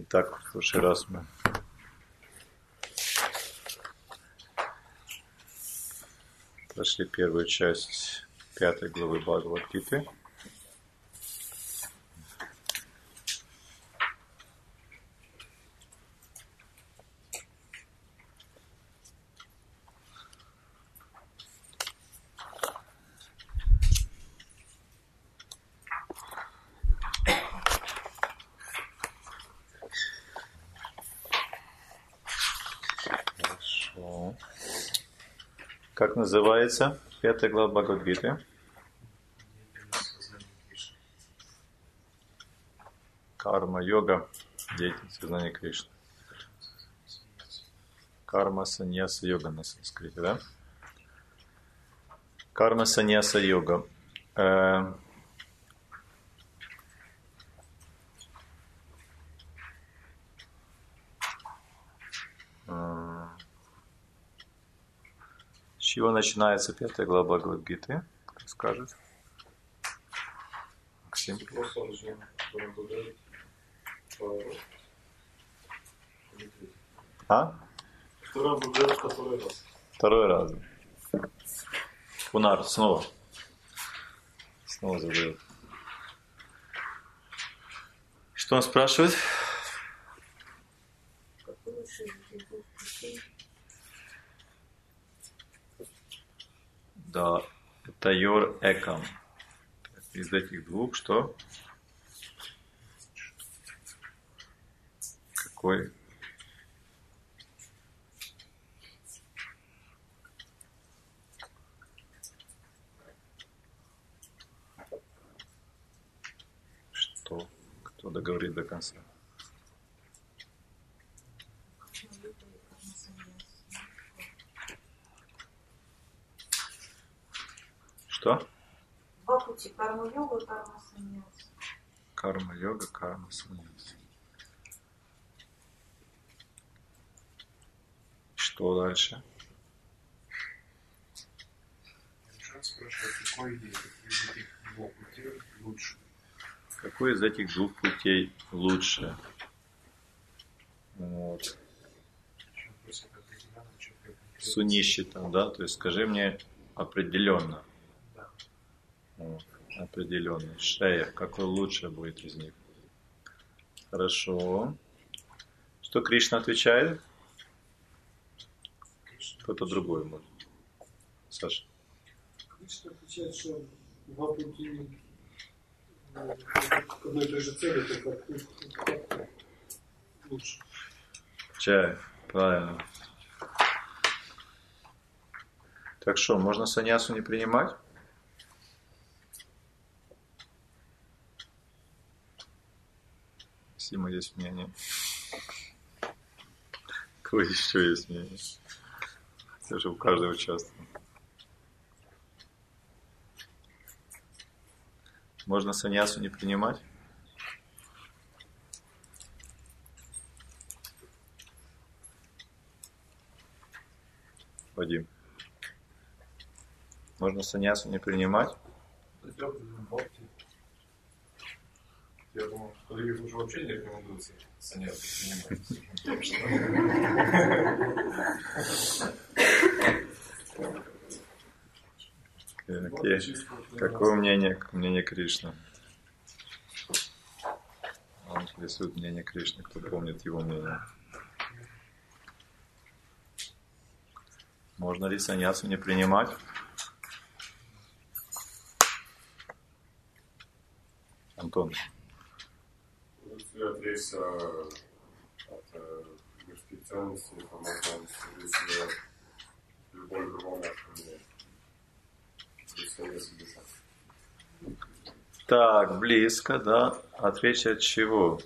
Итак, в прошлый раз мы прошли первую часть 5 главы Бхагавад-гиты. Как называется 5 глава Бхагавад-гиты? Карма-йога, деятельность сознания Кришны. Карма-саньяса-йога на санскрите, да? Карма-саньяса-йога. С чего начинается 5 глава Бхагавад-гиты? Кто скажет? Максим? А? Второй раз. Пунар, снова. Снова задает. Что он спрашивает? Да, Тайор Экам. Из этих двух что? Какой? Что? Кто договорит до конца? Что? Два пути. Карма-йога, карма-саньяса. Карма-йога, карма-саньяса. Что дальше? Какой из этих двух путей лучше? Вот. Сунищитам, да? То есть скажи мне определенно. Вот. Определенно. Шея. Какой лучше будет из них? Хорошо. Что Кришна отвечает? Кто-то другой может. Саша. Кришна отвечает, что два пути к одной и той же цели, только лучше. Чай. Правильно. Так что, можно саньясу не принимать? Сима, есть мнение. Какое еще есть мнение? Это же у каждого участвует. Можно саньясу не принимать? Вадим. Можно саньясу не принимать? Я думал, что их уже вообще не рекомендуется саньясу принимать. Какое мнение Кришны? Он интересует мнение Кришны, кто помнит его мнение. Можно ли саньясу не принимать? Антон. Если отречься от мирских ценностей, то можно если любой другом отношении. Так, близко, да. Отречься от чего?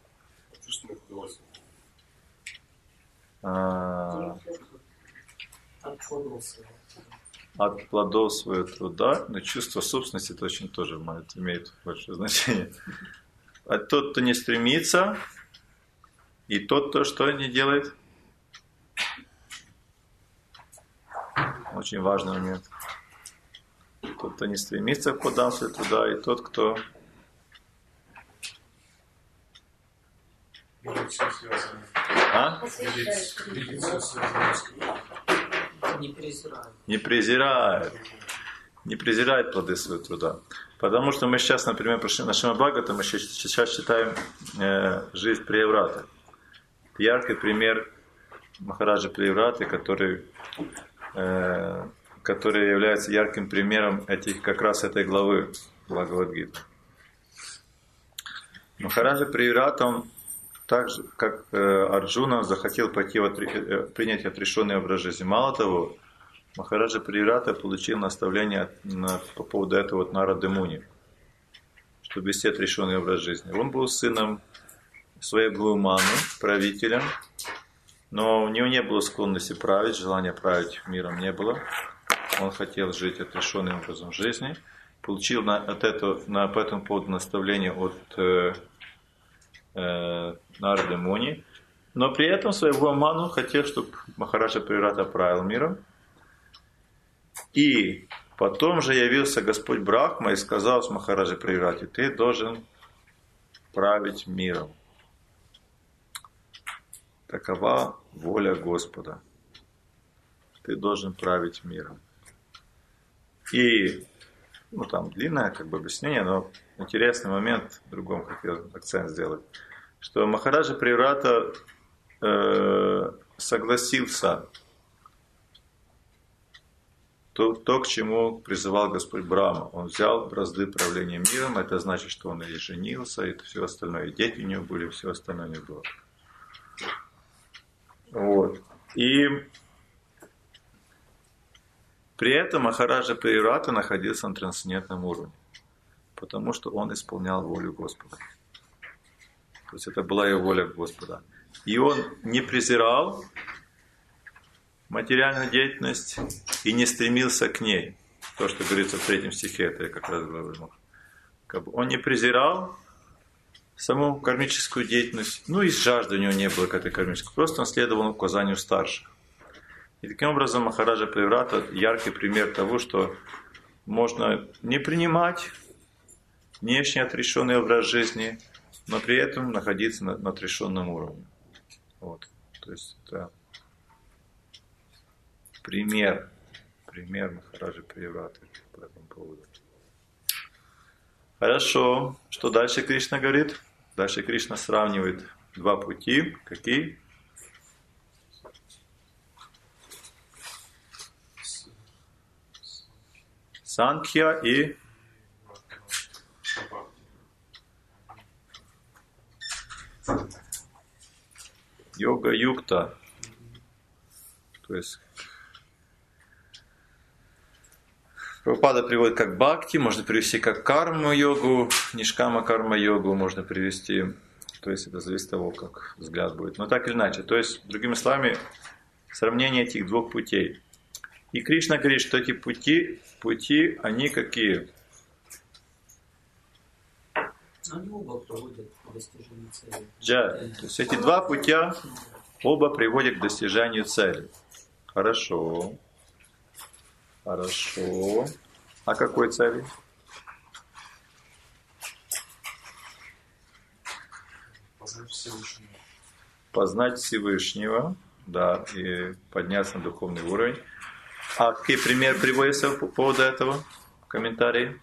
От плодов своего труда. Но чувство собственности это очень тоже имеет большое значение. А тот, кто не стремится, и тот, кто что не делает. Очень важный момент. Тот, кто не стремится к плодам своего труда, и тот, кто все связано. А? Видеть все связано с книгой. Не презирают. Не презирает. Не презирает плоды своего труда. Потому что мы сейчас, например, прошли на Шримад-Бхагаватам, мы сейчас читаем жизнь Прияврата. Яркий пример Махараджа Приявраты, который является ярким примером как раз этой главы Бхагавад-гиты. Махараджа Прияврата, он так же, как Арджуна, захотел принять отрешенный образ жизни. Мало того, Махараджа Прияврата получил наставление по поводу этого от Нарады Муни, чтобы вести отрешенный образ жизни. Он был сыном своего Маны, правителем, но у него не было склонности править, желания править миром не было. Он хотел жить отрешенным образом жизни. Получил по этому поводу наставление от Нарады Муни, но при этом своего Ману хотел, чтобы Махараджа Прияврата правил миром. И потом же явился Господь Брахма и сказал с Махараджа Прияврате: ты должен править миром. Такова воля Господа. Ты должен править миром. И там длинное объяснение, но интересный момент, в другом хотел акцент сделать, что Махараджа Прияврата согласился то, к чему призывал Господь Брахма. Он взял бразды правления миром, это значит, что он и женился, и все остальное, и дети у него были, и все остальное у него было. Вот. И при этом Махараджа Прияврата находился на трансцендентном уровне, потому что он исполнял волю Господа. То есть это была его воля Господа. И он не презирал материальную деятельность и не стремился к ней. То, что говорится в 3 стихе, это я как раз говорю. Он не презирал саму кармическую деятельность, и жажды у него не было к этой кармической. Просто он следовал указанию старших. И таким образом Махараджа Прияврата яркий пример того, что можно не принимать внешне отрешенный образ жизни, но при этом находиться на отрешенном уровне. Вот. То есть это пример Махараджи Приявраты по этому поводу. Хорошо. Что дальше Кришна говорит? Дальше Кришна сравнивает 2 пути. Какие? Санkhya и йога-юкта. То есть Прабхупада приводит как бхакти, можно привести как карма-йогу, нишкама карма-йогу можно привести. То есть это зависит от того, как взгляд будет. Но так или иначе. То есть, другими словами, сравнение этих 2 путей. И Кришна говорит, что эти пути, они какие? Они оба приводят к достижению цели. Да. То есть эти 2 путя оба приводят к достижению цели. Хорошо. Хорошо. А какой цели? Познать Всевышнего. Познать Всевышнего, да, и подняться на духовный уровень. А какие примеры приводятся по поводу этого? Комментарии?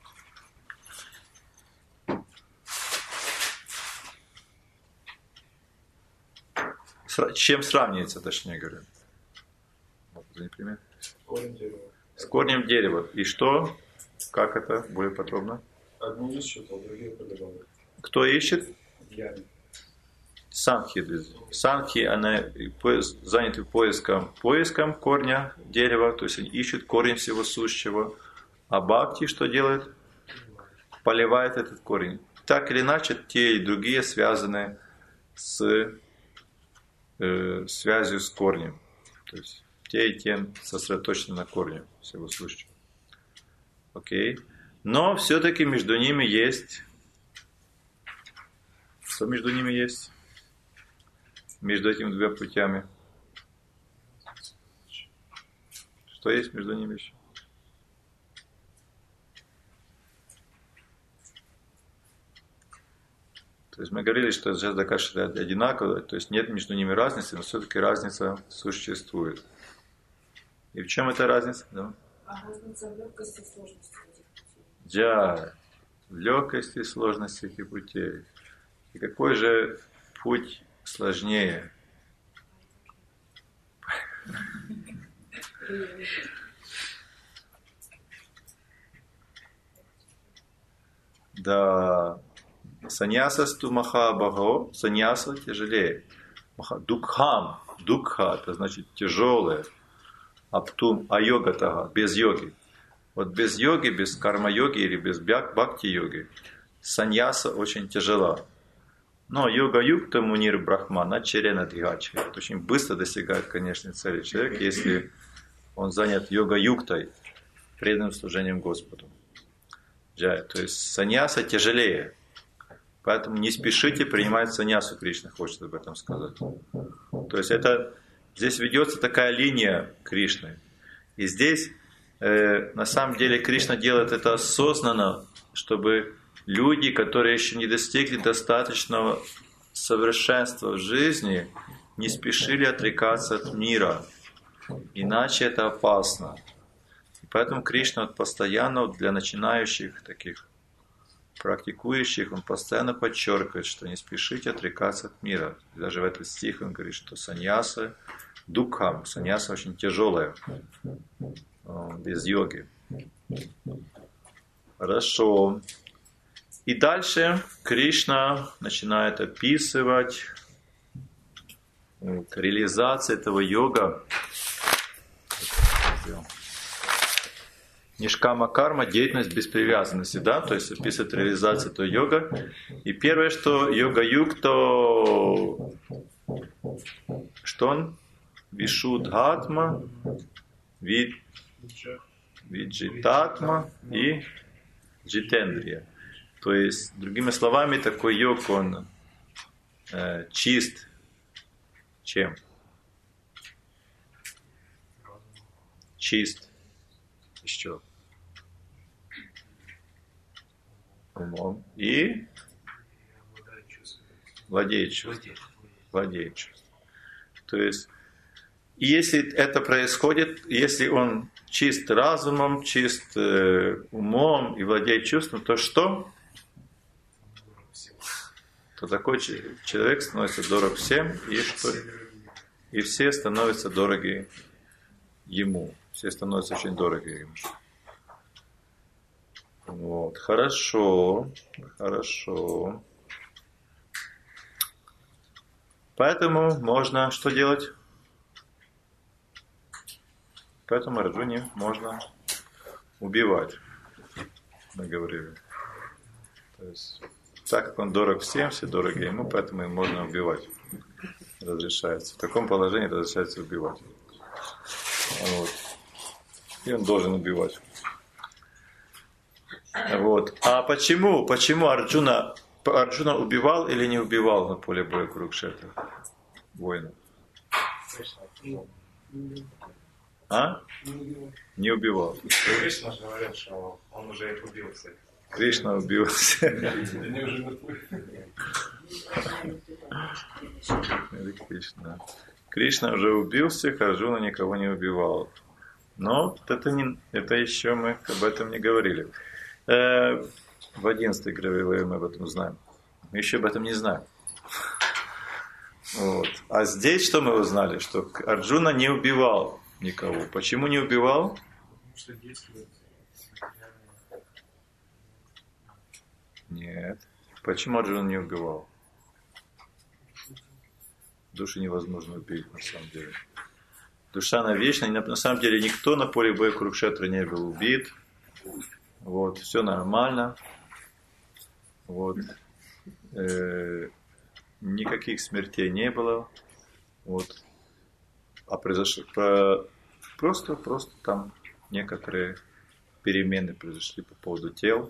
С чем сравнивается, точнее говоря? Пример? Корень дерева. С корнем дерева. И что? Как это? Более подробно. Одни ищут, а другие побежали. Кто ищет? Я. Санхи. Санхи, они заняты поиском корня дерева, то есть они ищут корень всего сущего. А бхакти что делает? Поливает этот корень. Так или иначе, те и другие связаны с связью с корнем. То есть те и те сосредоточены на корне всего сущего. Окей. Но все-таки между ними есть... Что между ними есть? Между этими 2 путями. Что есть между ними еще? То есть мы говорили, что джада кашра одинаково, то есть нет между ними разницы, но все-таки разница существует. И в чем эта разница? Да? А разница в легкости и сложности этих путей. Да, в легкости и сложности этих путей. И какой же путь сложнее? Да, саньяса стумахабаго, саньяса тяжелее. Дукхам, дукха, это значит тяжелое. Аптум, а йога тага, без йоги. Вот без йоги, без карма-йоги или без бхакти-йоги саньяса очень тяжела. Но йога-юкта мунир брахмана черена дхигачи. Очень быстро достигает конечной цели человек, если он занят йога-юктой, преданным служением Господу. То есть саньяса тяжелее. Поэтому не спешите принимать саньясу, Кришна хочет об этом сказать. То есть здесь ведется такая линия Кришны. И здесь на самом деле Кришна делает это осознанно, чтобы люди, которые еще не достигли достаточного совершенства в жизни, не спешили отрекаться от мира. Иначе это опасно. И поэтому Кришна постоянно для начинающих таких практикующих, он постоянно подчеркивает, что не спешите отрекаться от мира. Даже в этот стих он говорит, что саньяса дукхам, саньяса очень тяжелая, без йоги. Хорошо. И дальше Кришна начинает описывать реализацию этого йога. Нишкама карма, деятельность без привязанности, да, то есть описывает реализацию этого йога. И первое, что йога-юг, то что он? Вишудхатма, виджитатма и джитендрия. То есть, другими словами, такой йог, он чист чем? Чист. Еще. Умом. И владеет чувством. Владеет чувством. То есть, если это происходит, если он чист разумом, чист умом и владеет чувством, то что? То такой человек становится дорог всем, и все становятся дороги ему. Все становятся очень дороги ему. Вот. Хорошо. Хорошо. Поэтому можно что делать? Поэтому Арджуне можно убивать. Мы говорили. То есть, так как он дорог всем, все дороги ему, поэтому им можно убивать. Разрешается. В таком положении разрешается убивать. Вот. И он должен убивать. Вот. А почему Арджуна убивал или не убивал на поле боя Курукшетра воинов? А? Не убивал. Кришна же говорит, что он уже их убил всех. Кришна убил всех. Они уже мертвы. Кришна уже убил всех, Арджуна никого не убивал. Но это еще мы об этом не говорили. В 11 главе мы об этом знаем. Мы еще об этом не знаем. Вот. А здесь что мы узнали? Что Арджуна не убивал никого. Почему не убивал? Нет. Почему Арджуна не убивал? Душу невозможно убить, на самом деле. Душа она вечна. На самом деле никто на поле боя Курукшетра не был убит. Вот. Все нормально. Вот. Никаких смертей не было. Вот. А произошло просто там некоторые перемены произошли по поводу тел.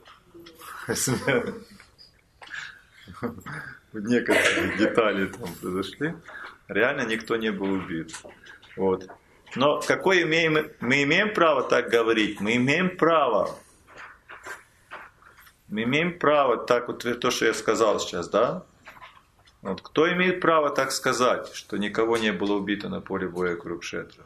Некоторые детали там произошли. Реально никто не был убит. Вот. Но какое мы имеем право так говорить? Мы имеем право так вот то, что я сказал сейчас, да? Вот. Кто имеет право так сказать, что никого не было убито на поле боя Курукшетра?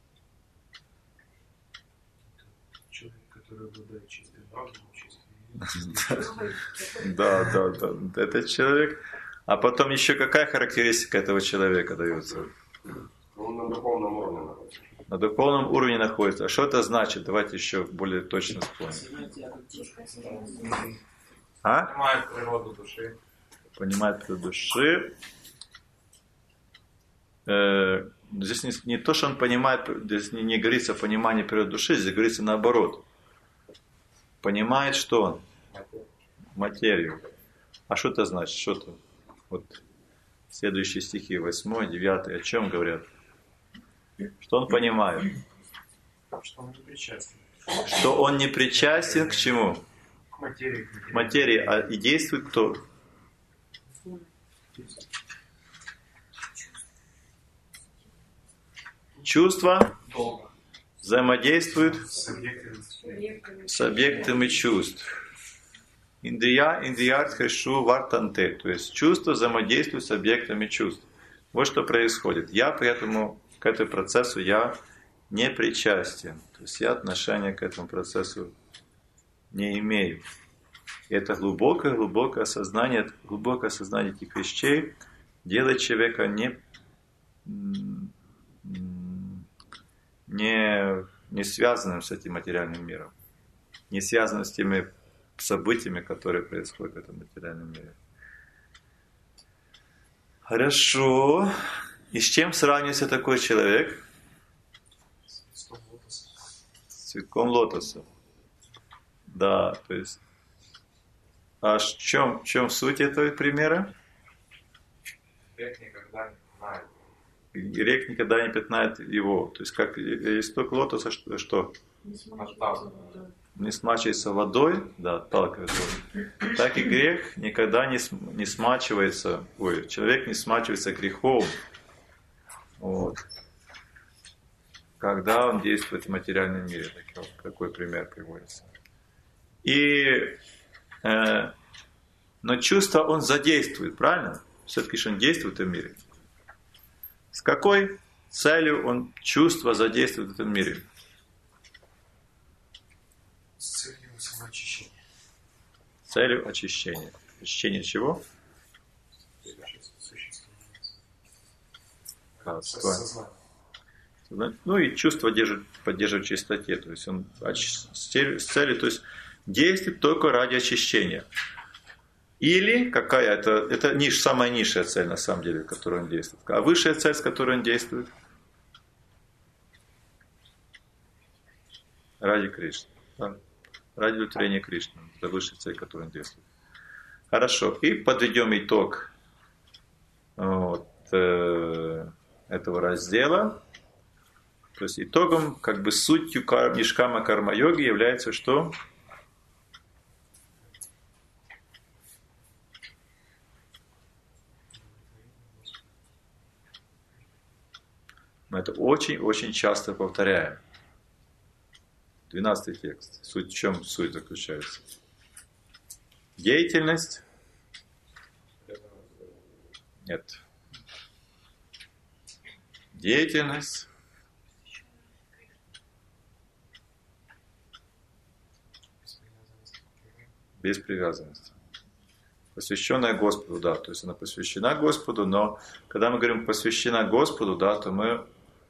Человек, который обладает чистым разумом, чистым. Да. Этот человек. А потом еще какая характеристика этого человека дается? Он на духовном уровне находится. На духовном уровне находится. А что это значит? Давайте еще более точно вспомним. А? Понимает природу души. Понимает природу души. Здесь не то, что он понимает, здесь не говорится о понимании природы души, здесь говорится наоборот. Понимает, что он? Материю. А что это значит? Что-то? Вот следующие стихи, 8, 9, о чем говорят? Что он понимает? Что он не причастен. Что он не причастен к чему? К материи. К материи. А и действует кто? Чувства взаимодействуют с объектами чувств. Индрият хришу вартанте. То есть чувства взаимодействуют с объектами чувств. Вот что происходит. Я поэтому к этому процессу я не причастен. То есть я отношения к этому процессу не имею. И это глубокое осознание этих вещей делает человека не связанным с этим материальным миром. Не связанным с теми событиями, которые происходят в этом материальном мире. Хорошо. И с чем сравнивается такой человек? С цветком лотоса. Да, то есть. А в чем суть этого примера? Грех никогда не пятнает. Грех никогда не пятнает его. То есть как исток лотоса что? Не смачивается водой, да, отталкивает воду. Так и грех никогда не смачивается, человек не смачивается грехом. Вот. Когда он действует в материальном мире. Такой пример приводится. Но чувство он задействует, правильно? Все-таки же он действует в этом мире. С какой целью он чувство задействует в этом мире? С целью самоочищения. Целью очищения. Очищение чего? Сознание. Ну и чувство поддерживает в чистоте. То есть он с целью, то есть действует только ради очищения. Или какая-то, это самая низшая цель на самом деле, которую он действует. А высшая цель, с которой он действует? Ради Кришны. Да? Ради удовлетворения Кришны. Это высшая цель, которую он действует. Хорошо. И подведем итог этого раздела. То есть итогом, как бы сутью Нишкама карма-йоги является что? Мы это очень-очень часто повторяем. 12-й текст. В чем суть заключается? Деятельность? Нет. Деятельность. Без привязанности. Посвященная Господу, да. То есть она посвящена Господу, но когда мы говорим посвящена Господу, да, то мы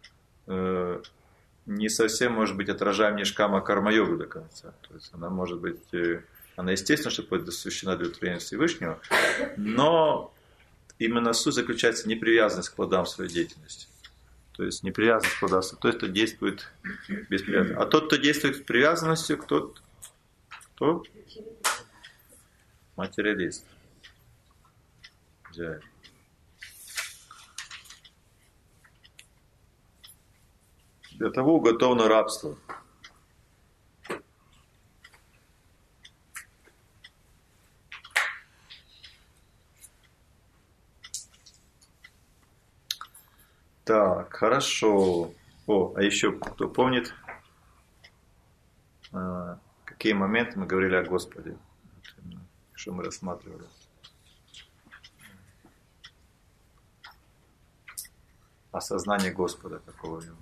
не совсем, может быть, отражаем Нишкама карма-йогу до конца. То есть она может быть, она естественно, что будет посвящена для удовлетворения Всевышнего, но именно суть заключается в непривязанности к плодам своей деятельности. То есть непривязанность к плодам, то есть кто действует без привязанности. А тот, кто действует с привязанностью, кто? Материалист. Джай. Для того уготовано рабство. Так, хорошо. А еще кто помнит, какие моменты мы говорили о Господе? Что мы рассматривали? осознание Господа какого у него.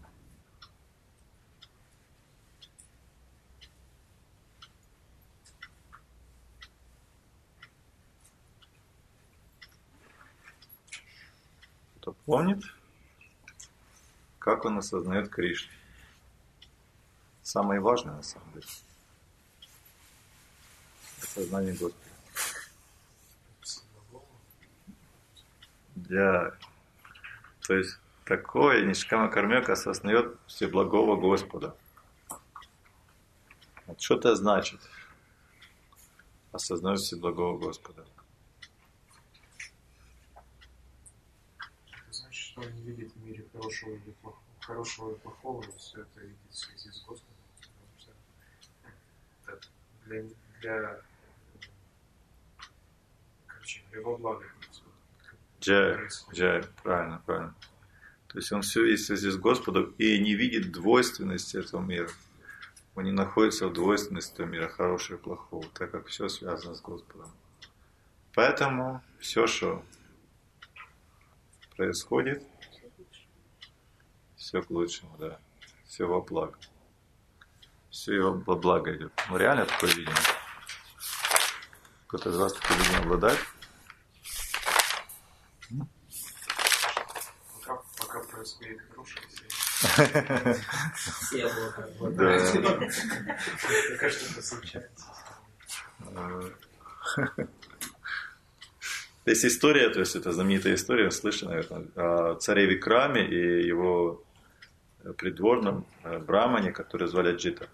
Кто помнит, как он осознает Кришну? Самое важное на самом деле. Осознание Господа. Да. То есть такое Нишкама Кармёка осознает Всеблагого Господа. Вот что это значит? Осознает Всеблагого Господа. Это значит, что он не видит в мире хорошего или плохого, все это видит в связи с Господом. Потому что это для во благо Господа. Джай, правильно. То есть он все видит в связи с Господом и не видит двойственности этого мира. Он не находится в двойственности этого мира, хорошего и плохого, так как все связано с Господом. Поэтому все, что происходит, все к лучшему, да. Все во благо. Все во благо идет. Ну реально такое видение. Кто-то из вас такое видение обладает? Пока происходит хорошее, Все обладают. Да. мне кажется, это случается. Есть история, то есть это знаменитая история, слышали, наверное, о царе Викраме и его придворном брамане, который звали Аджита.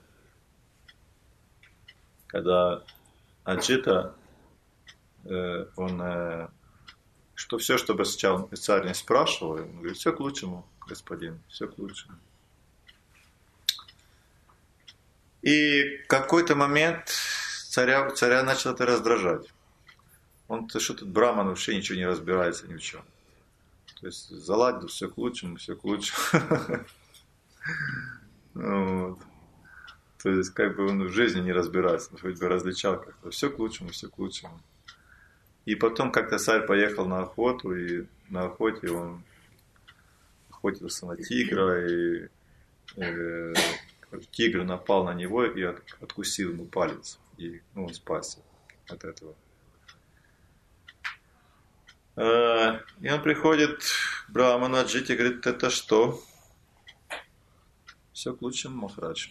Когда Аджита, он, что все, что бы царь не спрашивал, он говорит, все к лучшему, господин, все к лучшему. И в какой-то момент царя начало это раздражать. Он, что тут браман вообще ничего не разбирается ни в чем. То есть заладил все к лучшему, все к лучшему. Вот. То есть как бы он в жизни не разбирается, хоть бы различал как-то. Все к лучшему, все к лучшему. И потом как-то царь поехал на охоту, и на охоте он охотился на тигра, и тигр напал на него и откусил ему палец. И он спасся от этого. И он приходит к браману Аджите и говорит, это что? Все к лучшему, Махарадж.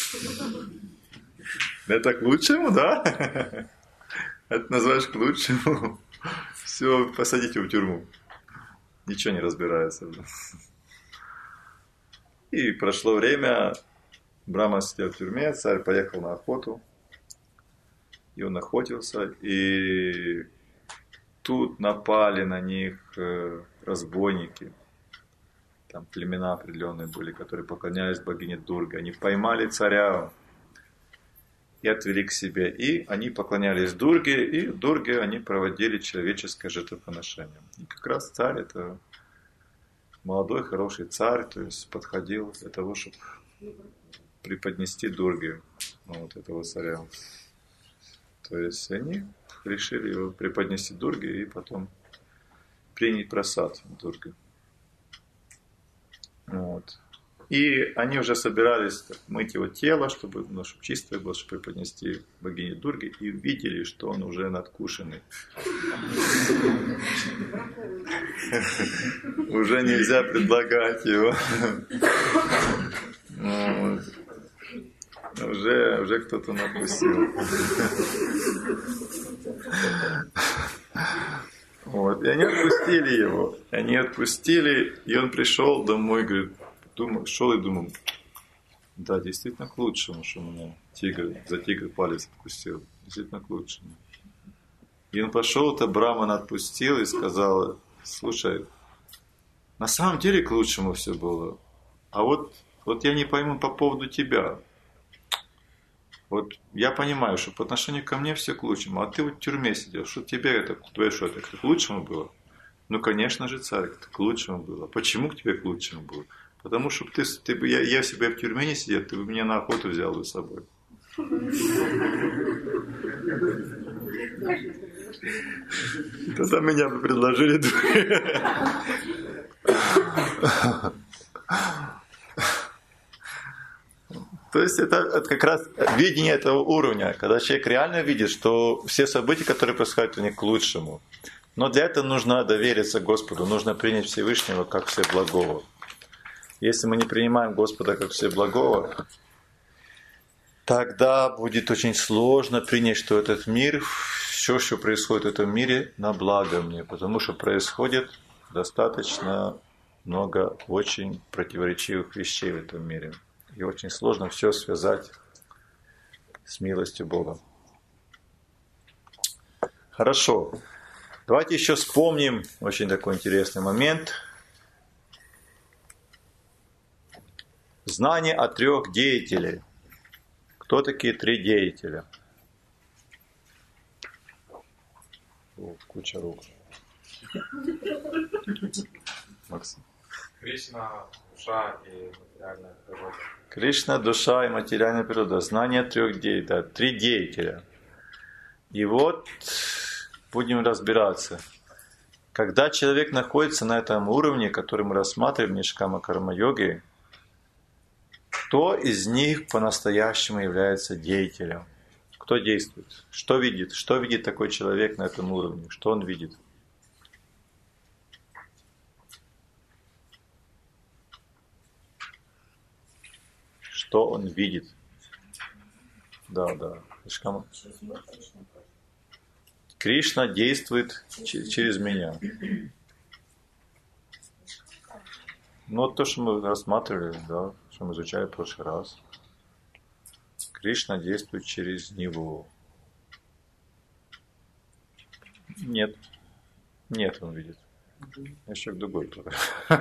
Это к лучшему, да? Это называешь к лучшему? Все, посадите его в тюрьму. Ничего не разбирается. И прошло время, Брахма сидел в тюрьме, царь поехал на охоту. И он охотился, и тут напали на них разбойники. Там племена определенные были, которые поклонялись богине Дурге. Они поймали царя и отвели к себе. И они поклонялись Дурге, и в Дурге они проводили человеческое жертвоприношение. И как раз царь, это молодой, хороший царь, то есть подходил для того, чтобы преподнести Дурге, вот этого царя. То есть они решили его преподнести Дурге и потом принять просад Дурге. Вот. И они уже собирались мыть его тело, чтобы чистое было, чтобы преподнести богине Дурге, и увидели, что он уже надкушенный. Уже нельзя предлагать его. Уже кто-то надкусил. Вот. И они отпустили его. Они отпустили, и он пришел домой, говорит, шел и думал, да, действительно к лучшему, что меня за тигр палец откусил. Действительно к лучшему. И он пошел, то Браман отпустил и сказал, слушай, на самом деле к лучшему все было. А вот я не пойму по поводу тебя. Вот я понимаю, что по отношению ко мне все к лучшему, а ты вот в тюрьме сидел, что тебе это к лучшему было? Ну, конечно же, царь, это к лучшему было. Почему к тебе к лучшему было? Потому что я себя в тюрьме не сидел, ты бы меня на охоту взял бы с собой. Тогда меня бы предложили. То есть это как раз видение этого уровня, когда человек реально видит, что все события, которые происходят, они к лучшему. Но для этого нужно довериться Господу, нужно принять Всевышнего как Всеблагого. Если мы не принимаем Господа как Всеблагого, тогда будет очень сложно принять, что этот мир, все, что происходит в этом мире, на благо мне, потому что происходит достаточно много очень противоречивых вещей в этом мире. И очень сложно все связать с милостью Бога. Хорошо. Давайте еще вспомним очень такой интересный момент. Знание о 3 деятелях. Кто такие 3 деятеля? О, куча рук. Максим. Кришна, душа и материальная природа. Кришна, душа и материальная природа. Знание 3 деятелей. Да, 3 деятеля. И вот будем разбираться. Когда человек находится на этом уровне, который мы рассматриваем в Нишкама Карма-йоге, кто из них по-настоящему является деятелем? Кто действует? Что видит? Что видит такой человек на этом уровне? Что он видит? Что он видит? Да. Кришна действует через меня. Ну, вот то, что мы рассматривали, да, что мы изучали в прошлый раз. Кришна действует через него. Нет, он видит. Еще другой кто-то.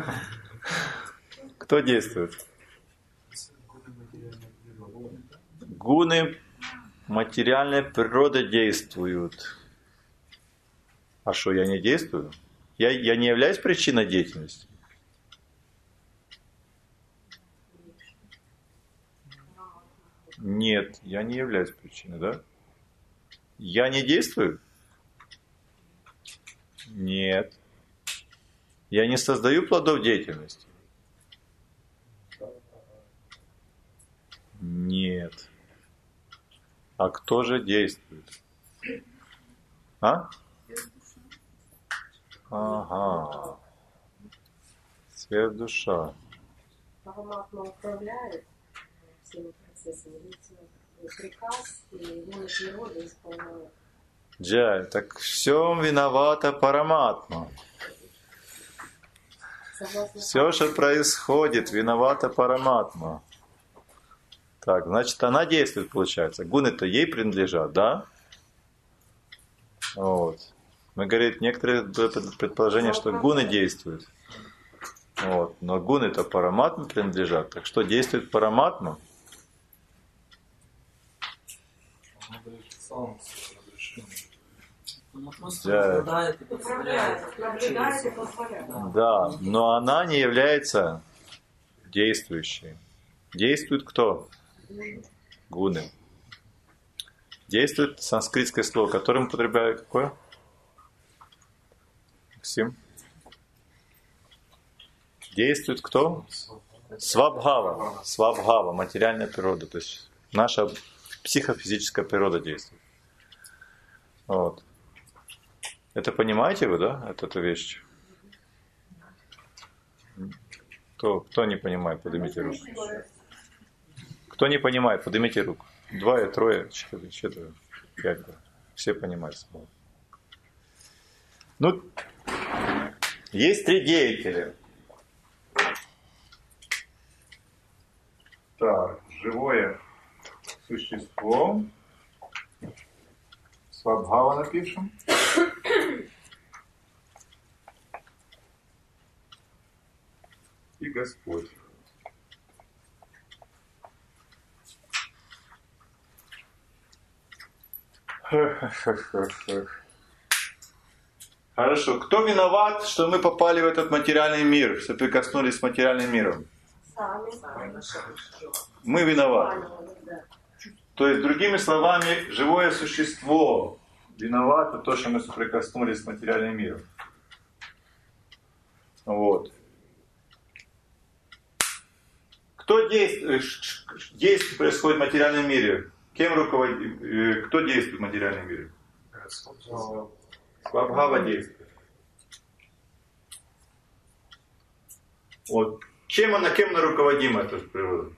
Кто действует? Гуны материальной природы действуют. А что, я не действую? Я не являюсь причиной деятельности? Нет, я не являюсь причиной, да? Я не действую? Нет. Я не создаю плодов деятельности? Нет. А кто же действует? А? Ага. Сверхдуша. Параматма управляет всеми процессами, ведь приказ и волю природы исполняет. Джай, так все виновата Параматма. Все, что происходит, виновата Параматма. Так, значит, она действует, получается. Гуны-то ей принадлежат, да? Вот. Мы говорим, некоторые предположения, что гуны действуют. Вот. Но гуны-то Параматме принадлежат. Так что действует Параматма? Она просто наблюдает и позволяет. Наблюдает и позволяет. Да, но она не является действующей. Действует кто? Гуны. Действует санскритское слово, которое мы употребляем какое? Максим? Действует кто? Свабхава. Свабхава, материальная природа. То есть наша психофизическая природа действует. Вот. Это понимаете вы, да? Эту вещь? Кто не понимает, поднимите руку. Кто не понимает, поднимите руку. 2, 3, 4, 5. Все понимают. Ну, есть 3 деятеля. Так, живое существо. Свабхава напишем. И Господь. Хорошо. Кто виноват, что мы попали в этот материальный мир, соприкоснулись с материальным миром? Мы виноваты. То есть, другими словами, живое существо виновато то, что мы соприкоснулись с материальным миром. Вот. Кто действует происходит в материальном мире? Кем руководит? Кто действует в материальном мире? Свабхава действует. Вот. Кем она руководима, эта природа?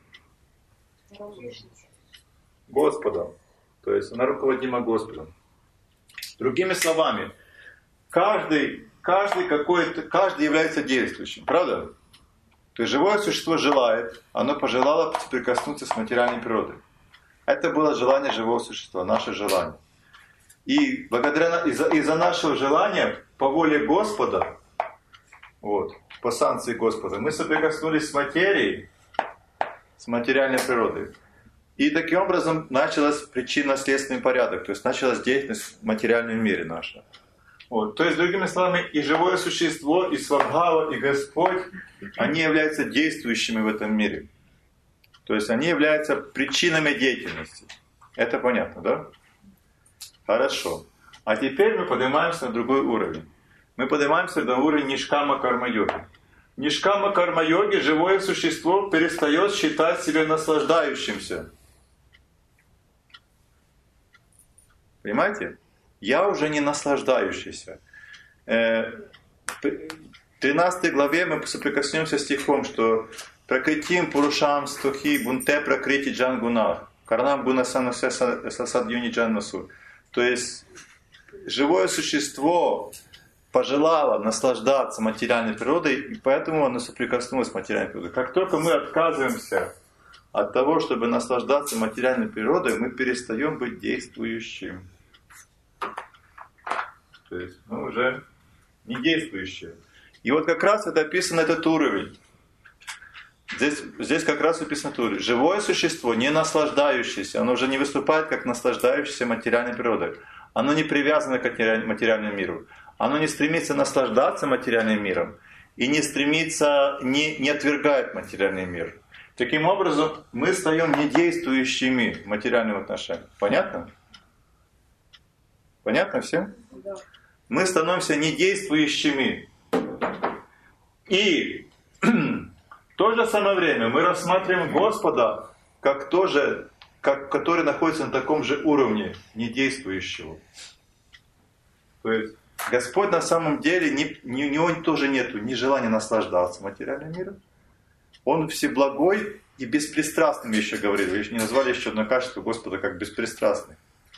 Господом. То есть она руководима Господом. Другими словами, каждый является действующим. Правда? То есть живое существо желает, оно пожелало соприкоснуться с материальной природой. Это было желание живого существа, наше желание. И из-за нашего желания, по воле Господа, вот, по санкции Господа, мы соприкоснулись с материей, с материальной природой. И таким образом началась причинно-следственный порядок, то есть началась деятельность в материальном мире наша. Вот. То есть, другими словами, и живое существо, и Свабхава, и Господь, они являются действующими в этом мире. То есть они являются причинами деятельности. Это понятно, да? Хорошо. А теперь мы поднимаемся на другой уровень. Мы поднимаемся на уровень Нишкама Карма-йоги. В Нишкама Карма-йоге живое существо перестает считать себя наслаждающимся. Понимаете? Я уже не наслаждающийся. В 13 главе мы соприкоснемся с стихом, что «Пракритим пурушам стухи бунте пракрити джангунах, карнам гунасану сасадьюни джанмасу». То есть живое существо пожелало наслаждаться материальной природой, и поэтому оно соприкоснулось с материальной природой. Как только мы отказываемся от того, чтобы наслаждаться материальной природой, мы перестаем быть действующим. То есть мы уже не действующие. И вот как раз это описан этот уровень. Здесь как раз описан этот уровень. Живое существо, не наслаждающееся, оно уже не выступает как наслаждающееся материальной природой. Оно не привязано к материальному миру. Оно не стремится наслаждаться материальным миром и не стремится, не отвергает материальный мир. Таким образом, мы стаем недействующими в материальном отношении. Понятно? Понятно всем? Да. Мы становимся недействующими. И в то же самое время мы рассматриваем Господа который находится на таком же уровне недействующего. То есть Господь на самом деле, у него тоже нет ни желания наслаждаться материальным миром. Он всеблагой и беспристрастным еще говорит. Вы не назвали еще одно качество Господа как беспристрастный.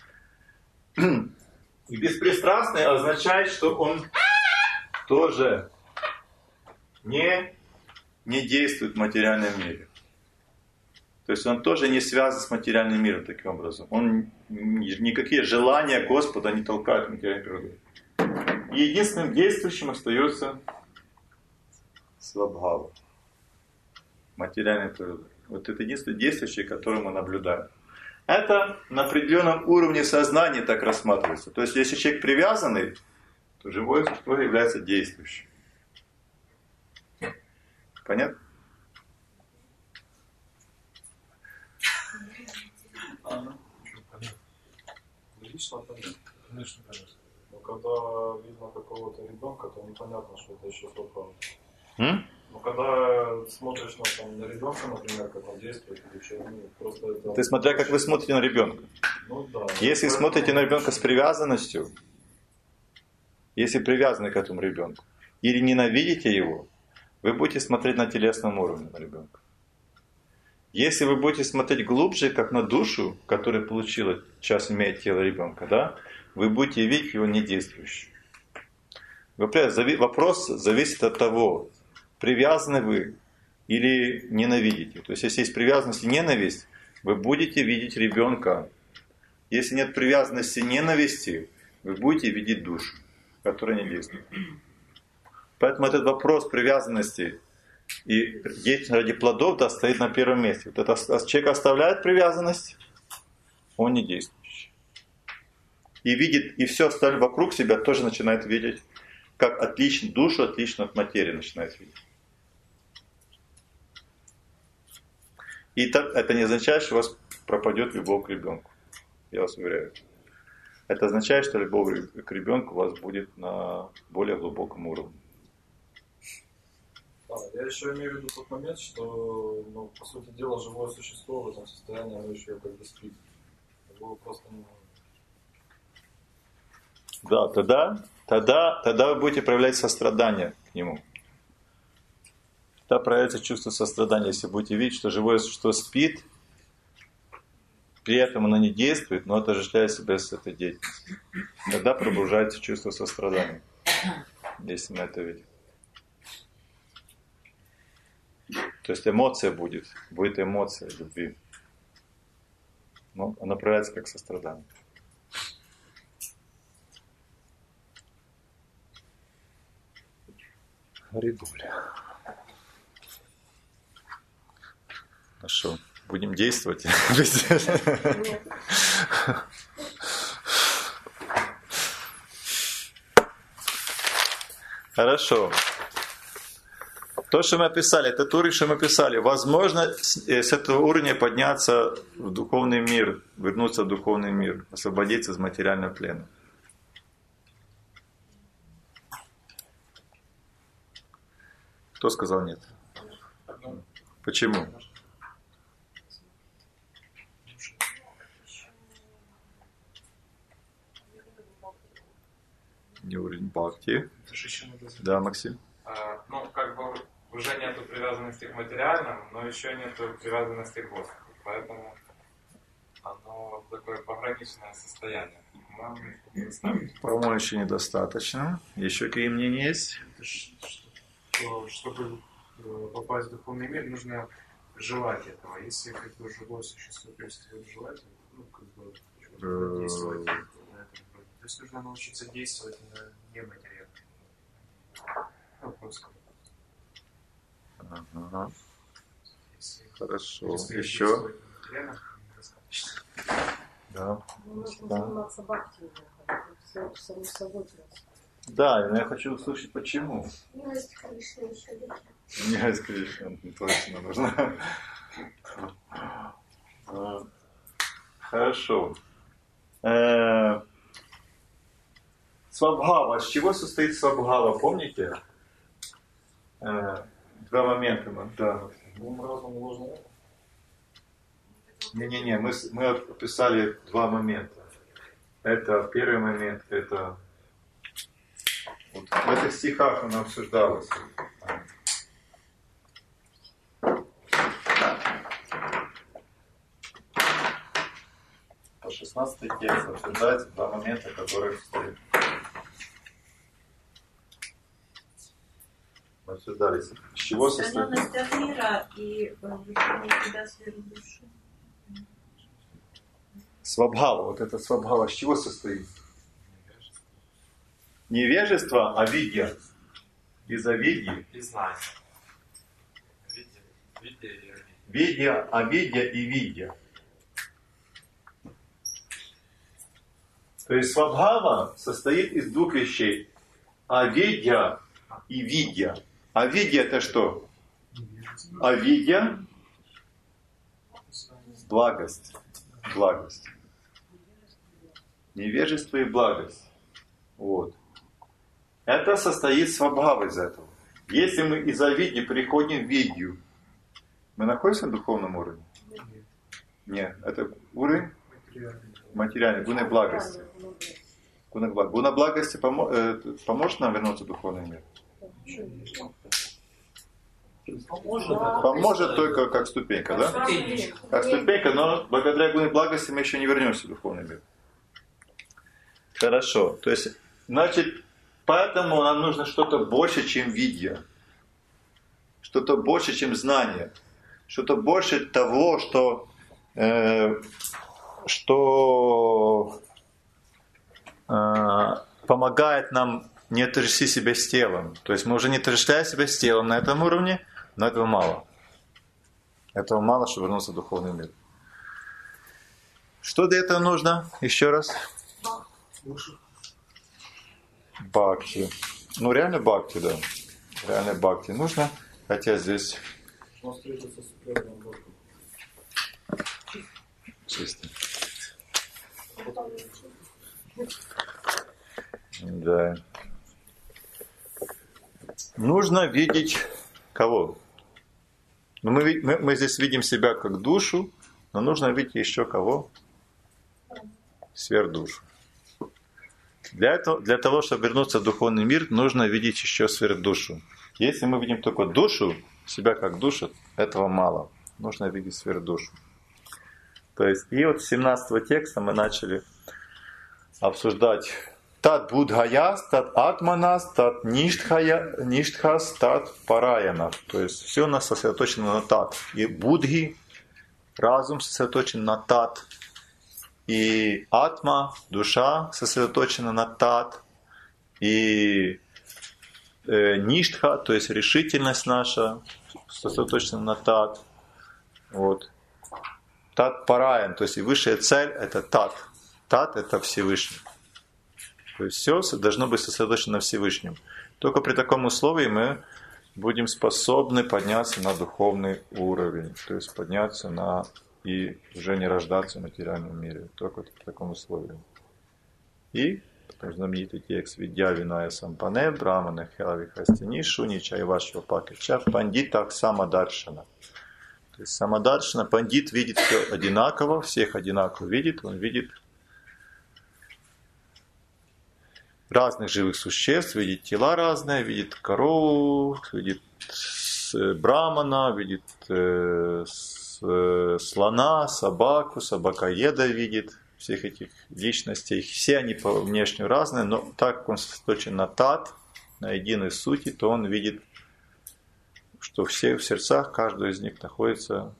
И беспристрастный означает, что он тоже не действует в материальном мире. То есть он тоже не связан с материальным миром таким образом. Никакие желания Господа не толкают материальную природу. Единственным действующим остается Свабхава, материальная природа. Вот это единственное действующее, которое мы наблюдаем. Это на определенном уровне сознания так рассматривается. То есть если человек привязанный, то живое существо является действующим. Понятно? Лично понятно. Конечно, понятно. Но когда видно какого-то ребенка, то непонятно, что это еще Свабхава. Но когда смотришь на ребенка, например, как он действует, или что, просто это... Ты смотря как вы смотрите на ребенка. Ну, да. Если смотрите на ребенка с привязанностью, если привязаны к этому ребенку, или ненавидите его, вы будете смотреть на телесном уровне на ребенка. Если вы будете смотреть глубже, как на душу, которая получила, сейчас имеет тело ребенка, да, вы будете видеть его недействующим. Вопрос зависит от того, привязаны вы или ненавидите. То есть, если есть привязанность и ненависть, вы будете видеть ребенка. Если нет привязанности и ненависти, вы будете видеть душу, которая не действует. Поэтому этот вопрос привязанности и деятельность ради плодов, да, стоит на первом месте. Вот это человек оставляет привязанность, он не действующий. И видит, и все остальное вокруг себя тоже начинает видеть, как душу отлично от материи начинает видеть. И это не означает, что у вас пропадет любовь к ребенку. Я вас уверяю. Это означает, что любовь к ребенку у вас будет на более глубоком уровне. Я Я еще имею в виду тот момент, что, ну, по сути дела, живое существо в этом состоянии, оно еще как бы спит. Его просто не... Да, тогда вы будете проявлять сострадание к нему. Тогда проявится чувство сострадания, если будете видеть, что живое существо спит, при этом оно не действует, но отождествляет себя с этой деятельностью. Тогда пробуждается чувство сострадания, если мы это видим. То есть эмоция будет эмоция любви. Но она проявляется как сострадание. Хариболя. Хорошо. Будем действовать? Хорошо. То, что мы описали, этот уровень, что мы описали, возможно с этого уровня подняться в духовный мир, вернуться в духовный мир, освободиться из материального плена. Кто сказал нет? Почему? Не уровень бхакти. Да, Максим? Ну, как бы уже нету привязанности к материальному, но еще нету привязанности к Господу. Поэтому оно такое пограничное состояние. По-моему, еще недостаточно. Еще какие мнения есть? Чтобы попасть в духовный мир, нужно желать этого. Если как бы живое существо перестает желать, ну, как бы действовать на этом уровне. То есть нужно научиться действовать не материально. Ну, просто. Ага. Хорошо. Еще? Да. Нужно заниматься бхакти, все само собой. Да, но я хочу услышать, почему. Милость Кришны еще лучше. Милость Кришны, точно нужно. Хорошо. Свабхава. С чего состоит свабхава, помните? Два момента. Да. Не-не-не, мы описали два момента. Это первый момент, это вот в этих стихах оно обсуждалось. По 16 текст обсуждается два момента, которые мы обсуждали. С чего состоит? Отстраненность от мира и вышение себя в сферу души. Свабхава, вот это свабхава, с чего состоит? Невежество, авидья. Из авидьи. И знание. Видья, авидья и видья. То есть свабхава состоит из двух вещей. Авидья и видья. Авидья это что? Авидья – благость. Благость. Невежество и благость. Вот. Это состоит свабхава из этого. Если мы из авидьи переходим в видью, мы находимся на духовном уровне? Нет. Это уровень материальный, гуна благости. Гуна благости поможет нам вернуться в духовный мир? Поможет только как ступенька, да? Как ступенька, но благодаря гуне благости мы еще не вернемся в духовный мир. Хорошо. То есть, значит, поэтому нам нужно что-то больше, чем видья. Что-то больше, чем знание. Что-то больше того, что помогает нам не отождествить себя с телом. То есть мы уже не отождествляем себя с телом на этом уровне, но этого мало. Этого мало, чтобы вернуться в духовный мир. Что для этого нужно? Еще раз. Бхакти. Ну реально бхакти, да. Реально бхакти нужно. Хотя здесь... Чисто. Да. Нужно видеть кого? Но мы здесь видим себя как душу, но нужно видеть еще кого? Сверхдушу. Для того, чтобы вернуться в духовный мир, нужно видеть еще сверхдушу. Если мы видим только душу, себя как душу, этого мало. Нужно видеть сверхдушу. То есть, и вот с 17 текста мы начали обсуждать тат будхаяс, тат атманас, тат ништхас, тат параянас. То есть все у нас сосредоточено на тат. И будхи, разум сосредоточен на тат. И атма, душа сосредоточена на тат. И ништха, то есть решительность наша сосредоточена на тат. Вот. Тат параян, то есть и высшая цель это тат. Тат это Всевышний. То есть все должно быть сосредоточено на Всевышнем. Только при таком условии мы будем способны подняться на духовный уровень. То есть подняться на и уже не рождаться в материальном мире. Только при таком условии. И знаменитый текст «Видья виная сампане, брамана хелави хастини, шуни чайвашва пакача, пандитах самадаршана». То есть самадаршана, пандит видит все одинаково, всех одинаково видит, он видит разных живых существ, видит тела разные, видит корову, видит брамана, видит слона, собаку, собакоеда видит, всех этих личностей. Все они по внешнему разные, но так как он сосредоточен на тат, на единой сути, то он видит, что все в сердцах, каждый из них находится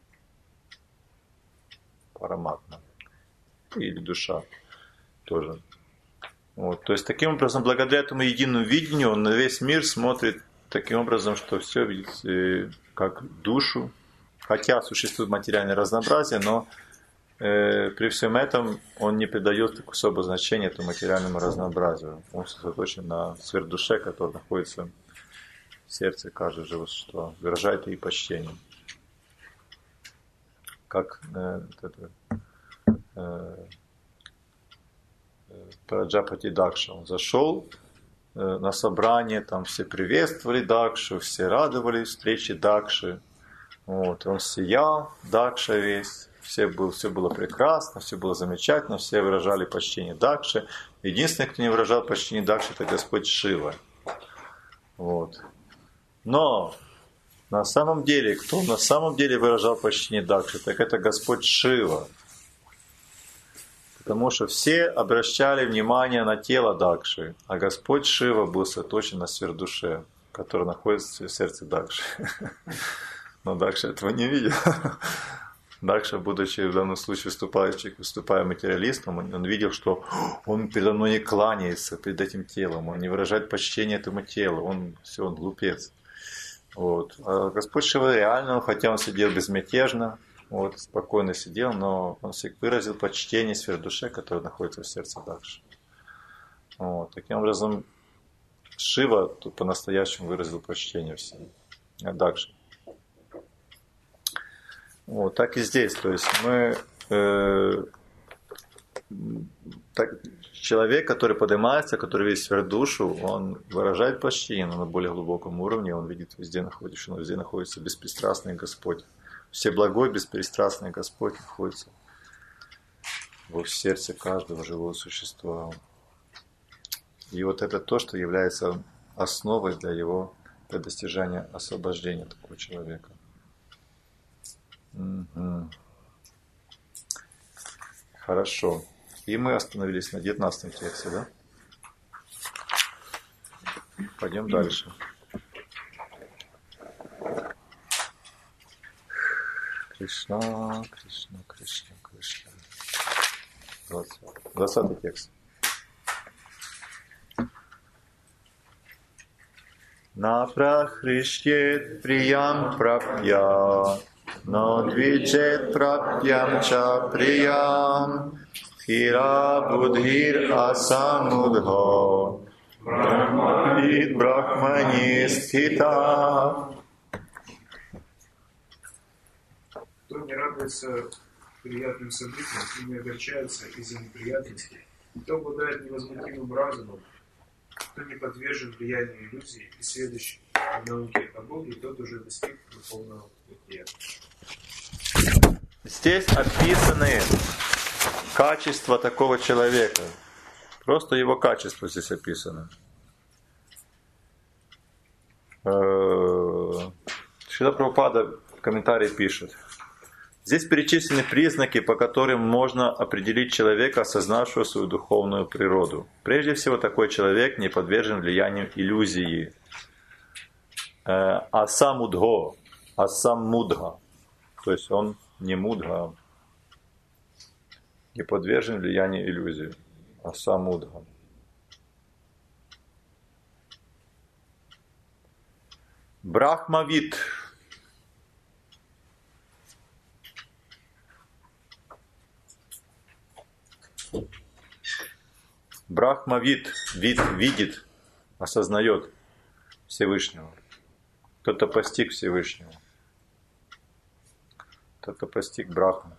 параматма. Или душа тоже. Вот. То есть таким образом, благодаря этому единому видению, он на весь мир смотрит таким образом, что все видит как душу. Хотя существует материальное разнообразие, но при всем этом он не придает особого значения этому материальному разнообразию. Он сосредоточен на сверхдуше, которая находится в сердце каждого живого существа, выражает ей почтение. Как Праджапати Дакша. Он зашел на собрание, там все приветствовали Дакшу, все радовались встрече Дакши. Вот, он сиял, Дакша весь, все было прекрасно, все было замечательно, все выражали почтение Дакше. Единственный, кто не выражал почтение Дакше, это Господь Шива. Вот. Но на самом деле, кто на самом деле выражал почтение Дакше, так это Господь Шива. Потому что все обращали внимание на тело Дакши, а Господь Шива был сосредоточен на сверхдуше, который находится в сердце Дакши. Но Дакша этого не видел. Дакша, будучи в данном случае выступая материалистом, он видел, что он передо мной не кланяется перед этим телом, он не выражает почтение этому телу, он глупец. Вот. А Господь Шива реально, хотя он сидел безмятежно, вот, спокойно сидел, но он выразил почтение сверхдуше, которая находится в сердце Дакши. Вот. Таким образом, Шива тут по-настоящему выразил почтение всем Дакши. Вот, так и здесь, то есть мы человек, который поднимается, который видит сверхдушу, он выражает почтение на более глубоком уровне, он видит везде находится беспристрастный Господь. Всеблагой, беспристрастный Господь находится в сердце каждого живого существа. И вот это то, что является основой для достижения освобождения такого человека. Угу. Хорошо. И мы остановились на 19 тексте, да? Пойдем дальше. Кришна, Кришна, Кришна, Кришна. 20 текст. На прахришьет приям прапья, но двиджет прапьям ча приям, хира будхир асамудхо, брахманит брахмани стхита. Кто не радуется приятным событиям и не огорчается из-за неприятностей, кто обладает невозмутимым разумом, кто не подвержен влиянию иллюзий и сведущий в науке о Боге, тот уже достиг духовного бытия. Здесь описаны качества такого человека. Просто его качество здесь описано. Шрила Прабхупада в комментарии пишет. Здесь перечислены признаки, по которым можно определить человека, осознавшего свою духовную природу. Прежде всего, такой человек не подвержен влиянию иллюзии. Асамудго, асаммудга. То есть он не мудга, не подвержен влиянию иллюзии. Асамудга. Брахмавид. Брахмавид, вид видит, осознает Всевышнего. Кто-то постиг Всевышнего. Кто-то постиг Брахму.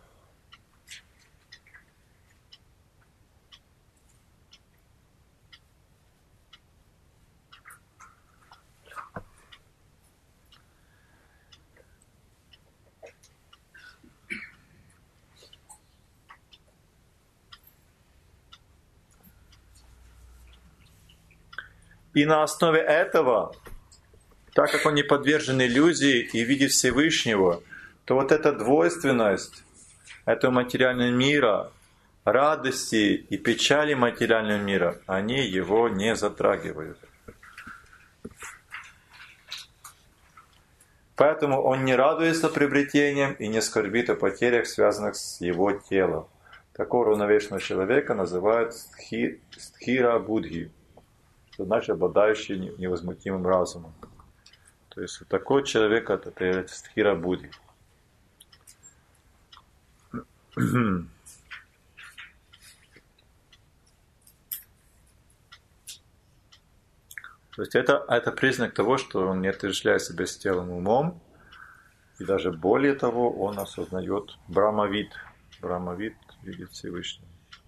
И на основе этого, так как он не подвержен иллюзии и видит Всевышнего, то вот эта двойственность этого материального мира, радости и печали материального мира, они его не затрагивают. Поэтому он не радуется приобретениям и не скорбит о потерях, связанных с его телом. Такого равновешенного человека называют стхира будхи, что значит обладающий невозмутимым разумом. То есть такой человек это стхира будхи. То есть это признак того, что он не отождествляет себя с телом и умом, и даже более того, он осознает Брахмавид. Брахмавид видит Всевышнего.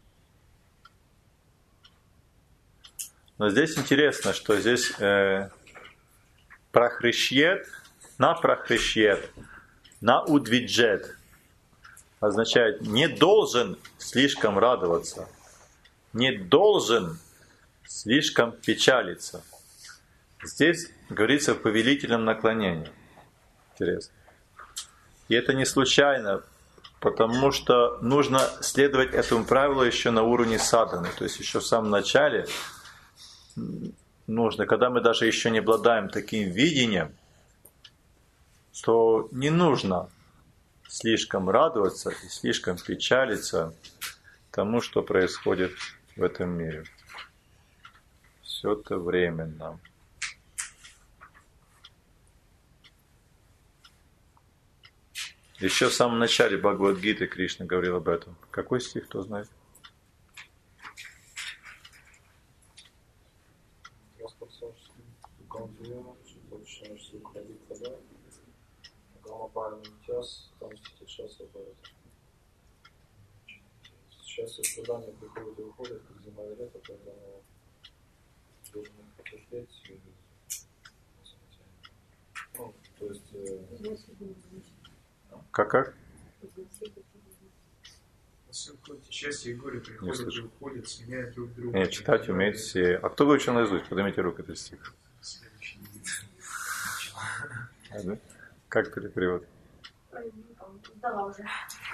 Но здесь интересно, что здесь прахришьет, на удвиджет означает не должен слишком радоваться, не должен слишком печалиться. Здесь говорится о повелительном наклонении. Интересно. И это не случайно, потому что нужно следовать этому правилу еще на уровне садханы. То есть еще в самом начале нужно, когда мы даже еще не обладаем таким видением, то не нужно слишком радоваться и слишком печалиться тому, что происходит в этом мире. Все это временно. Еще в самом начале Бхагавад-гиты Кришна говорил об этом. Какой стих, кто знает? Сейчас испытания приходят и уходят, как зима и лето, поэтому должен потерпеть. Ну, то есть... Как? Счастье и горе приходят и уходят, сменяют друг друга. Нет, читать умеют все. А кто выучил наизусть? Поднимите руку, этот стих. Как перевод? Сдала уже.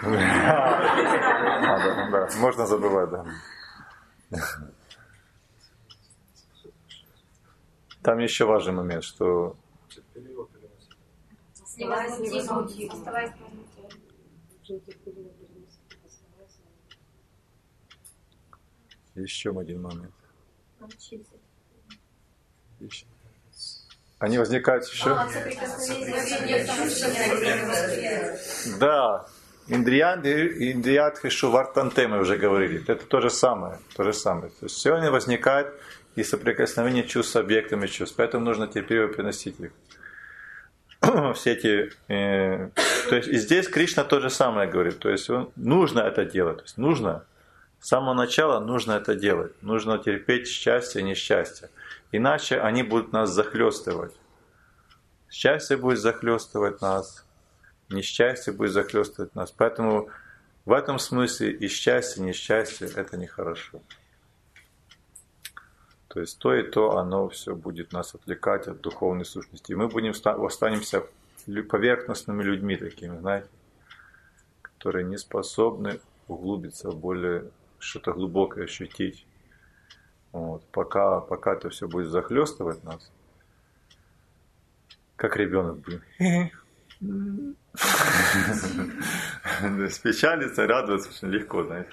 Да, можно забывать, да. Там еще важный момент, что еще один момент. Они возникают еще? Да. Индрият хишу вартанте мы уже говорили. Это то же самое. То есть все они возникают из соприкосновения чувств с объектами чувств. Поэтому нужно терпеливо приносить их. Все эти... то есть и здесь Кришна то же самое говорит. То есть нужно это делать. То есть нужно С самого начала нужно это делать. Нужно терпеть счастье и несчастье. Иначе они будут нас захлестывать. Счастье будет захлестывать нас, несчастье будет захлестывать нас. Поэтому в этом смысле и счастье, и несчастье – это нехорошо. То есть то и то, оно все будет нас отвлекать от духовной сущности. И мы останемся поверхностными людьми такими, знаете, которые не способны углубиться в более что-то глубокое ощутить. Вот. Пока это все будет захлестывать нас, как ребенок, печалиться, радоваться очень легко, знаете,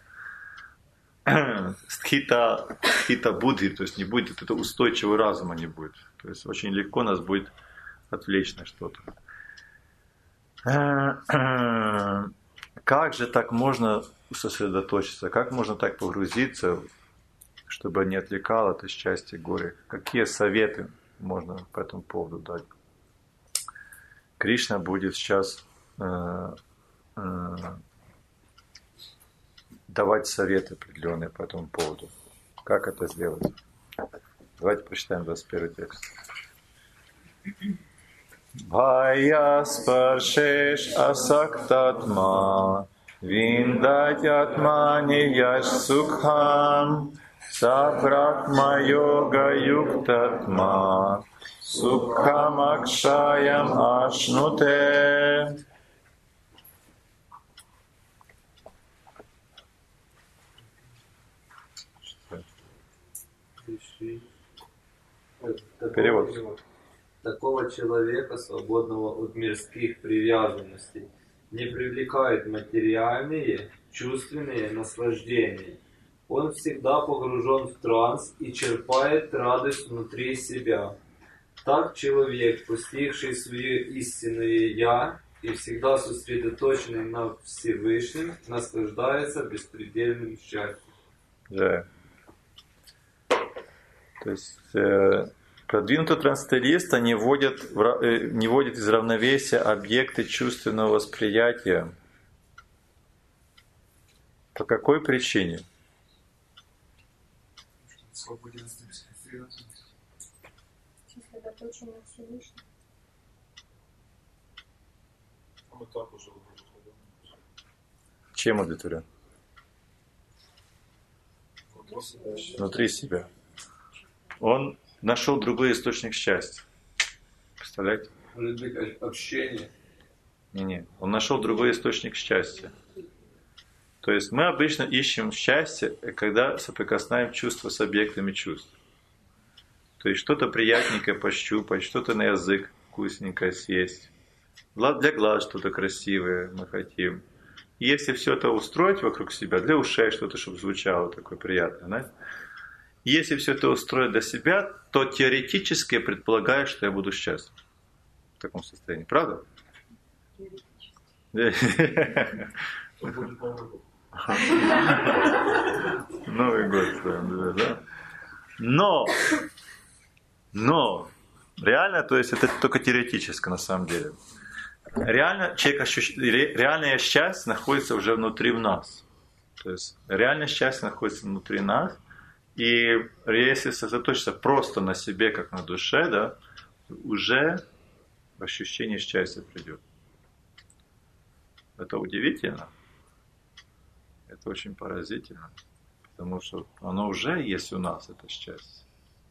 так. Стхита будхи, то есть не будет это устойчивого разума, не будет. То есть очень легко нас будет отвлечь на что-то. Как же так можно сосредоточиться? Как можно так погрузиться, чтобы не отвлекало это счастье, горе? Какие советы можно по этому поводу дать? Кришна будет сейчас давать советы определенные по этому поводу. Как это сделать? Давайте прочитаем 21 текст. Бхая спаршеш асактатма виндатятмани яш сукхам сабрахма йога юктатма сукхам акшаям ашнуте. Перевод. Такого человека, свободного от мирских привязанностей, не привлекают материальные, чувственные наслаждения. Он всегда погружен в транс и черпает радость внутри себя. Так человек, постигший свое истинное «Я» и всегда сосредоточенный на Всевышнем, наслаждается беспредельным счастьем. Да. То есть продвинутый трансценденталист не вводит из равновесия объекты чувственного восприятия. По какой причине? Сосредоточен на Всевышнем. Чем удовлетворен? Внутри себя. Он нашел другой источник счастья. Представляете? Может быть, общение? Не. Он нашел другой источник счастья. То есть мы обычно ищем счастье, когда соприкасаем чувства с объектами чувств. То есть что-то приятненькое пощупать, что-то на язык вкусненькое съесть. Для глаз что-то красивое мы хотим. И если все это устроить вокруг себя, для ушей что-то, чтобы звучало такое приятное, знаете? Если все это устроить для себя, то теоретически предполагаю, что я буду счастлив в таком состоянии. Правда? Новый год с вами, да? Но реально, то есть это только теоретически на самом деле. Реально реальное счастье находится уже внутри в нас. То есть реальное счастье находится внутри нас. И если сосредоточиться просто на себе, как на душе, да, уже ощущение счастья придет. Это удивительно. Это очень поразительно. Потому что оно уже есть у нас, это счастье.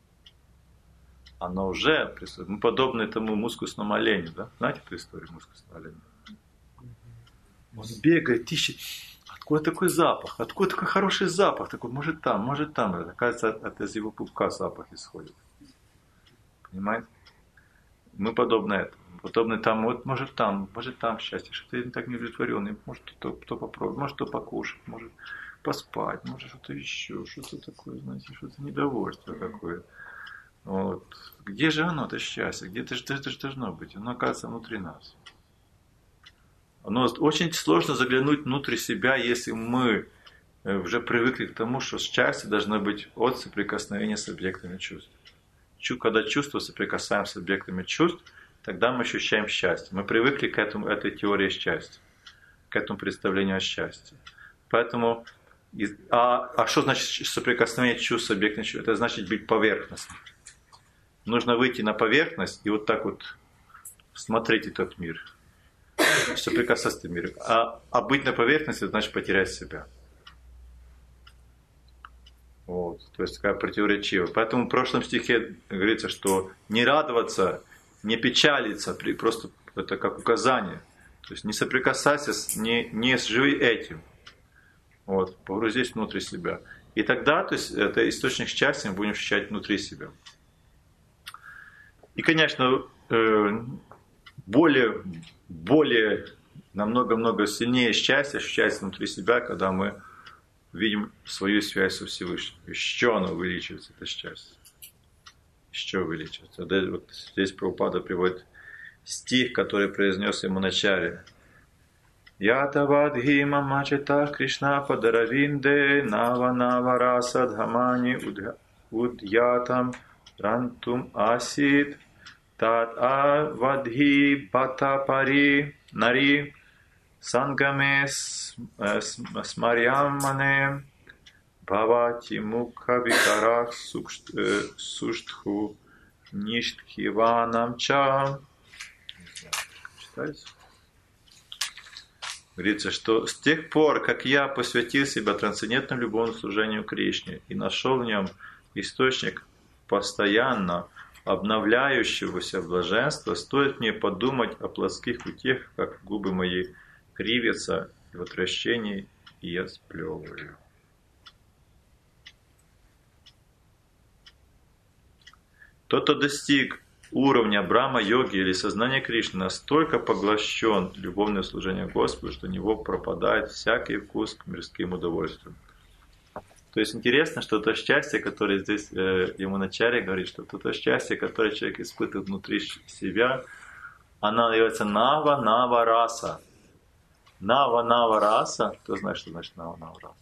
Оно уже присутствует. Мы подобны тому мускусному оленю, да? Знаете эту историю мускусного оленя? Он бегает, ищет. Откуда такой запах? Откуда такой хороший запах? Такой, может там. Оказывается, от его пупка запах исходит. Понимаете? Мы подобны этому. Подобны там, вот может там счастье. Что ты так не удовлетворенный. Может кто попробует, может кто покушать, может поспать, может что-то еще, что-то такое, знаете, что-то недовольство какое. Вот. Где же оно, это счастье? Где-то же должно быть. Оно оказывается внутри нас. Но очень сложно заглянуть внутрь себя, если мы уже привыкли к тому, что счастье должно быть от соприкосновения с объектами чувств. Когда чувства соприкасаем с объектами чувств, тогда мы ощущаем счастье. Мы привыкли к этой теории счастья, к этому представлению о счастье. Поэтому А что значит соприкосновение чувств с объектом чувств? Это значит быть поверхностным. Нужно выйти на поверхность и вот так вот смотреть этот мир. Соприкасаться с этим миром. А быть на поверхности, это значит потерять себя. Вот. То есть такая противоречивая. Поэтому в прошлом стихе говорится, что не радоваться, не печалиться, просто это как указание. То есть не соприкасайся, не живи этим. Вот. Погрузись внутрь себя. И тогда, то есть это источник счастья мы будем ощущать внутри себя. И, конечно, более намного сильнее счастье ощущается внутри себя, когда мы видим свою связь со Всевышним. Еще оно увеличивается, это счастье. Еще увеличивается. Вот здесь Прабхупада приводит стих, который произнес ему в начале. Ятавадхи мамачета Кришна падаравинде нава раса дхамани удьятам рантум асид тат авадхи батапари нари сангаме смарьямане бхавати мукха викарах суштху ништхиванам ча. Читайте. Говорится, что с тех пор, как я посвятил себя трансцендентному любовному служению Кришне и нашел в нем источник постоянно обновляющегося блаженства, стоит мне подумать о плотских утехах, как губы мои кривятся в отвращении, и я сплевываю. Тот, кто достиг уровня Брахма-йоги или сознания Кришны, настолько поглощен любовным служением Господу, что у него пропадает всякий вкус к мирским удовольствиям. То есть интересно, что то счастье, которое здесь ему в начале говорит, что то счастье, которое человек испытывает внутри себя, оно называется нава раса. Нава раса. Кто знает, что значит нава раса?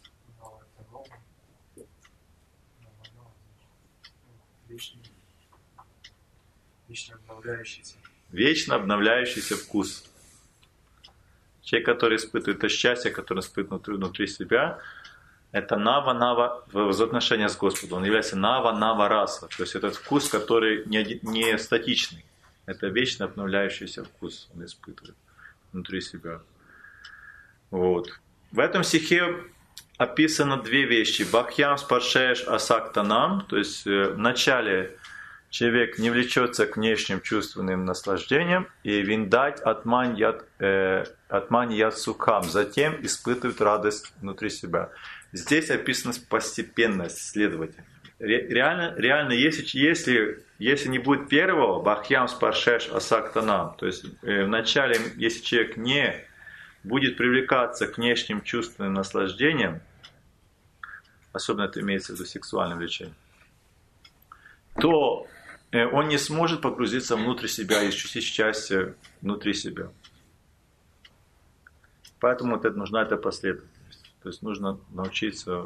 Вечно обновляющийся вкус. Человек, который испытывает то счастье, которое испытывает внутри себя, это нава в отношении с Господом. Он является нава раса. То есть этот вкус, который не статичный. Это вечно обновляющийся вкус он испытывает внутри себя. Вот. В этом стихе описано две вещи. Бхакьям спаршеш асактанам. То есть вначале человек не влечется к внешним чувственным наслаждениям, и виндать атмань яд сукхам, затем испытывает радость внутри себя. Здесь описана постепенность, следовательно. Реально если не будет первого, бхакьям спаршеш асактанам, то есть вначале, если человек не будет привлекаться к внешним чувственным наслаждениям, особенно это имеется в виду сексуальное влечение, то он не сможет погрузиться внутрь себя и ощутить счастье внутри себя. Поэтому вот это нужна эта последовательность. То есть нужно научиться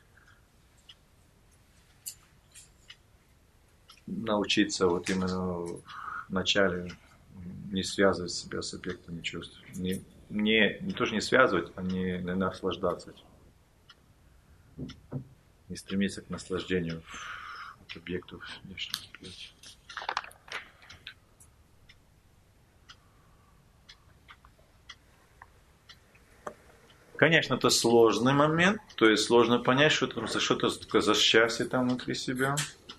вот именно в начале не связывать себя с объектами чувств. Не тоже не связывать, а не наслаждаться. Не стремиться к наслаждению от объектов внешнего восприятия. Конечно, это сложный момент, то есть сложно понять, что это за счастье там внутри себя.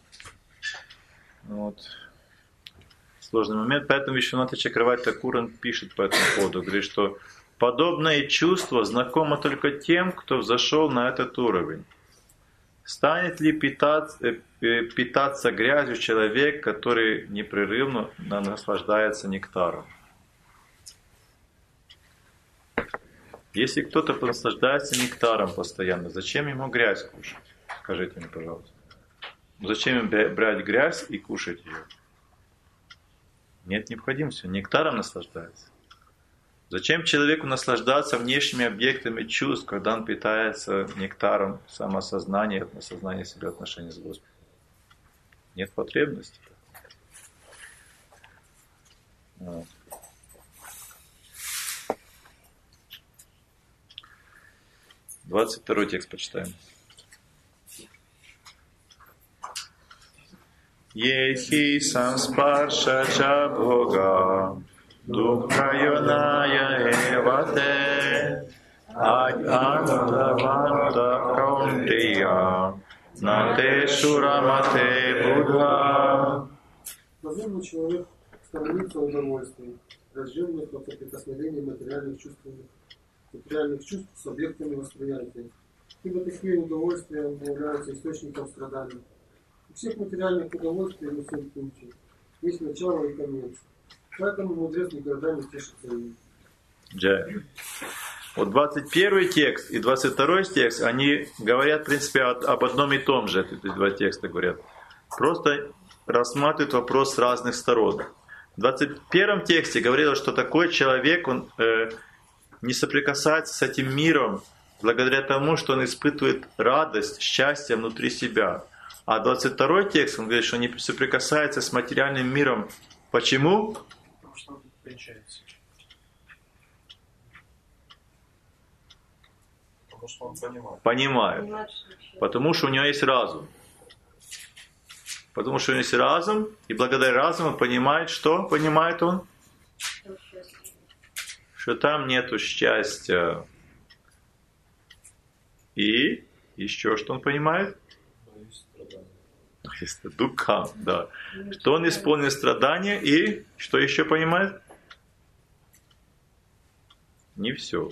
Вот. Сложный момент, поэтому Вишванатха Чакраварти Тхакур пишет по этому поводу, говорит, что подобное чувство знакомо только тем, кто взошел на этот уровень. Станет ли питаться грязью человек, который непрерывно наслаждается нектаром? Если кто-то наслаждается нектаром постоянно, зачем ему грязь кушать? Скажите мне, пожалуйста. Зачем ему брать грязь и кушать ее? Нет необходимости, нектаром наслаждается. Зачем человеку наслаждаться внешними объектами чувств, когда он питается нектаром самосознания, осознания себя, отношения с Господом? Нет потребности. Вот. 22 текст почитаем. Ехи самспаршача Бога, дукхайоная эвате, адьянтаванта каунтия, нате шурамате будха. Разумный человек сторонится удовольствий, рожденных от соприкосновения материальных чувств с объектами восприятия. Ибо такие удовольствия являются источником страданий. У всех материальных удовольствий на всем пути есть начало и конец. Поэтому мудрец никогда не тешится им. Вот 21 текст и 22 текст, они говорят, в принципе, об одном и том же. Эти два текста говорят. Просто рассматривают вопрос с разных сторон. В 21 тексте говорилось, что такой человек, он не соприкасается с этим миром благодаря тому, что он испытывает радость, счастье внутри себя. А 22 текст, он говорит, что не соприкасается с материальным миром. Почему? Потому что он кончается. Потому что он понимает. Понимает. Потому что у него есть разум. Потому что у него есть разум, и благодаря разуму он понимает, что понимает он? Что там нету счастья. И еще что он понимает? Дукха, да. Что он исполнил страдания и что еще понимает? Не все.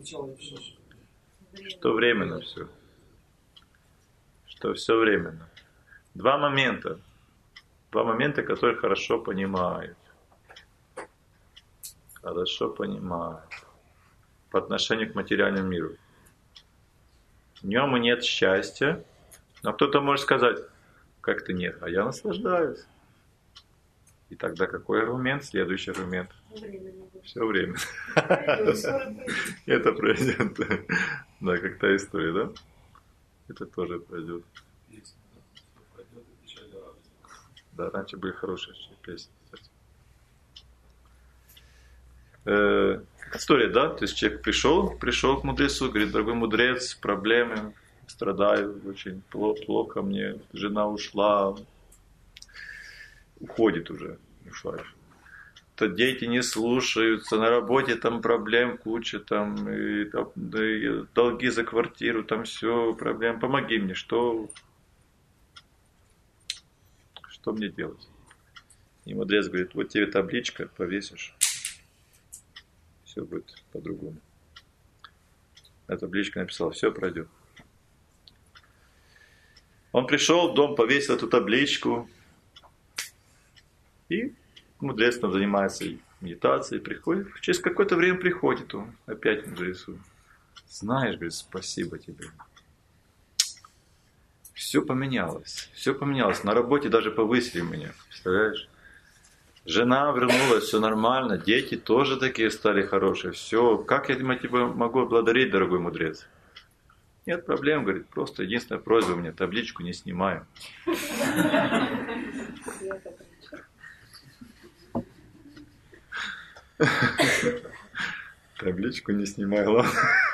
Что временно все. Что все временно. Два момента, которые хорошо понимают. Хорошо понимают. По отношению к материальному миру. В нем и нет счастья. Но кто-то может сказать, как-то нет, а я наслаждаюсь. И тогда какой аргумент? Следующий аргумент. Все время. Это пройдет. Да, как та история, да? Это тоже пройдет. Да, раньше были хорошие песни, кстати. История, да? То есть человек пришел к мудрецу, говорит, дорогой мудрец, проблемы, страдаю, очень плохо мне, жена ушла, уходит уже, ушла. Дети не слушаются, на работе там проблем куча, там, и долги за квартиру, там все, проблем. Помоги мне, что мне делать? И мудрец говорит, вот тебе табличка, повесишь, все будет по-другому. На табличке написал, все пройдет. Он пришел в дом, повесил эту табличку, и мудрец там занимается медитацией, приходит. Через какое-то время приходит он опять к мудрецу. Знаешь, говорит, спасибо тебе. Все поменялось. На работе даже повысили меня. Представляешь? Жена вернулась, все нормально. Дети тоже такие стали хорошие. Все. Как я тебя могу благодарить, дорогой мудрец? Нет проблем, говорит. Просто единственная просьба у меня. Табличку не снимаю. Табличку не снимаю.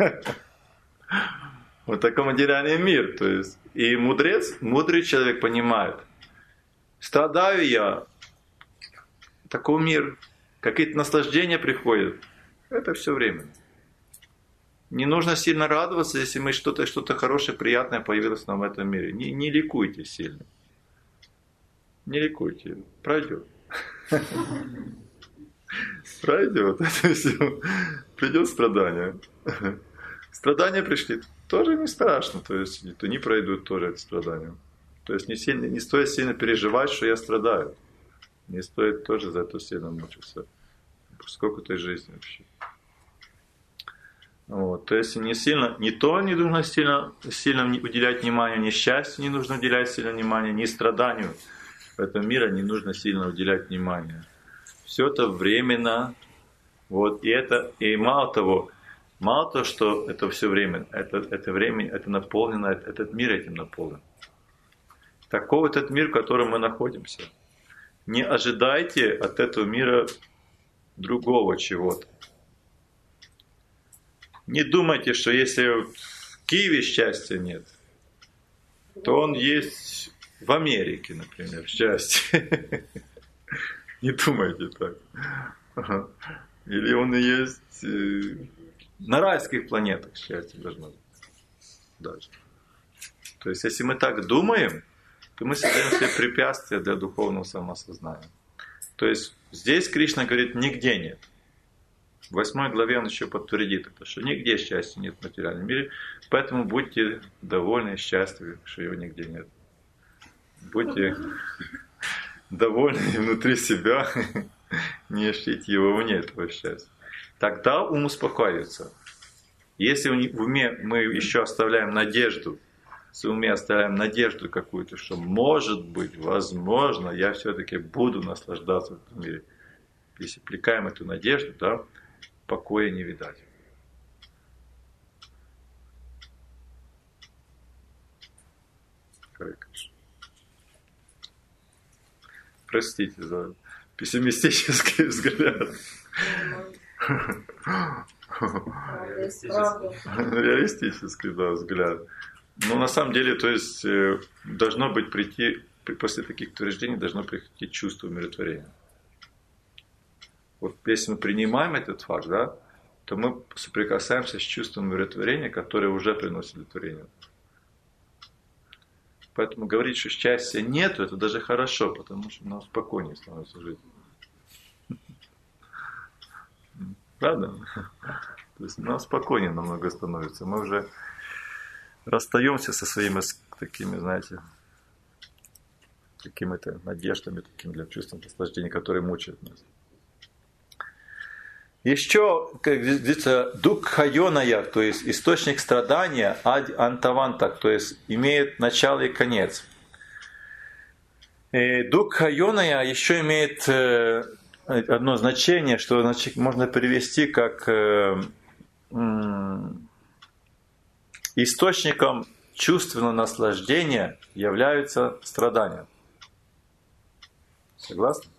Вот такой материальный мир. То есть, и мудрый человек понимает. Страдаю я. Такой мир. Какие-то наслаждения приходят. Это все время. Не нужно сильно радоваться, если мы что-то хорошее, приятное появилось нам в этом мире. Не ликуйте сильно. Не ликуйте. Пройдет. Пройдет это все. Придет страдание. Страдания пришли. Тоже не страшно. То есть не пройдут тоже это страдания. То есть не стоит сильно переживать, что я страдаю. Не стоит тоже за это сильно мучиться. Сколько-то жизни вообще. Вот. То есть не нужно сильно уделять внимание, ни счастью не нужно уделять сильно внимание, ни страданию в этом мире не нужно сильно уделять внимание. Все это временно. Вот. И мало того, что это все время, это время, это наполнено, этот мир этим наполнен. Такой вот этот мир, в котором мы находимся. Не ожидайте от этого мира другого чего-то. Не думайте, что если Киеве счастья нет, то он есть в Америке, например, счастье. Не думайте так. Или он и есть на райских планетах счастье должно быть. Даже. То есть, если мы так думаем, то мы создаем себе препятствия для духовного самосознания. То есть, здесь Кришна говорит, нигде нет. В 8 главе он еще подтвердит это, что нигде счастья нет в материальном мире, поэтому будьте довольны и счастливы, что его нигде нет. Будьте довольны внутри себя, не ищите его вне этого счастья. Тогда ум успокоится. Если в уме мы еще оставляем надежду, если в уме оставляем надежду какую-то, что может быть, возможно, я все-таки буду наслаждаться в этом мире. Если плекаем эту надежду, да, покоя не видать. Простите за пессимистический взгляд. Реалистический, да, взгляд. Но на самом деле, то есть, должно быть прийти, после таких утверждений должно прийти чувство умиротворения. Вот если мы принимаем этот факт, да, то мы соприкасаемся с чувством умиротворения, которое уже приносит удовлетворение. Поэтому говорить, что счастья нету, это даже хорошо, потому что нам спокойнее становится жить. Правда? То есть нам спокойнее намного становится. Мы уже расстаемся со своими такими, знаете, какими-то надеждами, такими для чувством наслаждения, которые мучают нас. Еще, как говорится, дукха-йоная, то есть источник страдания, адь антавантак, то есть имеет начало и конец. Дукха-йоная еще имеет одно значение, что можно перевести как источником чувственного наслаждения являются страдания. Согласны?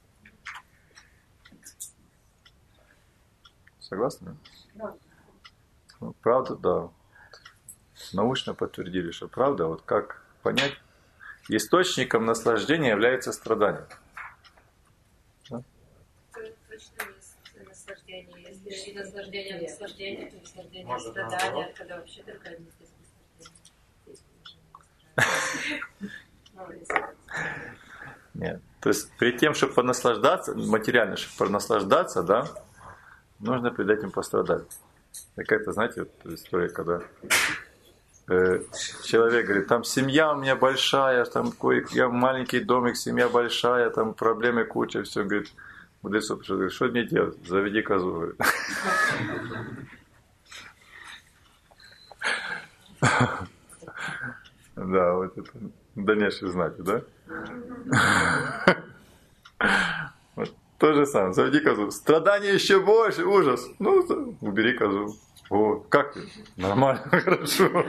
Согласны? Да. Ну, правда, да. Научно подтвердили, что правда. Вот как понять? Источником наслаждения является страдание. Да? Точно есть наслаждение. Если и наслаждение, наслаждение, то наслаждение, страдания, когда вообще такая наслаждение. Нет. То есть перед тем, чтобы понаслаждаться, материально, чтобы понаслаждаться, да, нужно перед этим пострадать. Какая-то, знаете, вот история, когда человек говорит, там семья у меня большая, там я маленький домик, семья большая, там проблемы куча, все, говорит, мудрец говорит, что мне делать? Заведи козу, говорит. Да, вот это дальнейшее знаете, да? Вот то же самое, заведи козу. Страдания еще больше, ужас. Ну, убери козу. О, как ты? Нормально, хорошо.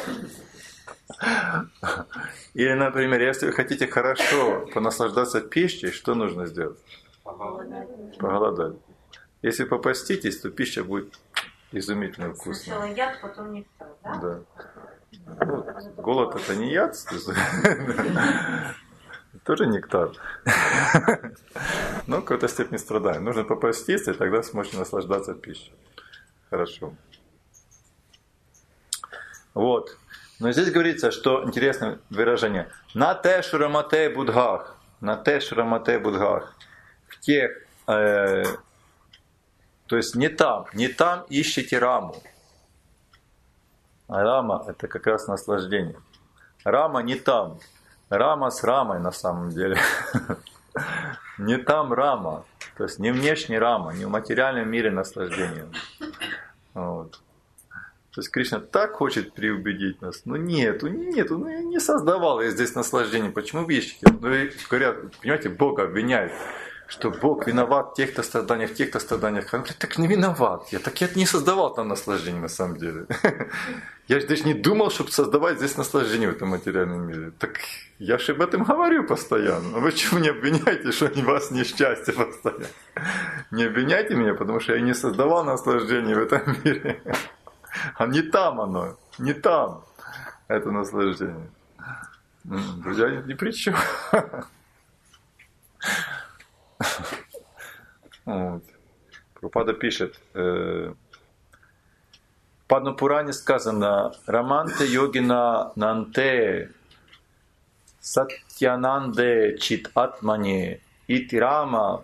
Или, например, если вы хотите хорошо понаслаждаться пищей, что нужно сделать? Поголодать. Если попаститесь, то пища будет изумительно вкусная. Сначала яд, потом нектар, да? Да. Ну, голод это не яд, тоже нектар. Но в какой-то степени страдания. Нужно попаститься, и тогда сможете наслаждаться пищей. Хорошо. Вот. Но здесь говорится, что интересное выражение. На те шурамате будгах. На те шурамате будгах. В тех, то есть не там ищите раму. А рама это как раз наслаждение. Рама не там. Рама с рамой на самом деле. Не там рама. То есть не внешняя рама, не в материальном мире наслаждение. Вот. То есть Кришна так хочет переубедить нас. Но нету, ну я не создавал я здесь наслаждение. Почему вы ищете? Ну и говорят, понимаете, Бога обвиняют, что Бог виноват в тех-то страданиях, в тех-то страданиях. Он говорит, так не виноват. Я не создавал там наслаждение на самом деле. Я же даже не думал, чтобы создавать здесь наслаждение в этом материальном мире. Так я же об этом говорю постоянно. Вы чего не обвиняете, что у вас несчастье постоянно? Не обвиняйте меня, потому что я не создавал наслаждение в этом мире. А не там оно. Не там это наслаждение. Друзья, ни при чем. Вот. Прабхупада пишет, в Падма-пуране сказано: Раманте йогина нанте сатьянанде чит атмани ити рама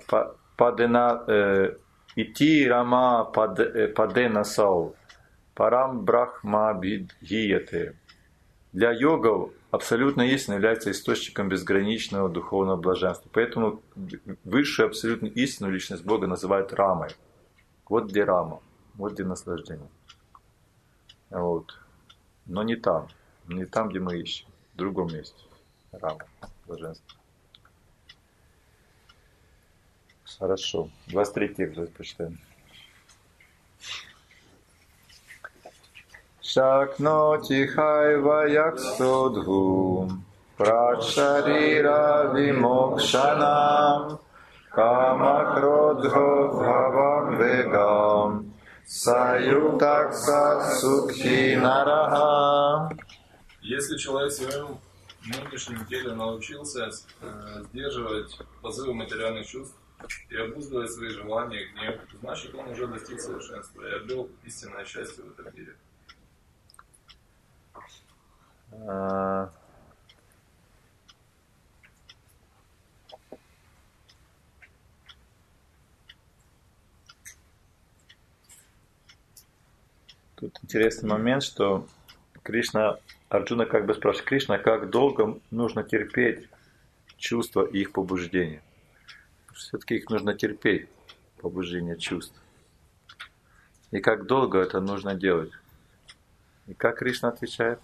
падена сау парам брахма бидхияте. Для йогов абсолютная истина является источником безграничного духовного блаженства. Поэтому высшую абсолютную истину личность Бога называют Рамой. Вот где Рама, вот где наслаждение. Вот. Но не там, где мы ищем, в другом месте. Рама, блаженство. Хорошо. 23 текст прочитаем. Шакноти хайва яксодху пракшарира вимокшанам камакродхо бхавам вегам саюктакса сукхи нараха. Если человек в своем нынешнем теле научился сдерживать позывы материальных чувств и обуздывать свои желания и гнев, значит, он уже достиг совершенства и обрел истинное счастье в этом мире. Тут интересный момент, что Арджуна как бы спрашивает: Кришна, как долго нужно терпеть чувства и их побуждения? Все-таки их нужно терпеть, побуждение чувств. И как долго это нужно делать? И как Кришна отвечает?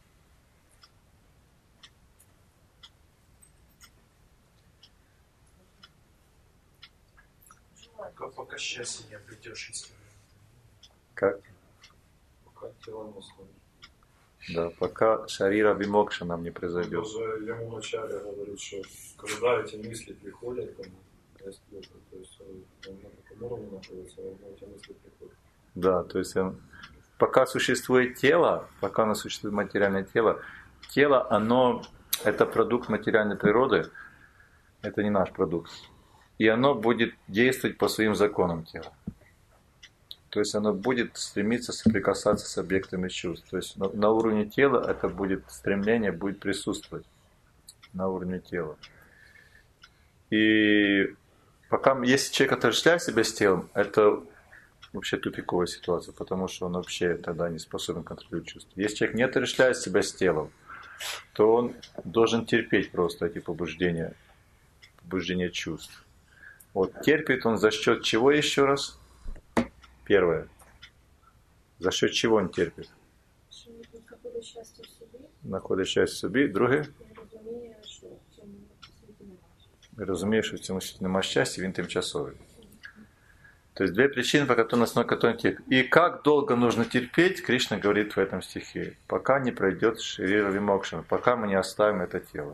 Пока счастье не обретешь истину. Как? Пока тело не сходит. Да, пока шарира вимокша нам не произойдет. Даже ему вначале говорит, что когда эти мысли приходят, то есть он на таком уровне находится, эти мысли приходят. Да, то есть пока существует тело, пока у нас существует материальное тело, оно это продукт материальной природы, это не наш продукт. И оно будет действовать по своим законам тела. То есть оно будет стремиться соприкасаться с объектами чувств. То есть на уровне тела это будет стремление, будет присутствовать на уровне тела. И пока, если человек отождествляет себя с телом, это вообще тупиковая ситуация, потому что он вообще тогда не способен контролировать чувства. Если человек не отождествляет себя с телом, то он должен терпеть просто эти побуждения чувств. Вот терпит он за счет чего еще раз? Первое. За счет чего он терпит? Находить счастье в собі. Друге? Розуміє, що в цьому світі нема щастя, він тимчасовий. То есть две причины, по которым он терпит. И как долго нужно терпеть, Кришна говорит в этом стихе. Пока не пройдет шарира вимокшана, пока мы не оставим это тело.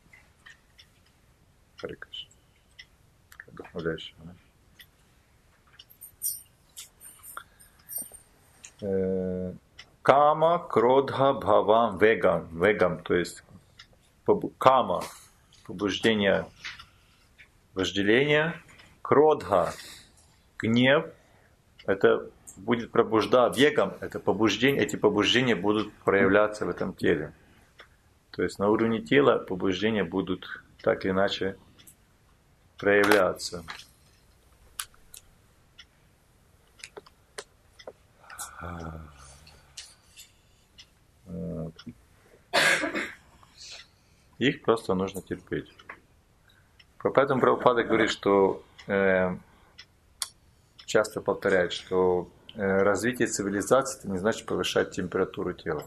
Харикаш. Вдохновляюще. Кама, кродха, бхавам, вегам. Вегам, то есть кама, побуждение, вожделение. Кродха, гнев, это будет пробуждать. Вегам, это побуждение, эти побуждения будут проявляться в этом теле. То есть на уровне тела побуждения будут так или иначе проявляться. Вот. Их просто нужно терпеть. Поэтому Прабхупада говорит, что часто повторяет, что развитие цивилизации это не значит повышать температуру тела.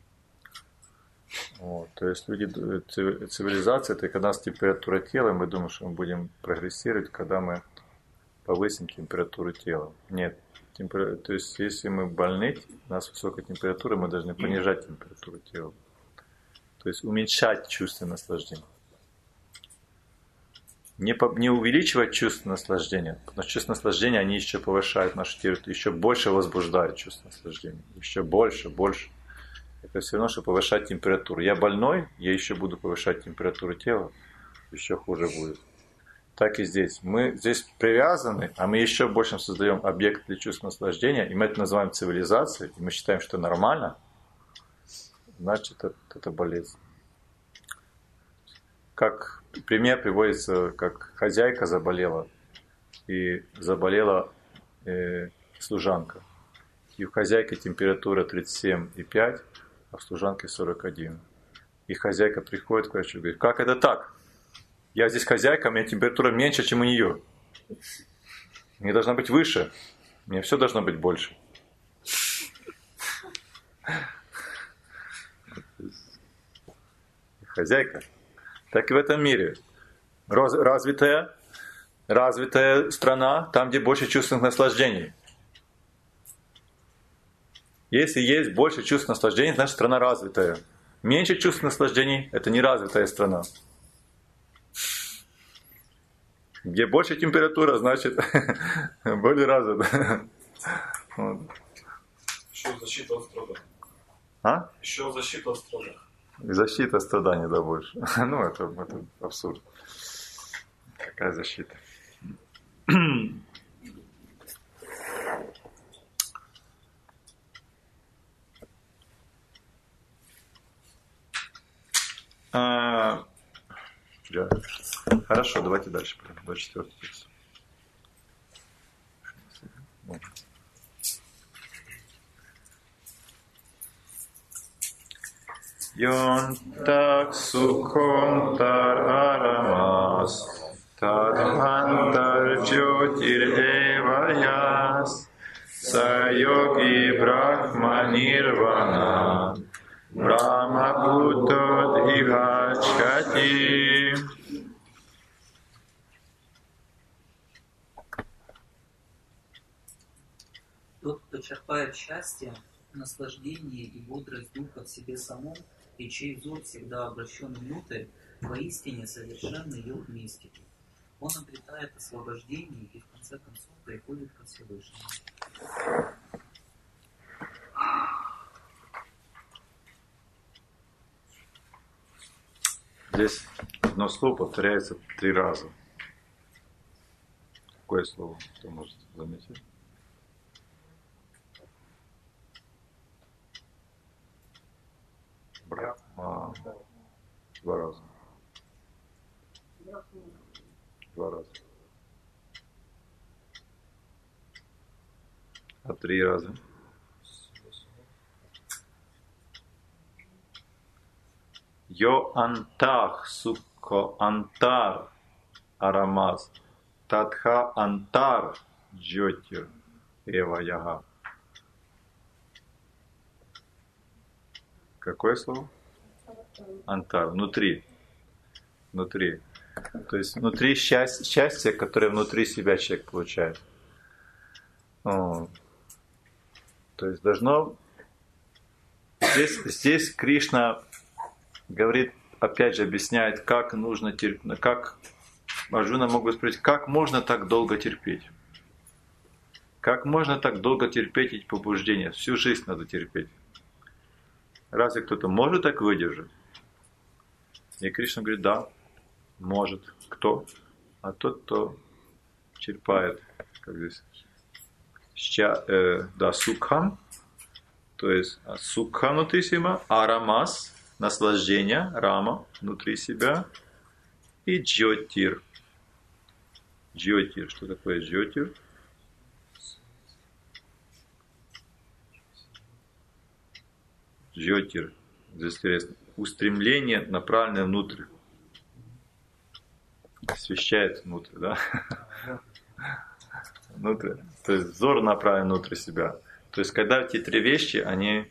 Вот. То есть цивилизация это когда у нас температура тела, мы думаем, что мы будем прогрессировать, когда мы повысим температуру тела. Нет. То есть если мы больны, у нас высокая температура, мы должны понижать температуру тела. То есть уменьшать чувство наслаждения. Не увеличивать чувство наслаждения, потому что чувство наслаждения, они еще повышают нашу температуру, еще больше возбуждают чувство наслаждения, еще больше. Это все равно, что повышать температуру. Я больной, я еще буду повышать температуру тела, еще хуже будет. Так и здесь. Мы здесь привязаны, а мы еще больше создаем объект для чувств наслаждения, и мы это называем цивилизацией, и мы считаем, что нормально, значит, это болезнь. Как пример приводится, как хозяйка заболела, и заболела служанка. И у хозяйки температура 37,5, а у служанки 41. И хозяйка приходит к врачу и говорит: как это так? Я здесь хозяйка, у меня температура меньше, чем у нее. Мне должна быть выше. Мне все должно быть больше. Хозяйка. Так и в этом мире. Развитая страна, там, где больше чувственных наслаждений. Если есть больше чувств наслаждений, значит страна развитая. Меньше чувств наслаждений – это неразвитая страна. Где больше температура, значит более развита. Еще защита от страданий. А? Еще защита от страданий. Защита страданий, да, больше. Ну, это абсурд. Какая защита? Хорошо, давайте дальше. 24 текст. Yon tak sukhom tar aramas tadhantar jyotir evayas sayogi brahma nirvana brahma bhutod ihachkati. Тот, кто черпает счастье, наслаждение и бодрость духа в себе самом, и чей взор всегда обращен внутрь, поистине совершенный йог мистики. Он обретает освобождение и в конце концов приходит ко Всевышнему. Здесь одно слово повторяется 3 раза. Какое слово? Кто может заметить? Брахма. 2 раза. 2 раза. А 3 раза? Йо антах сукко антар арамаз татха антар джотир эва яга. Какое слово? Антар. Внутри. Внутри. То есть внутри счастье, которое внутри себя человек получает. То есть должно... Здесь Кришна говорит, опять же объясняет, как нужно терпеть, как Арджуна могут спросить, как можно так долго терпеть? Как можно так долго терпеть эти побуждения? Всю жизнь надо терпеть. Разве кто-то может так выдержать? И Кришна говорит, да, может. Кто? А тот, кто черпает, как здесь, сукхам, то есть сукха внутри себя, арамас, наслаждение, рама внутри себя, и джотир. Джотир. Что такое джотир? Джотир. Здесь интересно. Устремление, направленное внутрь. Освещает внутрь, да? Внутрь. То есть взор направлен внутрь себя. То есть когда эти 3 вещи, они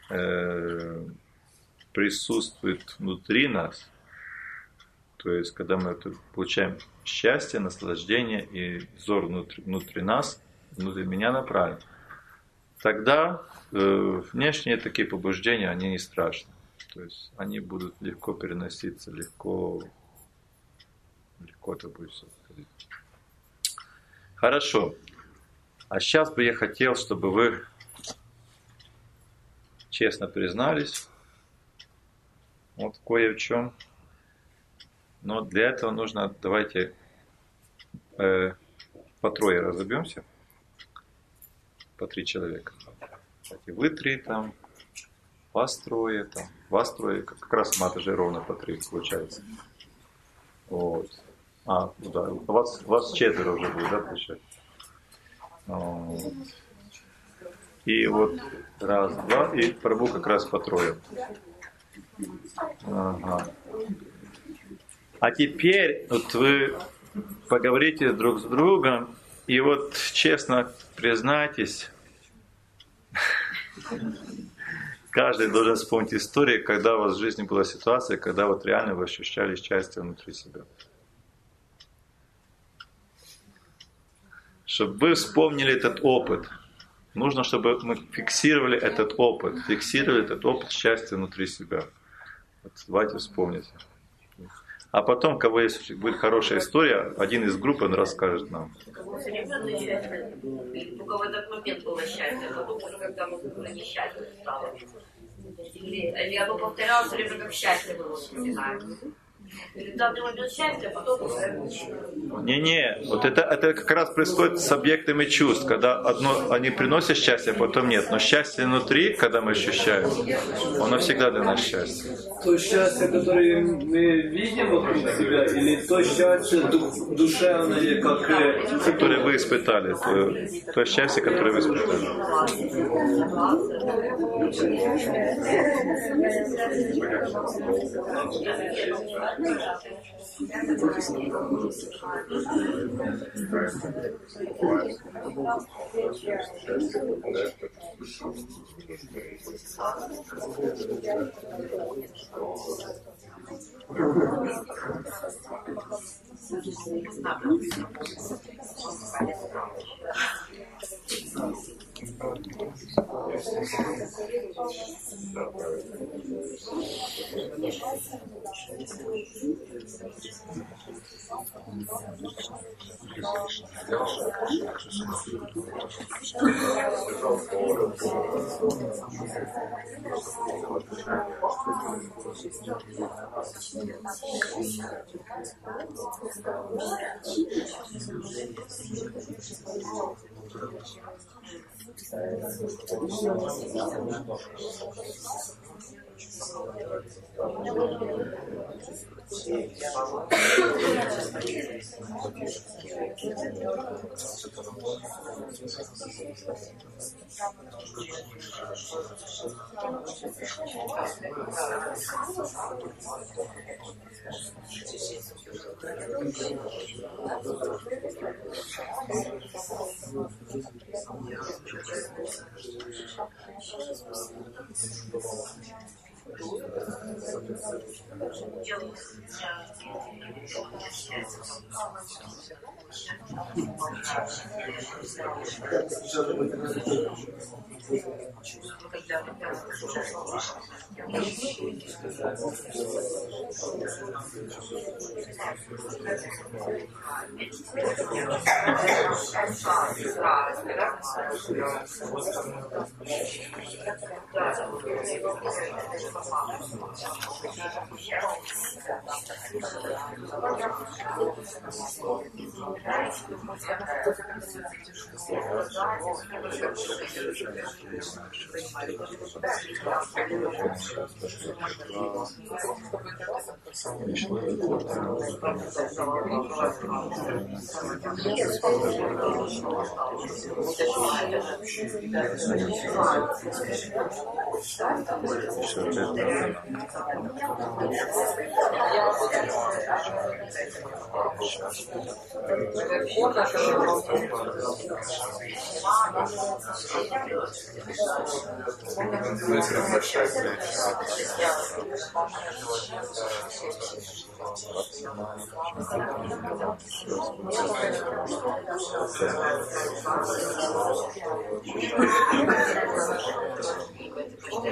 присутствуют внутри нас, то есть когда мы получаем счастье, наслаждение и взор внутри нас, внутри меня направлен, тогда внешние такие побуждения, они не страшны. То есть они будут легко переноситься, легко это будет все. Хорошо. А сейчас бы я хотел, чтобы вы честно признались, вот кое в чем. Но для этого нужно, давайте по трое разобьемся, по 3 человека. Вы 3 там, вас 3 там, вас 3, как раз мата же ровно по 3 получается. Вот. Да, вас 4 уже будет, да, получается? Вот. И вот 1, 2, и Прабху как раз по 3. Ага. А теперь вот вы поговорите друг с другом, и вот честно признайтесь, каждый должен вспомнить историю, когда у вас в жизни была ситуация, когда вот реально вы ощущали счастье внутри себя. Чтобы вы вспомнили этот опыт. Нужно, чтобы мы фиксировали этот опыт счастья внутри себя. Вот давайте вспомните. А потом, у кого есть будет хорошая история, один из группы он расскажет нам. У кого в этот момент было счастье, а потом уже когда мы уже несчастье стало. Или оно повторялось время, как счастье было, вспоминаем. Или в данный момент счастья, а потом уже... Не, вот это как раз происходит с объектами чувств, когда они приносят счастье, а потом нет. Но счастье внутри, когда мы ощущаем, оно всегда для нас счастье. То счастье, которое мы видим вокруг себя, или то счастье душевное, которое вы испытали, то счастье, которое вы испытали.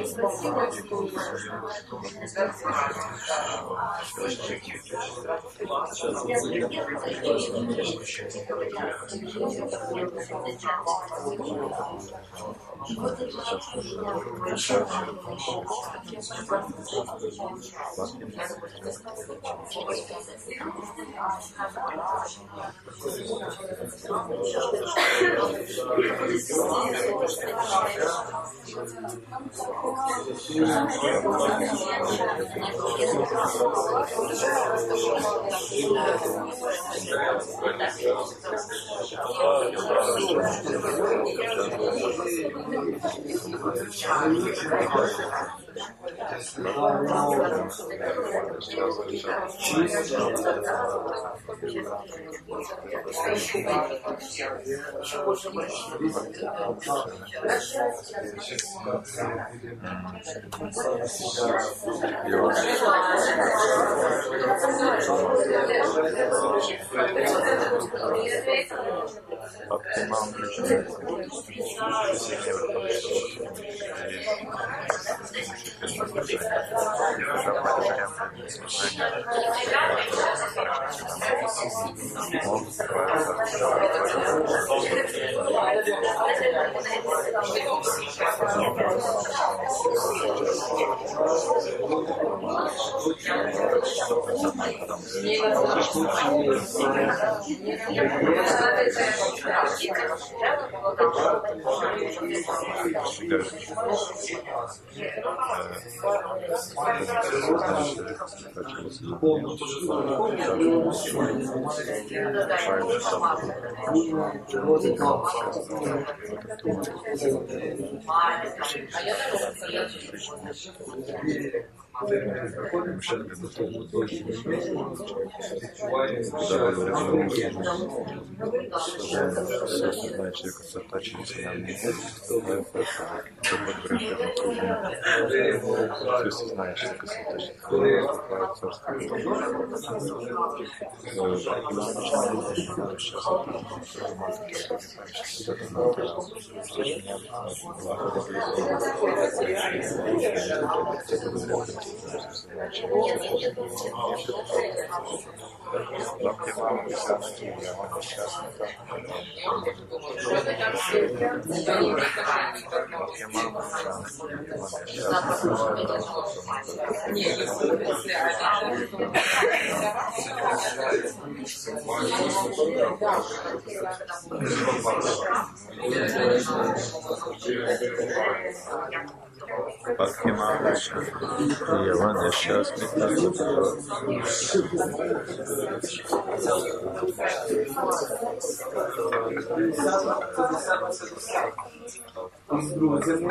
З друзями,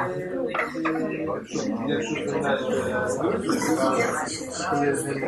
якщо ти знаєш, коли з ними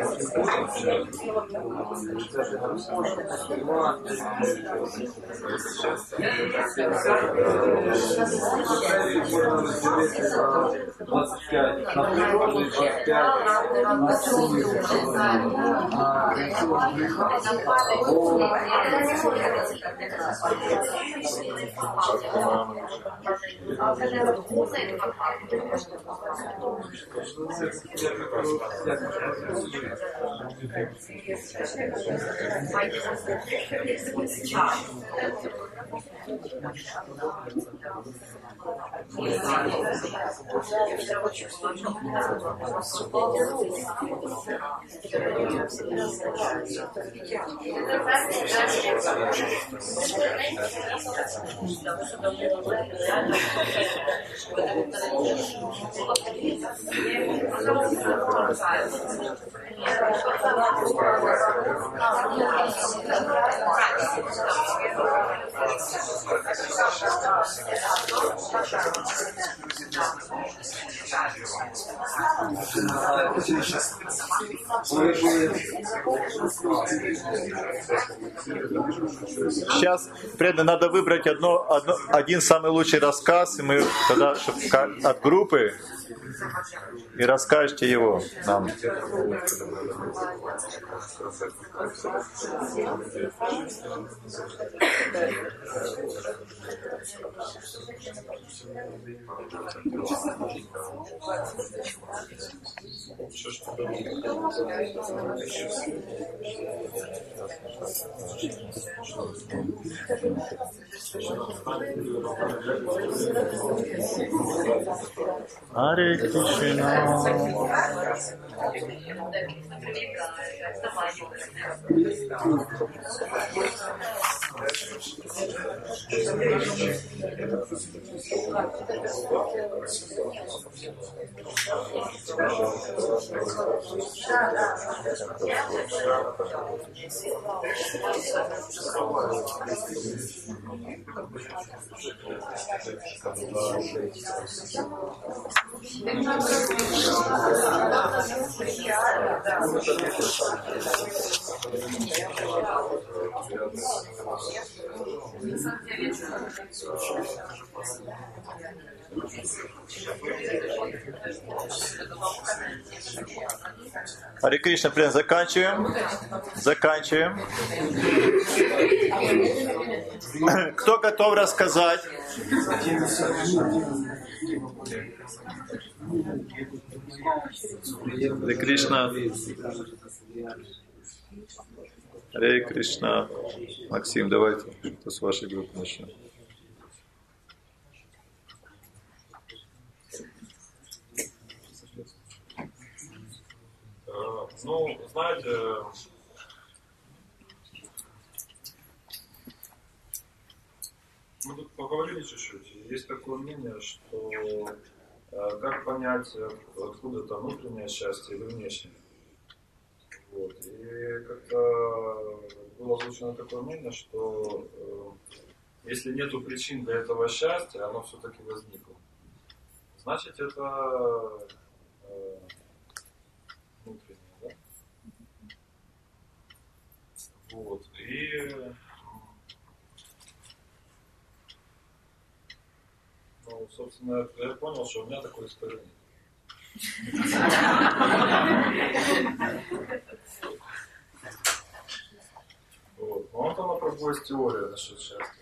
Сейчас, преданные, надо выбрать один самый лучший рассказ, и мы тогда от группы, и расскажете его нам. Харе Кришна. Харе Кришна, прям заканчиваем. Кто готов рассказать? Харе Кришна. Харе Кришна. Максим, давайте что с вашей группы начнем. Ну, знаете, мы тут поговорили чуть-чуть. Есть такое мнение, что как понять, откуда это внутреннее счастье или внешнее. Вот. И как-то было озвучено такое мнение, что если нету причин для этого счастья, оно все-таки возникло. Значит, это внутреннее, да? Вот. И ну, собственно, я понял, что у меня такой истории нет. Вот. Ну, вот она пробует теория насчет счастья.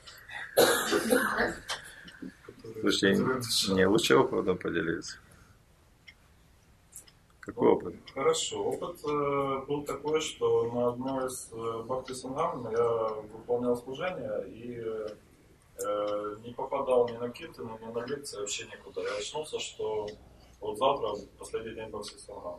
Слушай, мне лучше опытом поделиться. Какой опыт? Хорошо. Опыт был такой, что на одной из Бхакти Сангам я выполнял служение и не попадал ни на киртаны, ни на лекции, вообще никуда. Я очнулся, что вот завтра последний день Бхакти Сангам.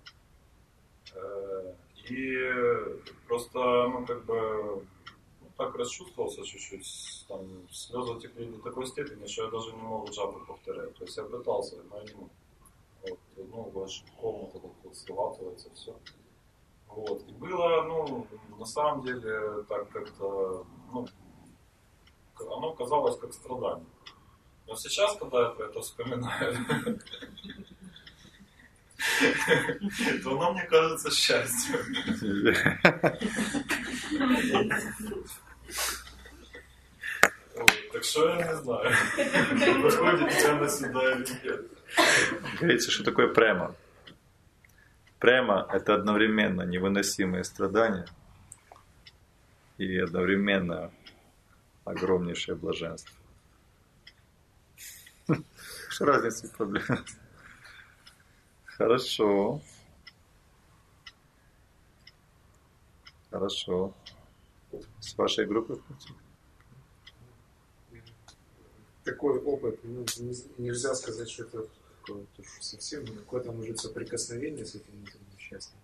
И просто, ну, как бы, так расчувствовался чуть-чуть, там, слезы текли до такой степени, что я даже не мог джапу повторять. То есть я пытался, но я не мог. Вот, ну, ваша комната вот схватывается, все. Вот. И было, ну, на самом деле, так как-то, ну, оно казалось как страдание. Но сейчас, когда я про это вспоминаю, то оно мне кажется счастьем. Так что я не знаю, выходит тема сюда или нет. Говорится, что такое према. Према – это одновременно невыносимые страдания и одновременно огромнейшее блаженство. Что разница и проблема? Хорошо. Хорошо. С вашей группой? Такой опыт, ну, нельзя сказать, что это какое-то совсем какое-то может соприкосновение с этим внутренним счастьем.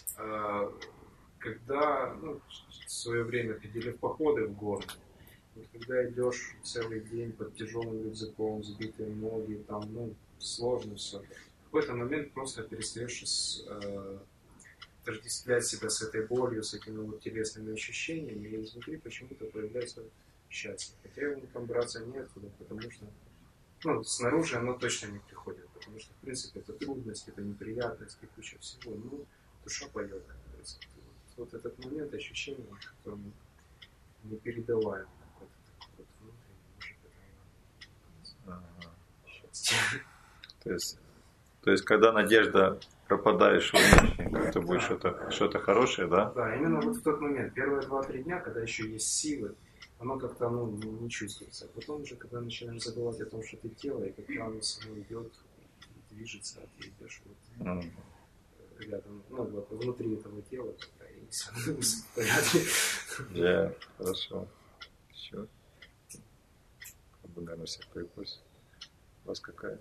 Когда, ну, в свое время ходили в походы в горы, вот когда идешь целый день под тяжелым рюкзаком, сбитые ноги, там, ну, сложно все. В какой-то момент просто перестаешь отождествлять себя с этой болью, с этими вот телесными ощущениями, и изнутри почему-то появляется счастье. Хотя его там браться неоткуда, потому что, ну, снаружи оно точно не приходит, потому что, в принципе, это трудность, это неприятность, куча всего. Ну, душа поет, как говорится. вот этот момент ощущения, который не передаваем. То есть, когда надежда пропадаешь, как-то будет что-то хорошее, да? Да, именно вот в тот момент, первые 2-3 дня, когда еще есть силы, оно как-то не чувствуется. А потом уже, когда начинаешь забывать о том, что ты тело, и когда оно само идет, движется, а ты идешь вот рядом, ну вот внутри этого тела, и все в порядке. Да, хорошо. Еще. Наверное, всех прикольно. У вас какая?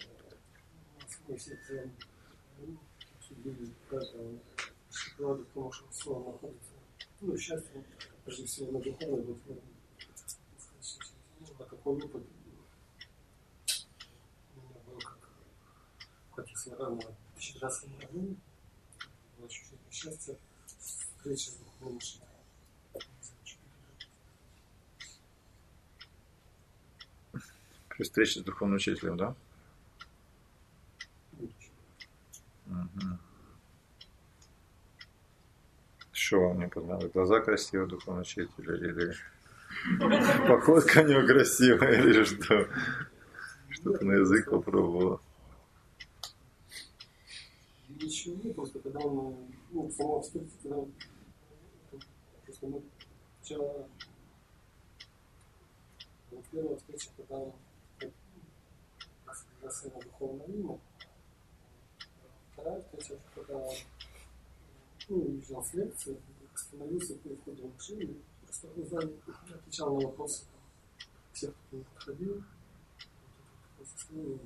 Правда в том, что слово находится, ну, счастье, прежде всего, на духовной платформе. На такой опыт у меня был, как если рано в 2012 году, было ощущение счастья, встреча с духовным учителем. При встрече с духовным учителем, да? Угу. Что вам не понравилось? Глаза красивые духовного учителя или походка у него красивая или что? Что-то на язык попробовала. Ничего нет, просто когда он, ну, сама встреча, когда просто мы сначала первая встреча, когда он раз на духовное имя, вторая встреча, когда уезжал с лекции, остановился при входе в машину, просто глазами отвечал на вопросы всех, кто не подходил. Вот это состояние.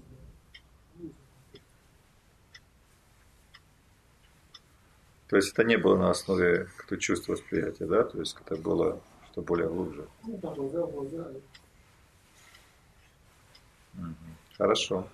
То есть это не было на основе как-то чувства восприятия, да? То есть это было что более глубже. Ну да, глаза. Угу. Хорошо.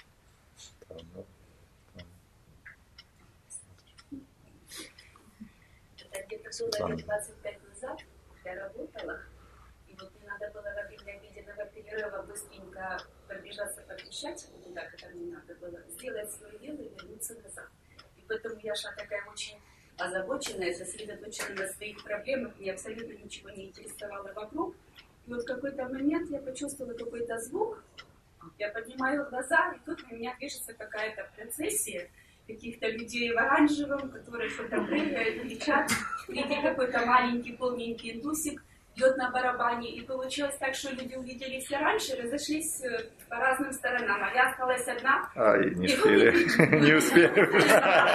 Это где-то было лет 25 назад я работала, и вот мне надо было во время обеденного перерыва быстренько пробежаться по Крещатику туда, куда мне надо было, сделать свое дело и вернуться назад. И поэтому я шла такая очень озабоченная, сосредоточенная на своих проблемах, мне абсолютно ничего не интересовало вокруг. И вот в какой-то момент я почувствовала какой-то звук, я поднимаю глаза, и тут на меня движется какая-то процессия каких-то людей в оранжевом, которые что-то прыгают, кричат. Впереди какой-то маленький полненький индусик бьет на барабане. И получилось так, что люди увидели все раньше, разошлись по разным сторонам, а я осталась одна. И не успели. Не успели.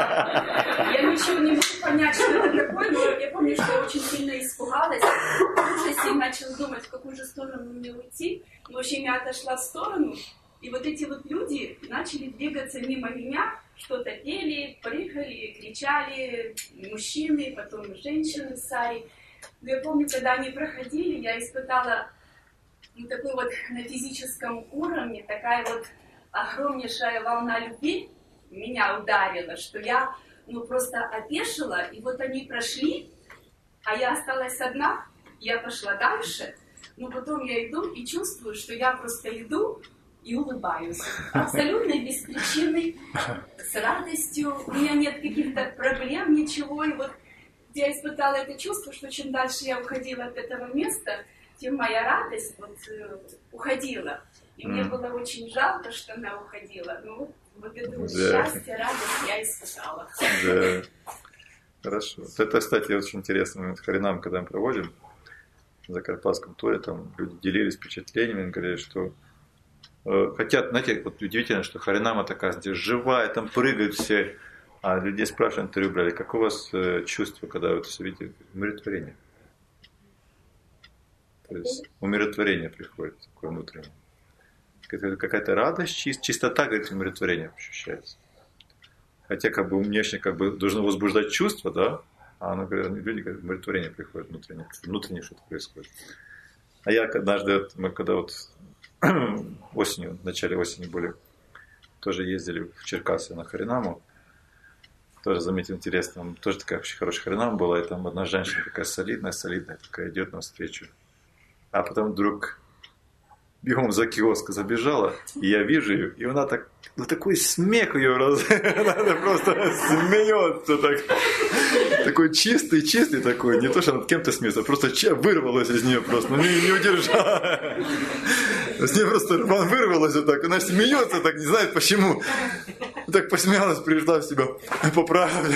Я ничего не могу понять, что это такое, но я помню, что я очень сильно испугалась. В ужасе начала думать, в какую же сторону мне уйти. В общем, я отошла в сторону, и вот эти вот люди начали двигаться мимо меня, что-то пели, прыгали, кричали, мужчины, потом женщины в саре. Но я помню, когда они проходили, я испытала такой вот на физическом уровне, такая вот огромнейшая волна любви меня ударила, что я просто опешила, и вот они прошли, а я осталась одна, я пошла дальше, но потом я иду и чувствую, что я просто иду и улыбаюсь. Абсолютно без причины, с радостью, у меня нет каких-то проблем, ничего, и вот я испытала это чувство, что чем дальше я уходила от этого места, тем моя радость уходила. И мне было очень жалко, что она уходила. Но вот это вот счастье, радость я испытала. Да. Хорошо. Это, кстати, очень интересный момент. Харинам, когда мы проводим в Закарпатском туре, там люди делились впечатлениями, говорили, что хотят, знаете, вот удивительно, что Харинама такая здесь живая, там прыгают все. А людей спрашивают, интервью брали, как у вас чувство, когда вы это все видите? Умиротворение. То есть умиротворение приходит, такое внутреннее. Какая-то радость, чистота, говорит, умиротворение ощущается. Хотя как бы внешне как бы должно возбуждать чувство, да? А оно, люди говорят, умиротворение приходит внутреннее что-то происходит. А я однажды, мы когда вот осенью, в начале осени были, тоже ездили в Черкассы на Харинаму, тоже заметил интересно, тоже такая очень хорошая Харинама была, и там одна женщина такая солидная, такая идет навстречу. А потом вдруг бегом за киоск забежала, и я вижу ее, и она так ну такой смех ее она просто смеется так. Такой чистый такой, не то, что над кем-то смеется, просто вырвалось из нее просто, не удержала. С ней просто вырвалось вот так, она смеется так, не знает почему. Так посмеялась, пришла в себя, поправила.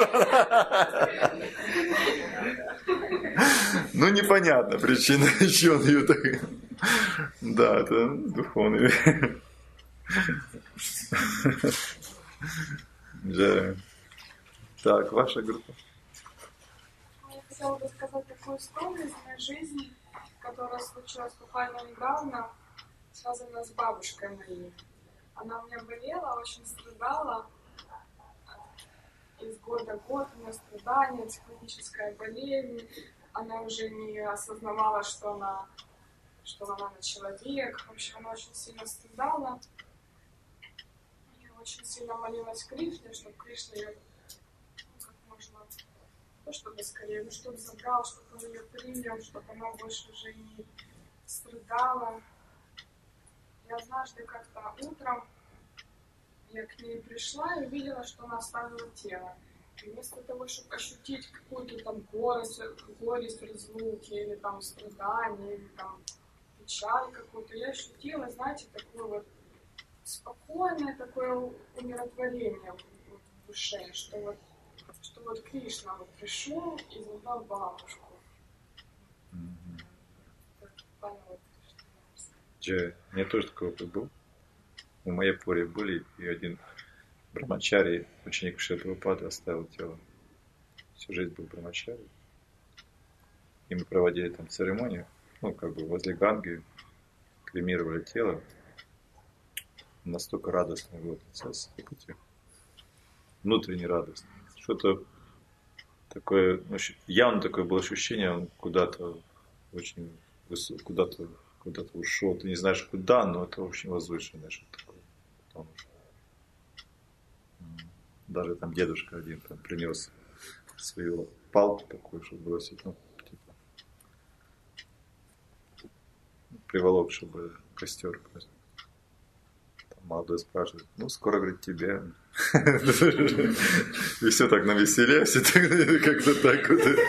Ну, непонятно причина, чего он ее так... Да, это духовный. Да. Так, ваша группа. Я хотела бы сказать такую историю из моей жизни, которая случилась буквально недавно, связанная с бабушкой моей. Она у меня болела, очень страдала. Из года в год у нее страдания, психологическая болезнь. Она уже не осознавала, что она человек. В общем, она очень сильно страдала. И очень сильно молилась Кришне, чтобы Кришна ее как можно, чтобы скорее, чтобы забрал, чтобы он ее принял, чтобы она больше уже не страдала. И однажды как-то утром я к ней пришла и увидела, что она оставила тело. И вместо того, чтобы ощутить какую-то там горесть разлуки, или там страдания, или там печаль какую-то, я ощутила, знаете, такое вот спокойное такое умиротворение в душе, что вот Кришна вот пришел и забрал бабушку. У меня тоже такой опыт был. У Майяпуре были, и один брамачари, ученик Шрилы Прабхупады, оставил тело. Всю жизнь был брамачари. И мы проводили там церемонию, возле Ганги, кремировали тело. Настолько радостный был процесс, внутренне радостный. Что-то такое, явно такое было ощущение, он куда-то очень высоко, куда-то ушел. Ты не знаешь куда, но это очень возвышенное что-то такое. Даже там дедушка один там принес свою палку такую, чтобы бросить, приволок, чтобы костер. Там молодой спрашивает, скоро, говорит, тебе. И все так навеселе, все так как-то так вот.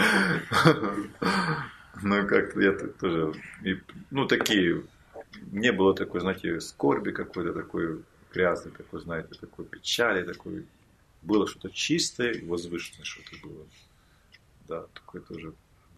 Как-то я тоже, такие, не было такой, знаете, скорби какой-то, такой грязной, такой, знаете, такой печали, такой, было что-то чистое и возвышенное что-то было. Да, такое тоже.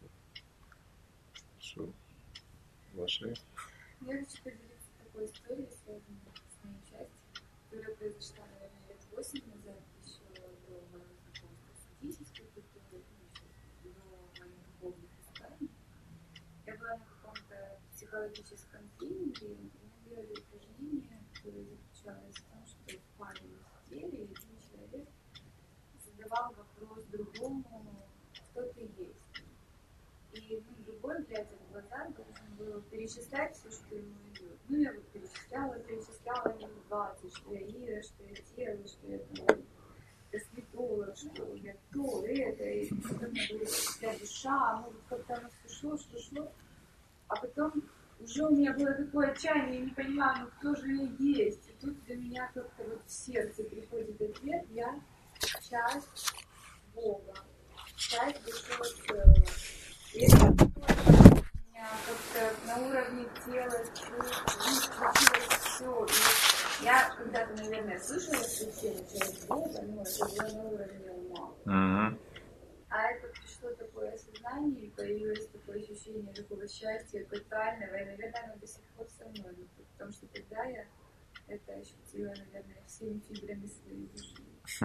Что? Ваши? Я хочу поделиться такой историей, связанной с моей частью, которая произошла, наверное, лет 8 назад, еще до моего знакомства с буддийской культурой, еще до моих духовных исканий. Я была на каком-то психологическом тренинге, и мы делали упражнение, которое заключалось в том, что в паре теле один человек задавал вопрос другому, кто ты есть. И другой, глядя в глаза, должен был перечислять все, что ему идет. Я вот перечисляла минут 20, что я Ира, что я тело, что я там святого, что я то, это, и потом была вся душа, как-то оно все шло, а потом уже у меня было такое отчаяние, я не понимала, кто же я есть. И тут для меня как-то вот в сердце приходит ответ, я часть Бога, часть большого целого. И это у меня как-то на уровне тела случилось все. И я когда-то, наверное, слышала, что тело часть Бога, это было на уровне ума. А это пришло такое осознание, и появилось такое ощущение такого счастья тотального, и, наверное, оно до сих пор со мной, потому что тогда я это ощутила, наверное, всеми фибрами своей души.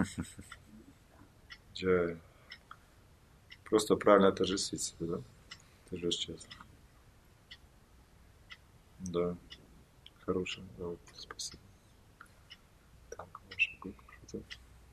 Джай. Просто правильно отождествить себя, да? Ты же сейчас. Да. Хорошая, да, вот, спасибо. Так, ваша группа, что-то.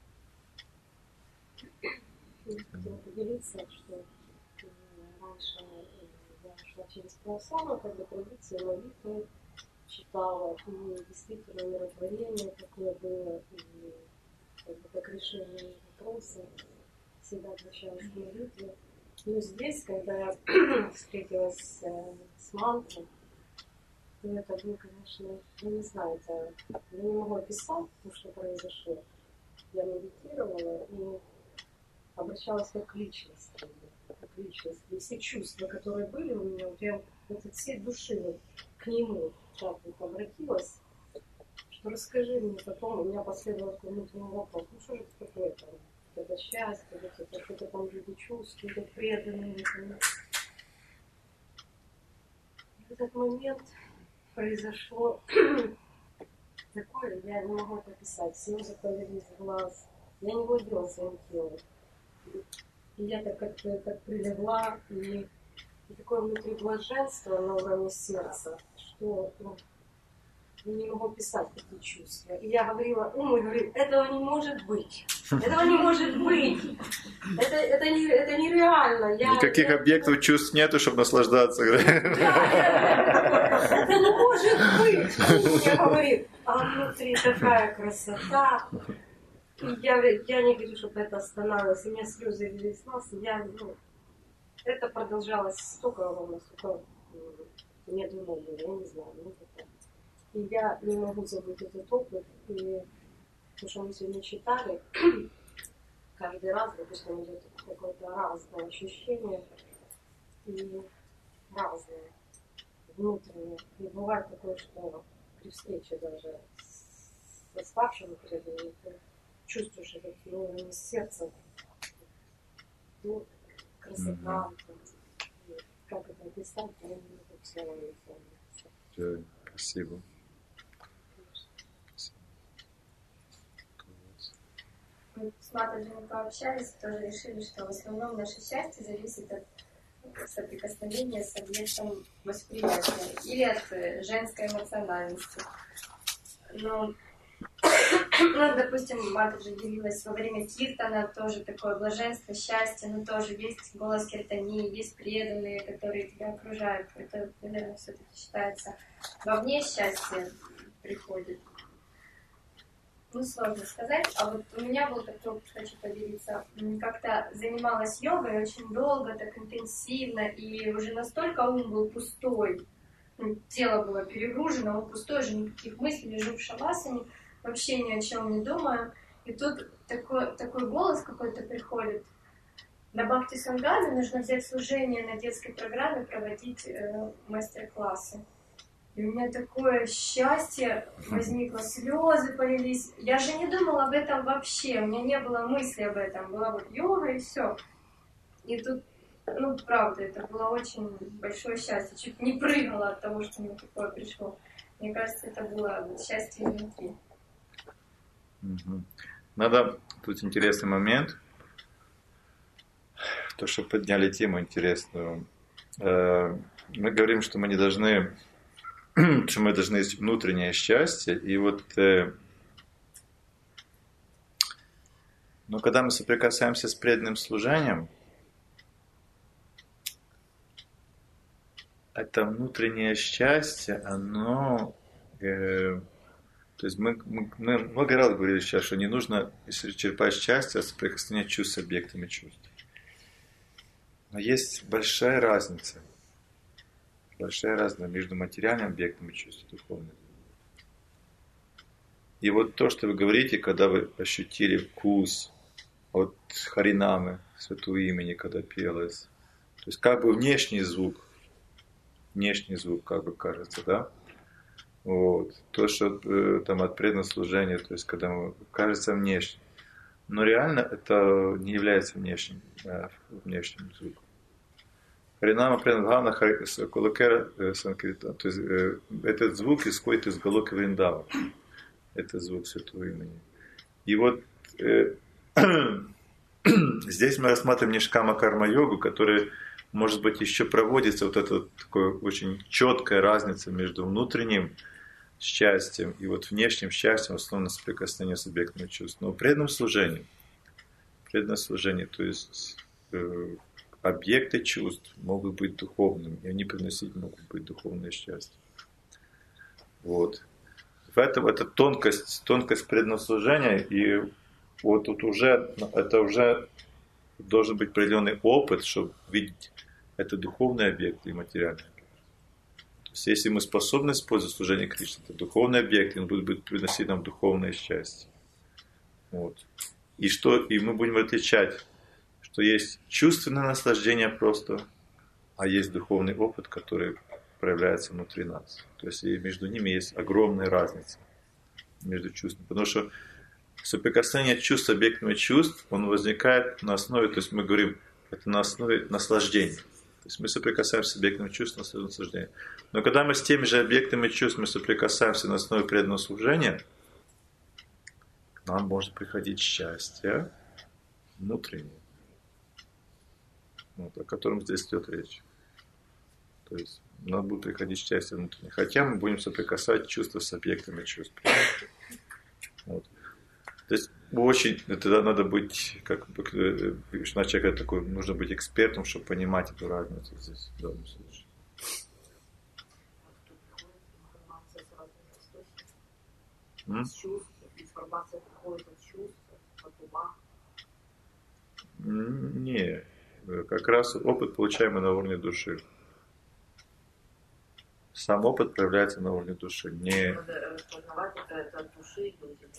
Я хотела поделиться, что раньше я шла через православную традицию, молитвы читала, и действительно умиротворение такое было, и как решение вопроса, всегда обращалась к молитве. Но здесь, когда я встретилась с мантрой, что это был, конечно, я не знаю, это, я не могу описать то, что произошло. Я медитировала и обращалась как личность. И все чувства, которые были у меня, вот я вот от всей души вот к нему так вот обратилась, что расскажи мне потом, у меня последовал такой внутренний вопрос, ну что же это такое там, это счастье, вот это что-то там люди чувствуют, это преданные. В этот момент произошло такое, я не могу это описать, слезы полились в глаз, я не владела своим телом. И я так как-то так прилегла, и такое внутри блаженство на уровне сердца, что не могу описать эти чувства. И я говорила, мой говорит, этого не может быть. Этого не может быть. Это нереально. Никаких объектов чувств нету, чтобы наслаждаться. Это не может быть. Я говорю, а внутри такая красота. И я не хочу, чтобы это останавливалось. У меня слезы лились из глаз. Это продолжалось столько ровно, сколько мне думала, я не знаю. И я не могу забыть этот опыт. И то, что мы сегодня читали, каждый раз, допустим, идет какое-то разное ощущение и разное, внутреннее. И бывает такое, что при встрече даже с оставшими преданными ты чувствуешь этот уровень сердца, красота, как это описать, я не могу словами. Спасибо. Мы с Матаджиной пообщались, тоже решили, что в основном наше счастье зависит от соприкосновения с объектом восприятия или от женской эмоциональности. Но, допустим, Матаджи делилась во время киртана, тоже такое блаженство, счастье, но тоже есть голос киртани, есть преданные, которые тебя окружают. Это, наверное, все-таки считается вовне счастье приходит. Ну, сложно сказать. А вот у меня был такой, хочу поделиться, как-то занималась йогой очень долго, так интенсивно, и уже настолько ум был пустой, тело было перегружено, ум пустой, уже никаких мыслей, лежу в шавасане, вообще ни о чем не думаю. И тут такой голос какой-то приходит. На Бхакти Сангаме нужно взять служение на детской программе, проводить мастер-классы. И у меня такое счастье возникло, слезы полились. Я же не думала об этом вообще, у меня не было мысли об этом. Была вот йога и все. И тут, правда, это было очень большое счастье. Чуть не прыгала от того, что мне такое пришло. Мне кажется, это было счастье внутри. Надо, тут интересный момент. То, что подняли тему интересную. Мы говорим, что мы не должны... что мы должны иметь внутреннее счастье. И вот, но когда мы соприкасаемся с преданным служением, это внутреннее счастье, оно... то есть мы много раз говорили сейчас, что не нужно, если черпать счастье, соприкосновение чувств с объектами чувств. Но есть большая разница. Большая разница между материальным объектом и чувством духовным. И вот то, что вы говорите, когда вы ощутили вкус от Харинамы, святого имени, когда пелось, то есть как бы внешний звук, как бы кажется, да? Вот. То, что там от преданного служения, то есть когда кажется внешним. Но реально это не является внешним звуком. Харинама Пренгана Кулакера Санкиртан. То есть этот звук исходит из Галоки Вриндавана. Это звук святого имени. И вот здесь мы рассматриваем Нишкама Карма-йогу, которая, может быть, еще проводится вот эта такая очень четкая разница между внутренним счастьем и вот внешним счастьем, основном соприкосновение с объектами чувств. Но преданное служение, то есть объекты чувств могут быть духовными, и они приносить могут быть духовное счастье. Вот. В этом это тонкость преданного служения, и вот тут уже должен быть определенный опыт, чтобы видеть это духовный объект и материальный объект. есть, если мы способны использовать служение Кришне, это духовный объект, и он будет приносить нам духовное счастье. Вот. И мы будем отличать, что есть чувственное наслаждение просто, а есть духовный опыт, который проявляется внутри нас. То есть и между ними есть огромная разница между чувствами. Потому что соприкосновение чувств с объектами чувств, он возникает на основе, то есть мы говорим, это на основе наслаждения. То есть мы соприкасаемся с объектами чувств на основе наслаждения. Но когда мы с теми же объектами чувств мы соприкасаемся на основе преданного служения, к нам может приходить счастье внутреннее, вот, о котором здесь идет речь. То есть нам будет приходить счастье внутреннее. Хотя мы будем соприкасать чувства с объектами чувств. Вот. То есть очень, это надо быть, как бы, человек такой, нужно быть экспертом, чтобы понимать эту разницу здесь, в данном случае. Информация приходит от чувств, от ума? Не, как раз опыт получаемый на уровне души. Сам опыт проявляется на уровне души. Не... Надо распознавать это от души.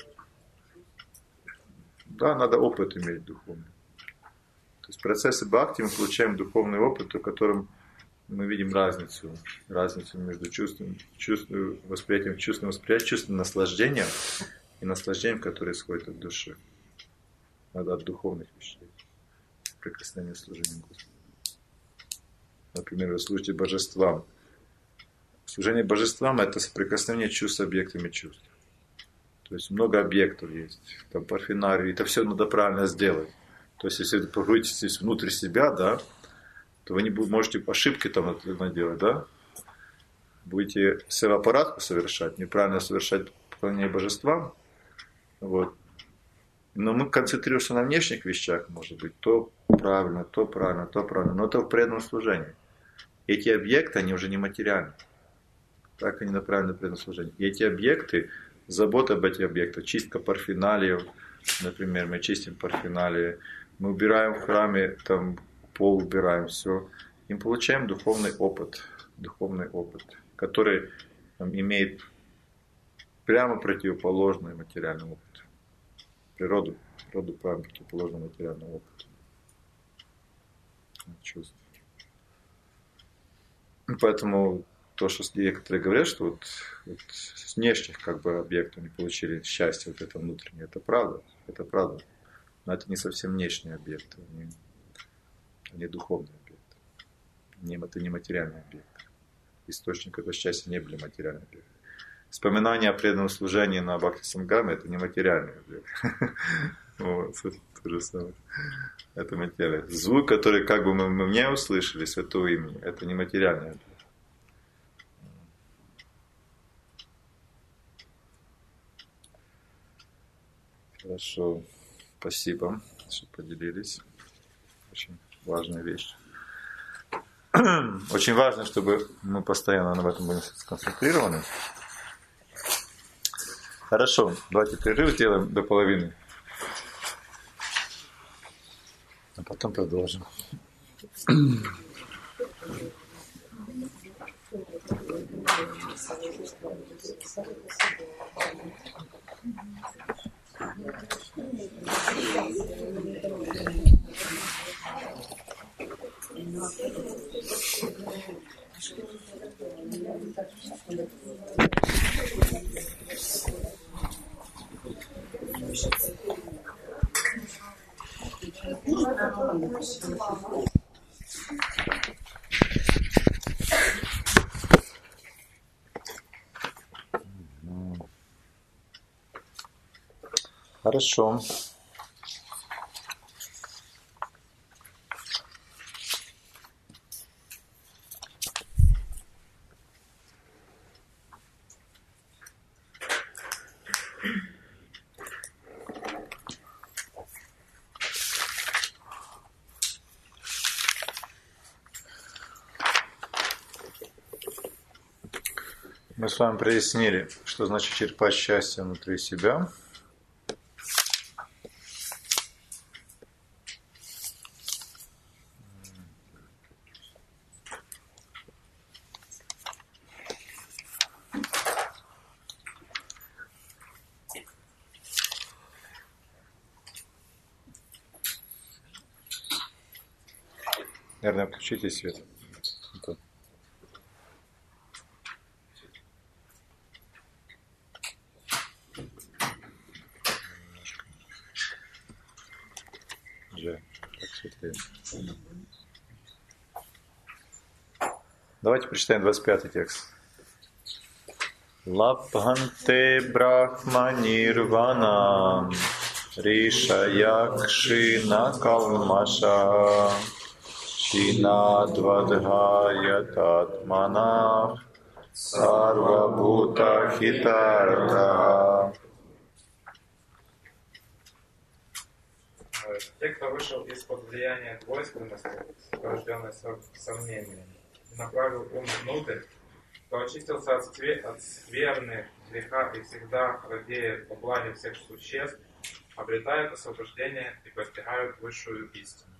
Да, надо опыт иметь духовный. То есть в процессе бхакти мы получаем духовный опыт, в котором мы видим разницу между чувственным восприятием, чувственным наслаждением и наслаждением, которое исходит от души. Надо от духовных вещей. Прикосновение служения Господу. Например, вы служите божествам. Служение божествам – это соприкосновение чувств с объектами чувств. То есть много объектов есть. Там парфенарий. Это все надо правильно сделать. То есть если вы погрузитесь внутрь себя, да, то вы не можете ошибки там наделать, да? Будете севапаратку совершать, неправильно совершать поклонение божествам. Вот. Но мы концентрируемся на внешних вещах, может быть, то правильно, то правильно, то правильно. Но это в преданном служении. Эти объекты, они уже не материальны. Так они направлены на преданное служение. И эти объекты, забота об этих объектах, чистка парфеналиев, например, мы чистим парфеналии, мы убираем в храме, там пол убираем, все. И мы получаем духовный опыт, который имеет прямо противоположный материальному опыту. Природу прямо противоположному материальному опыту. Чувств. Поэтому то, что некоторые говорят, что вот с внешних как бы объектов не получили счастье, вот это внутреннее, это правда. Но это не совсем внешние объекты, они духовные объекты. Это не материальные объекты. Источник этого счастья не были материальные объекты. Вспоминание о преданном служении на Бхакти Сангаме – это не материальный объект. Вот, то же самое. Это материальный. Звук, который как бы мы не услышали, святого имени, это не материальный объект. Хорошо. Спасибо, что поделились. Очень важная вещь. Очень важно, чтобы мы постоянно на этом были сконцентрированы. Хорошо, давайте перерыв сделаем до половины. А потом продолжим. Хорошо. Мы с вами прояснили, что значит черпать счастье внутри себя. Наверное, включите свет. Давайте прочитаем 25 текст. Лабханте брахма нирванам ришаякшина калмаша чинадвадхая татманах сарвабута хитарта. Те, кто вышел из-под влияния двойственности, порожденной сомнениями, и направил ум внутрь, кто очистился от скверны, греха и всегда радеет о благе всех существ, обретает освобождение и постигают высшую истину.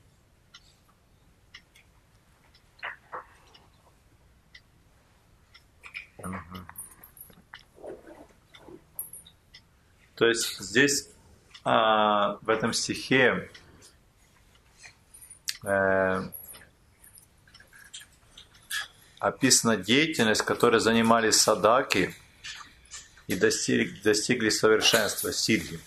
То есть здесь в этом стихе описана деятельность, которой занимались садаки и достигли совершенства, сиддхи.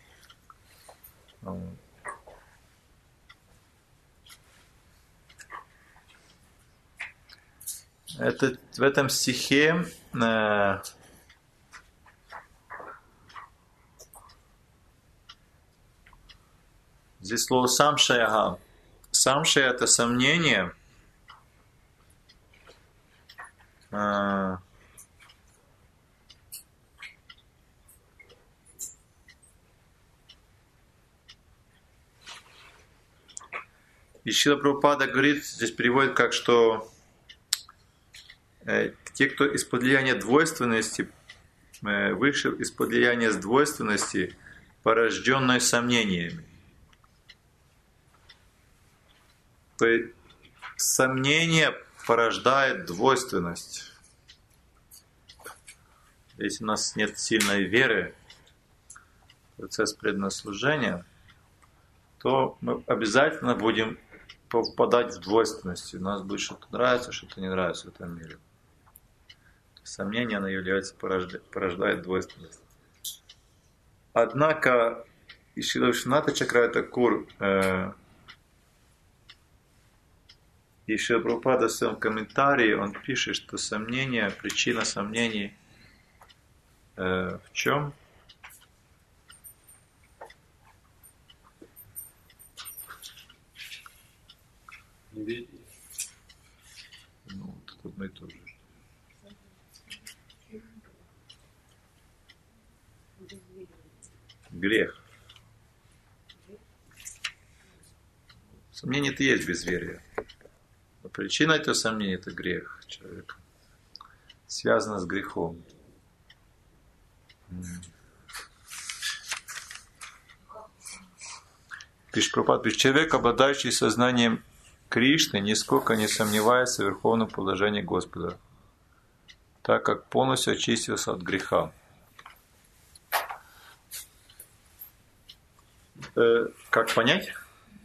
В этом стихе здесь слово самшая. Самшая — это сомнение. И Шрила Прабхупада говорит, здесь переводит как, что те, кто из-под влияния двойственности, вышел из-под влияния двойственности, порожденной сомнениями. То есть сомнение порождает двойственность. Если у нас нет сильной веры в процесс преданного служения, то мы обязательно будем попадать в двойственность. У нас будет что-то нравится, что-то не нравится в этом мире. Сомнение, оно является, порождает двойственность. Однако Шрила Вишванатха Чакрая Такур и Шрила Прабхупада в своем комментарии, он пишет, что сомнение, причина сомнений в чем? Неверие. Ну, тут одно и то же. Грех. Сомнение это и есть безверие. Но причина этого сомнения это грех человека. Связано с грехом. Пишет Прабхупада, человек, обладающий сознанием Кришны, нисколько не сомневается в верховном положении Господа, так как полностью очистился от греха. Как понять?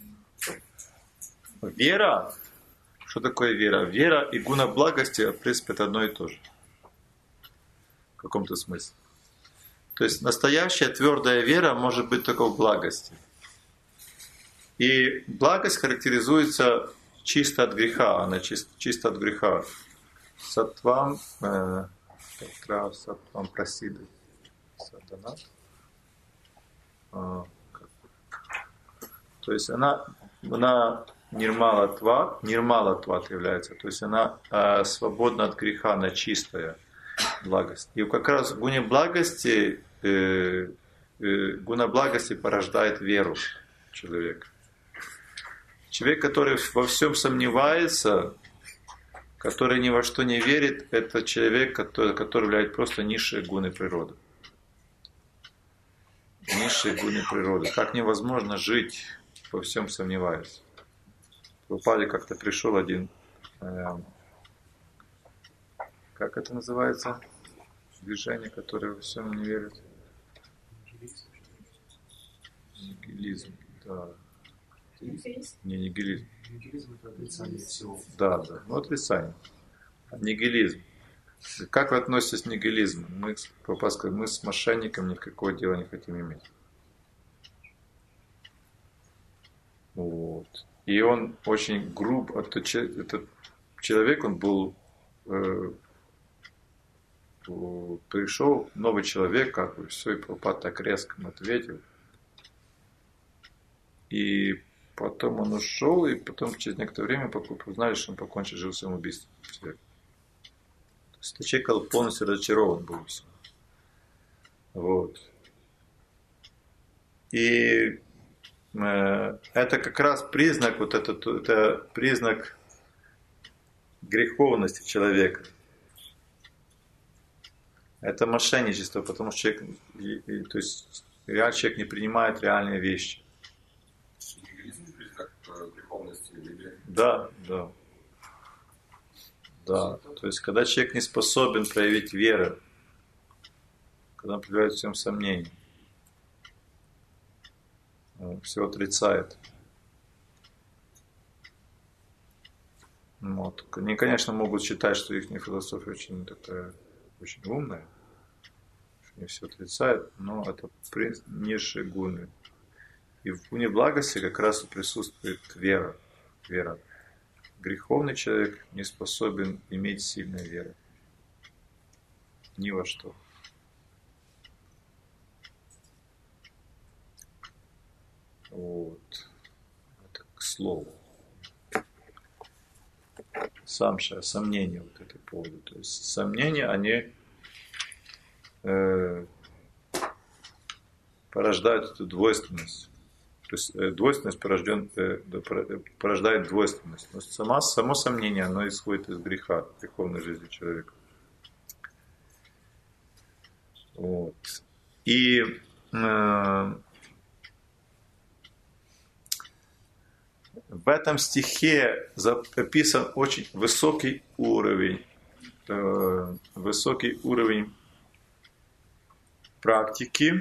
Вера. Что такое вера? Вера и гуна благости, в принципе, это одно и то же. В каком-то смысле. То есть настоящая твердая вера может быть только в благости. И благость характеризуется чисто от греха. Она чисто от греха. Сатвам прасиды. Саданат. То есть она нирмала-тват является. То есть она свободна от греха, она чистая благость. И как раз в гуне благости, гуна благости порождает веру человека. Человек, который во всем сомневается, который ни во что не верит, это человек, который является просто низшей гуной природы. Низшей гуной природы. Как невозможно жить, во всем сомневаясь. В Прабхупаде как-то пришел один, как это называется, движение, которое во всем не верит? Нигилизм, да. Не нигилизм. Нигилизм — это отрицание всего. Да, ну отрицание. Нигилизм. Как вы относитесь к нигилизму? Папа сказал, мы с мошенником никакого дела не хотим иметь. Вот. И он очень груб. Этот человек, он был, пришел, новый человек, как бы, все, и Прабхупада так резко ему ответил. И потом он ушел, и потом через некоторое время узнали, что он покончил жизнь самоубийством. То есть человек был полностью разочарован был. Вот. И это как раз признак, это признак греховности человека. Это мошенничество, потому что человек, то есть реально человек не принимает реальные вещи. Да. То есть, когда человек не способен проявить веру, когда он проявляет всем сомнения, все отрицает. Вот. Они, конечно, могут считать, что их философия очень такая, очень умная, что они все отрицают, но это низшие гуны. И в гуне благости как раз присутствует вера. Греховный человек не способен иметь сильную веру. Ни во что. Вот. Это к слову. Сомнения вот этой поводу. То есть сомнения, они порождают эту двойственность. То есть двойственность порождает двойственность. Но само сомнение, оно исходит из греха, греховной жизни человека. Вот. И в этом стихе описан очень высокий уровень практики.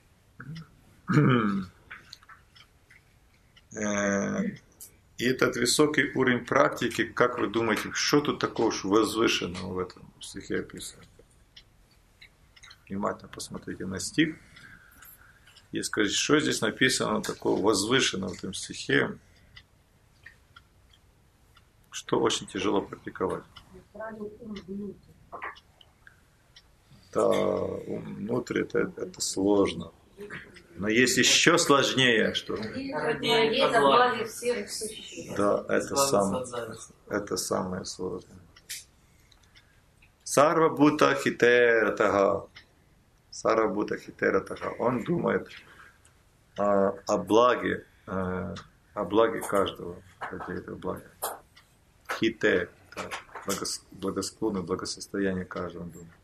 И этот высокий уровень практики, как вы думаете, что тут такого возвышенного в этом стихе описано? Внимательно посмотрите на стих и скажите, что здесь написано такого возвышенного в этом стихе, что очень тяжело практиковать. Да, ум внутрь это сложно. Но есть еще сложнее, что... Да, это самое сложное. Сарвабута хитератага. Он думает о благе каждого. Это благо. Хите, благосклонное благосостояние каждого, он думает.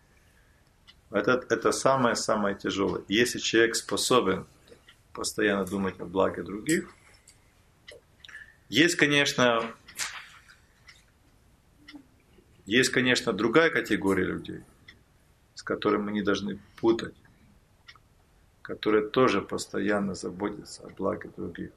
Это самое тяжелое. Если человек способен постоянно думать о благе других, есть, конечно, другая категория людей, с которыми мы не должны путать, которые тоже постоянно заботятся о благе других.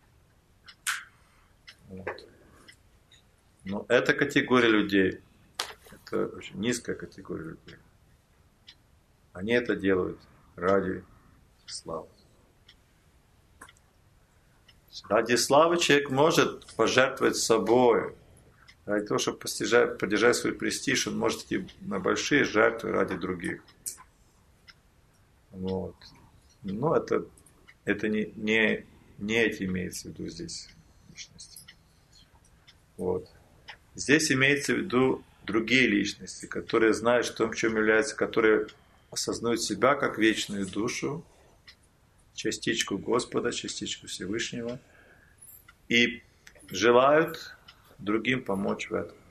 Вот. Но эта категория людей, это очень низкая категория людей. Они это делают ради славы. Ради славы человек может пожертвовать собой. Ради того, чтобы поддержать свой престиж, он может идти на большие жертвы ради других. Вот. Но это не эти имеется в виду здесь личности. Вот. Здесь имеется в виду другие личности, которые знают, что в чем является, которые осознают себя как вечную душу, частичку Господа, частичку Всевышнего, и желают другим помочь в этом.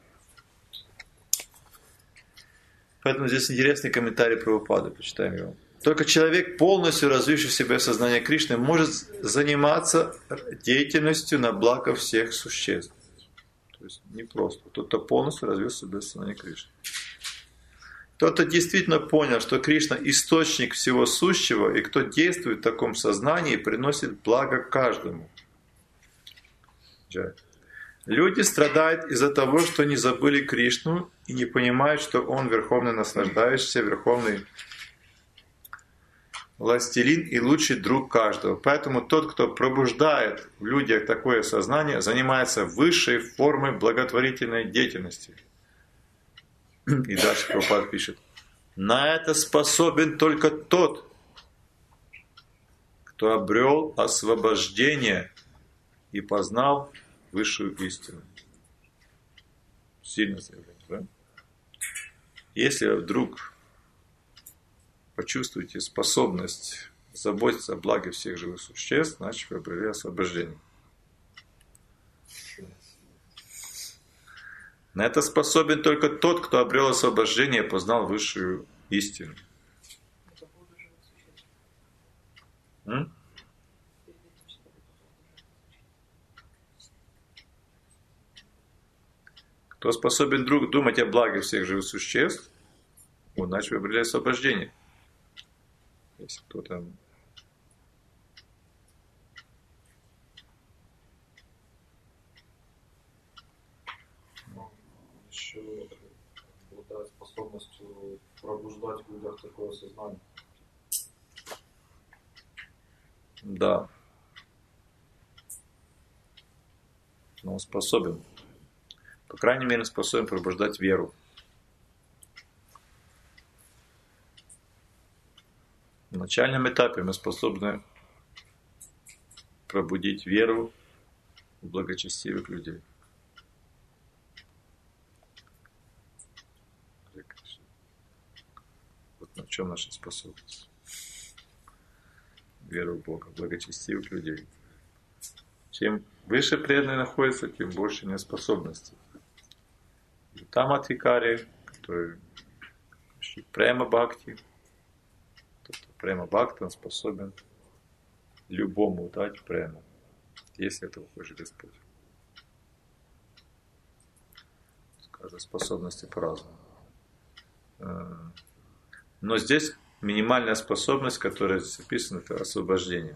Поэтому здесь интересный комментарий Прабхупады, почитаем его. Только человек, полностью развивший в себе сознание Кришны, может заниматься деятельностью на благо всех существ. То есть не просто. Кто-то полностью развил в себе сознание Кришны. Кто-то действительно понял, что Кришна – источник всего сущего, и кто действует в таком сознании, приносит благо каждому. Люди страдают из-за того, что не забыли Кришну и не понимают, что Он верховный наслаждающийся, верховный властелин и лучший друг каждого. Поэтому тот, кто пробуждает в людях такое сознание, занимается высшей формой благотворительной деятельности. И дальше Прабхупада пишет: на это способен только тот, кто обрел освобождение и познал высшую истину. Сильно заявление, да? Если вдруг почувствуете способность заботиться о благе всех живых существ, значит вы обрели освобождение. На это способен только тот, кто обрел освобождение и познал высшую истину. Кто способен думать о благе всех живых существ, он значит вы обрели освобождение. Если кто там еще обладает способностью пробуждать в людях такое сознание. Да. Но он способен. По крайней мере, способен пробуждать веру. В начальном этапе мы способны пробудить веру в благочестивых людей. Вот на чем наша способность. Веру в Бога, благочестивых людей. Чем выше преданные находятся, тем больше неспособностей. Там Адхикари, который према бхакти, према бхакти, он способен любому дать прему, если этого хочет Господь. Каждой способности по-разному. Но здесь минимальная способность, которая здесь описана, это освобождение.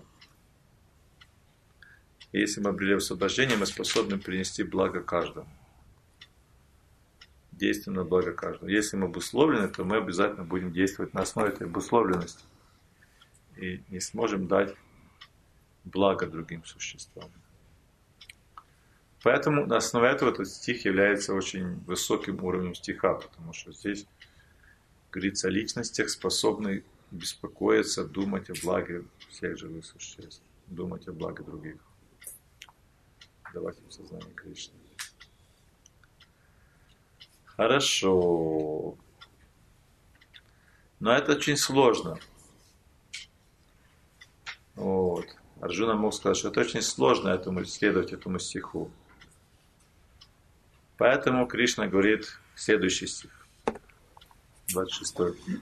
И если мы обрели освобождение, мы способны принести благо каждому. Действуем на благо каждого. Если мы обусловлены, то мы обязательно будем действовать на основе этой обусловленности. И не сможем дать благо другим существам. Поэтому на основе этого этот стих является очень высоким уровнем стиха, потому что здесь говорится о личностях, способных беспокоиться, думать о благе всех живых существ, думать о благе других. Давать им сознание Кришны. Хорошо. Но это очень сложно. Вот. Арджуна мог сказать, что это очень сложно исследовать этому стиху. Поэтому Кришна говорит следующий стих. 26.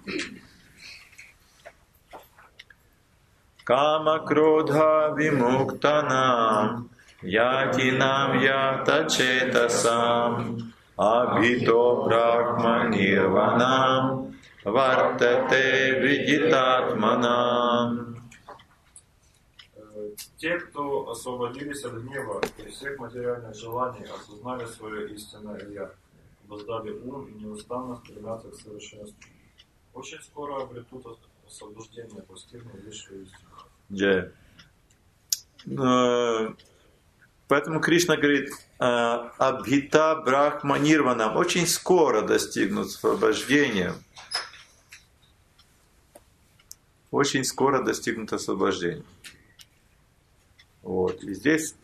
Кама кродха вимуктанам ятинам ята четасам абхито брахманирванам вартате видитатманам. Те, кто освободились от гнева и всех материальных желаний, осознали свое истинное «Я», обуздали ум и неустанно стремятся к совершенству, очень скоро обретут освобождение, постигнут высшую истину. Поэтому Кришна говорит, Абхита Брахманирванам, очень скоро достигнут освобождения. Очень скоро достигнут освобождения. Вот. И здесь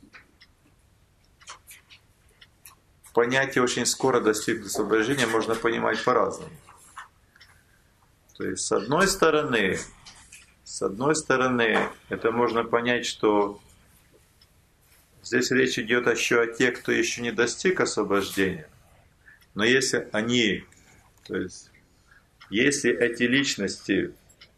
понятие «очень скоро достигнут освобождения» можно понимать по-разному. То есть, с одной стороны, это можно понять, что здесь речь идет еще о тех, кто еще не достиг освобождения. Но если они, то есть, если эти личности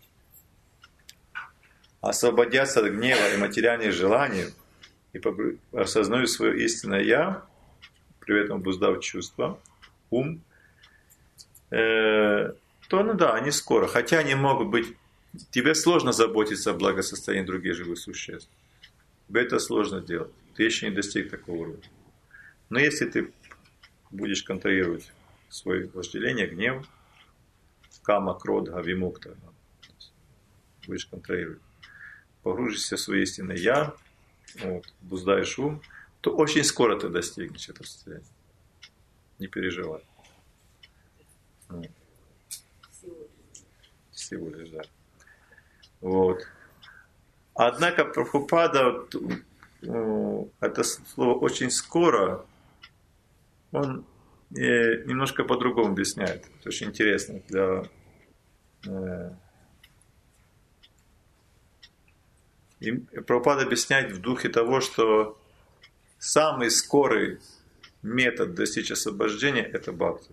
освободятся от гнева и материальных желаний и осознают свое истинное «Я», при этом обуздав чувства, ум, то, они скоро. Хотя они могут быть... Тебе сложно заботиться о благосостоянии других живых существ. тебе это сложно делать. Ты еще не достиг такого уровня. Но если ты будешь контролировать свое вожделение, гнев, кама, кродха, вимукта, будешь контролировать, погрузишься в свое истинное «я», вот, обуздаешь ум, то очень скоро ты достигнешь этого состояния. Не переживай. Вот. Всего лишь, да. Вот. Однако Прабхупада, это слово «очень скоро», он немножко по-другому объясняет. Это очень интересно для и Прабхупада объясняет в духе того, что самый скорый метод достичь освобождения – это бхакти.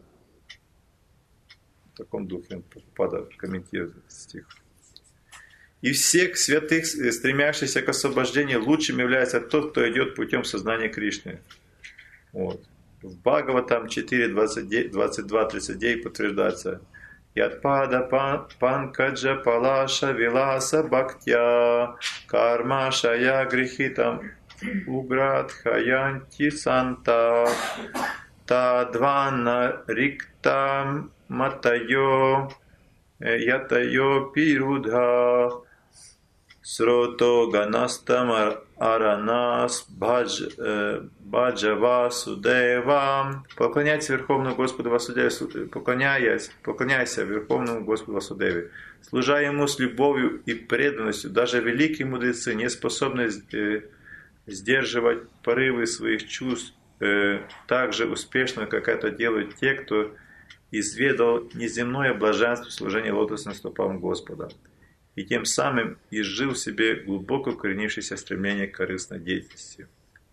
В таком духе Прабхупада комментирует этот стих. И всех святых, стремящихся к освобождению, лучшим является тот, кто идет путем сознания Кришны. Вот. В Бхагаватам 4.22-39 подтверждается: Ятпада панкаджа палаша виласа бхактя карма шая грихитам уграт хаянти санта тадвана риктам матайо ятайо пирudha срото ганастам аранас баджава судева. Поклоняйся Верховному Господу Васудеве, поклоняйся Верховному Господу Васудеве, служа Ему с любовью и преданностью. Даже великие мудрецы не способны сдерживать порывы своих чувств так же успешно, как это делают те, кто изведал неземное блаженство служения лотосным стопам Господа, и тем самым изжил в себе глубоко укоренившееся стремление к корыстной деятельности.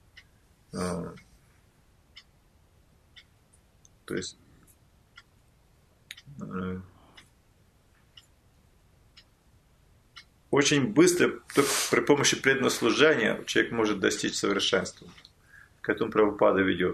То есть очень быстро, только при помощи преданного служения, человек может достичь совершенства. К этому Прабхупада ведет.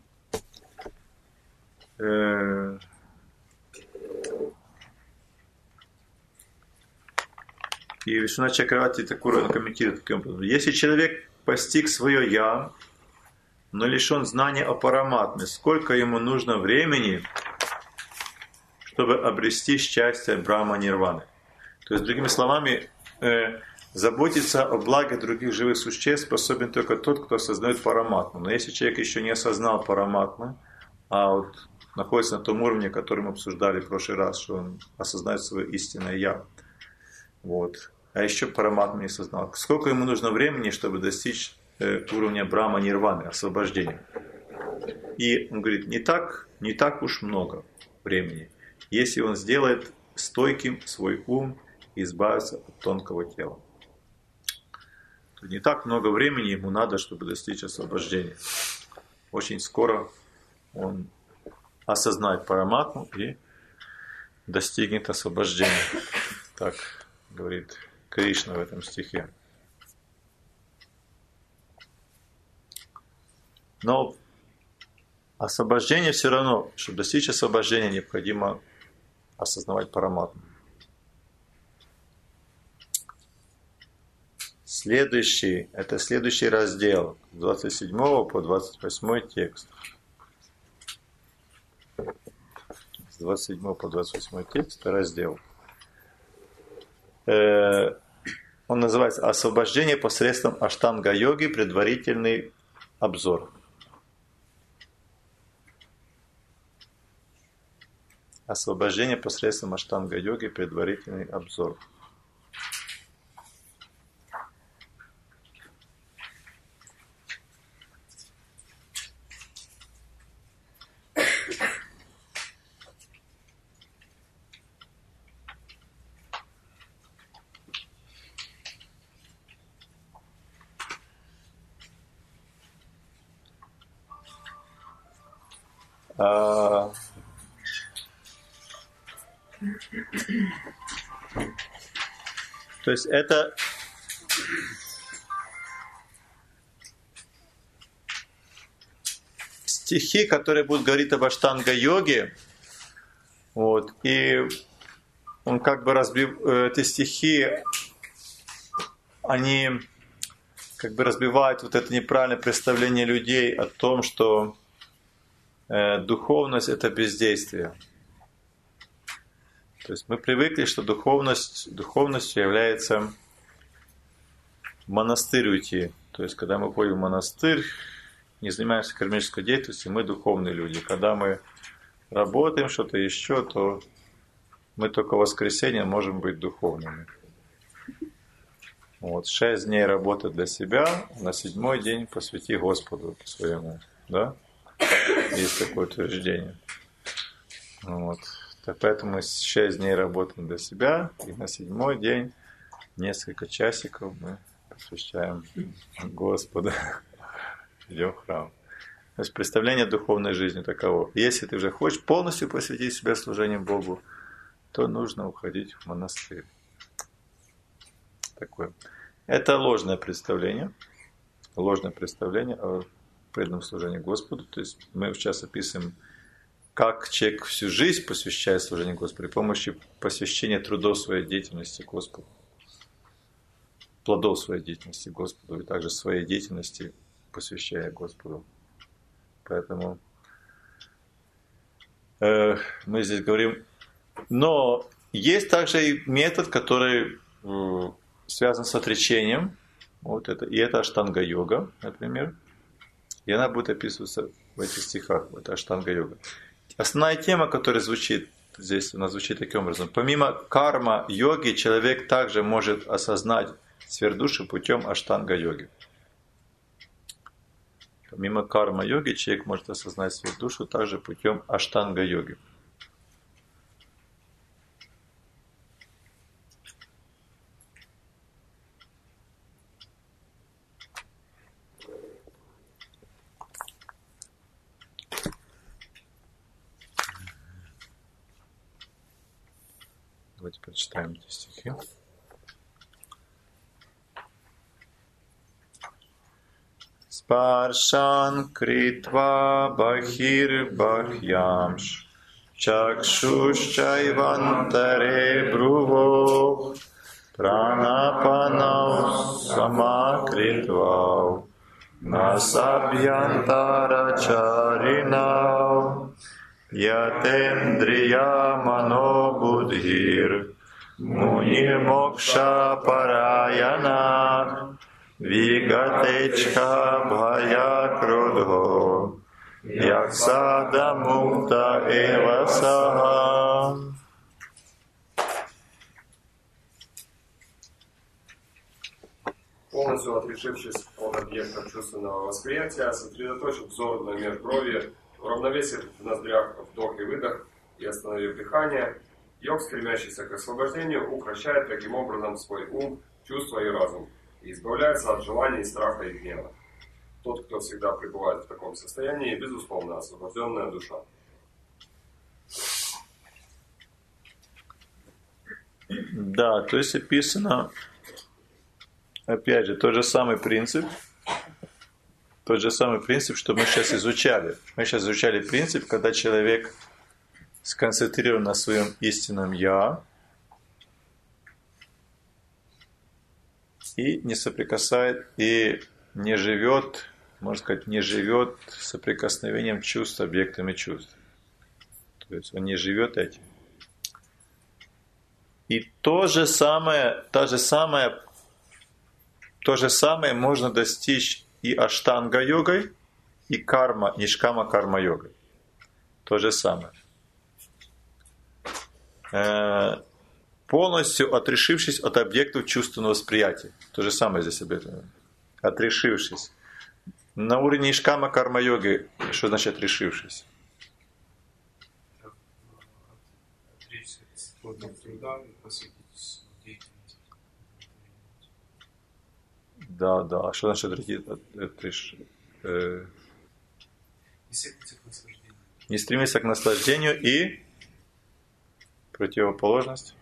И Вишванат Чакраварти Такур комментирует таким образом: если человек постиг свое «я», но лишен знания о параматме, сколько ему нужно времени, чтобы обрести счастье Брахма-нирваны? То есть, другими словами, заботиться о благе других живых существ способен только тот, кто осознает параматму. Но если человек еще не осознал параматму, а вот находится на том уровне, который мы обсуждали в прошлый раз, что он осознает свое истинное «я», вот, а еще параматму не осознал, сколько ему нужно времени, чтобы достичь уровня Брахма-нирваны, освобождения? И он говорит, не так уж много времени, если он сделает стойким свой ум и избавится от тонкого тела. То не так много времени ему надо, чтобы достичь освобождения. Очень скоро он осознает параматму и достигнет освобождения. Так говорит Кришна в этом стихе. Но освобождение все равно, чтобы достичь освобождения, необходимо осознавать параматму. Следующий раздел, с 27 по 28 текст. С 27 по 28 текст, это раздел. Он называется «Освобождение посредством аштанга-йоги. Предварительный обзор». Освобождение посредством аштанга-йоги. Предварительный обзор. То есть это стихи, которые будут говорить об аштанга-йоге. Вот, и он как бы разбил эти стихи, они как бы разбивает вот это неправильное представление людей о том, что духовность – это бездействие. То есть мы привыкли, что духовностью является в монастырь уйти. То есть когда мы ходим в монастырь, не занимаемся кармической деятельностью, мы духовные люди. Когда мы работаем, что-то еще, то мы только в воскресенье можем быть духовными. Вот, 6 дней работы для себя, на 7-й день посвяти Господу своему. Да? Есть такое утверждение. Вот. Так поэтому 6 дней работаем для себя, и на 7-й день несколько часиков мы посвящаем Господу. Идем в храм. То есть представление духовной жизни таково. Если ты уже хочешь полностью посвятить себя служению Богу, то нужно уходить в монастырь. Такое. Это ложное представление о преданном служении Господу. То есть мы сейчас описываем, как человек всю жизнь посвящает служению Господу при помощи посвящения трудов своей деятельности Господу, плодов своей деятельности Господу и также своей деятельности посвящая Господу. Поэтому мы здесь говорим. Но есть также и метод, который связан с отречением. Вот это, и это аштанга-йога, например. И она будет описываться в этих стихах. Это аштанга-йога. Основная тема, которая звучит здесь, она звучит таким образом. Помимо карма-йоги, человек также может осознать сверхдушие путем аштанга-йоги. Помимо карма-йоги, человек может осознать свою душу также путем аштанга-йоги. Давайте прочитаем эти стихи. Спаршан критва бахир бахьямш чакшушчайвантаре бруво пранапанау самакритвау насабьянтарачаринау ятендрия манобудхир мунирмокша параяна вигатечха бхая крудхо яксада мукта эвасаха. Полностью отрешившись от объекта чувственного восприятия, сосредоточив взор на мир крови, уравновесив в ноздрях вдох и выдох и остановив дыхание, йог, стремящийся к освобождению, укращает таким образом свой ум, чувства и разум и избавляется от желаний, страха и гнева. Тот, кто всегда пребывает в таком состоянии, безусловно, освобожденная душа. Да, то есть описано, опять же, тот же самый принцип, что мы сейчас изучали. Мы сейчас изучали принцип, когда человек сконцентрирован на своем истинном «Я» и не соприкасает, и не живет, можно сказать, не живет соприкосновением чувств с объектами чувств. То есть он не живет этим. И то же самое можно достичь и аштанга-йогой, и нишкама-карма-йогой. То же самое. Полностью отрешившись от объектов чувственного восприятия. То же самое здесь об этом. Отрешившись. На уровне нишкама-карма-йоги, что значит отрешившись? Отречься от труда и посвятить деятельности. Да. А что значит отрешиться? Не стремиться к наслаждению и противоположность.